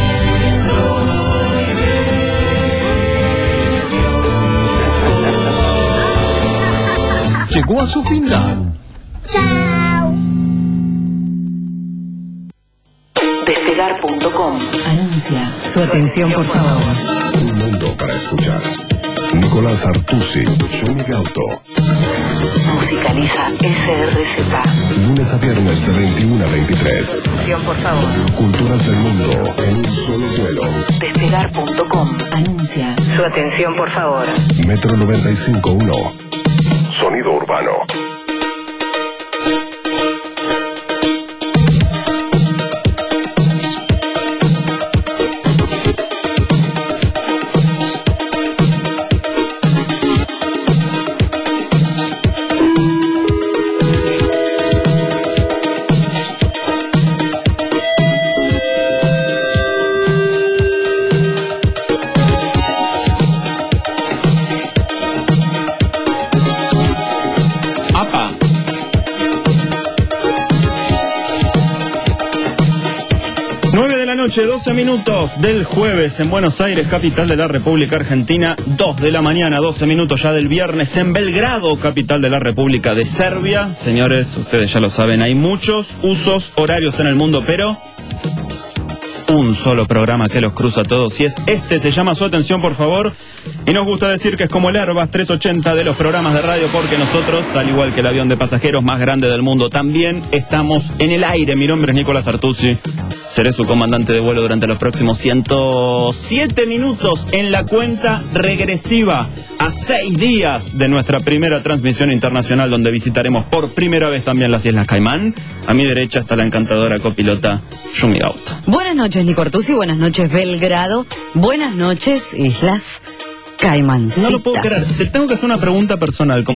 Llegó a su final. Despegar punto com anuncia. Su atención, por favor. Un mundo para escuchar. Nicolás Artusi, Yumi Gauto. Musicaliza S R Z. Lunes a viernes de veintiuno a veintitrés. Atención, por favor. Culturas del mundo en un solo vuelo. Despegar punto com anuncia. Su atención, por favor. Metro noventa y cinco punto uno. Sonido urbano. ¡Apa! nueve de la noche, doce minutos del jueves en Buenos Aires, capital de la República Argentina. dos de la mañana, doce minutos ya del viernes en Belgrado, capital de la República de Serbia. Señores, ustedes ya lo saben, hay muchos usos horarios en el mundo, pero un solo programa que los cruza a todos y es este. Se llama Su Atención, por favor. Y nos gusta decir que es como el Airbus trescientos ochenta de los programas de radio, porque nosotros, al igual que el avión de pasajeros más grande del mundo, también estamos en el aire. Mi nombre es Nicolás Artusi. Seré su comandante de vuelo durante los próximos ciento siete minutos en la cuenta regresiva a seis días de nuestra primera transmisión internacional, donde visitaremos por primera vez también las Islas Caimán. A mi derecha está la encantadora copilota Yumi Gauto. Buenas noches, Nico Artusi. Buenas noches, Belgrado. Buenas noches, Islas Caimancitas. No lo puedo creer. Te tengo que hacer una pregunta personal.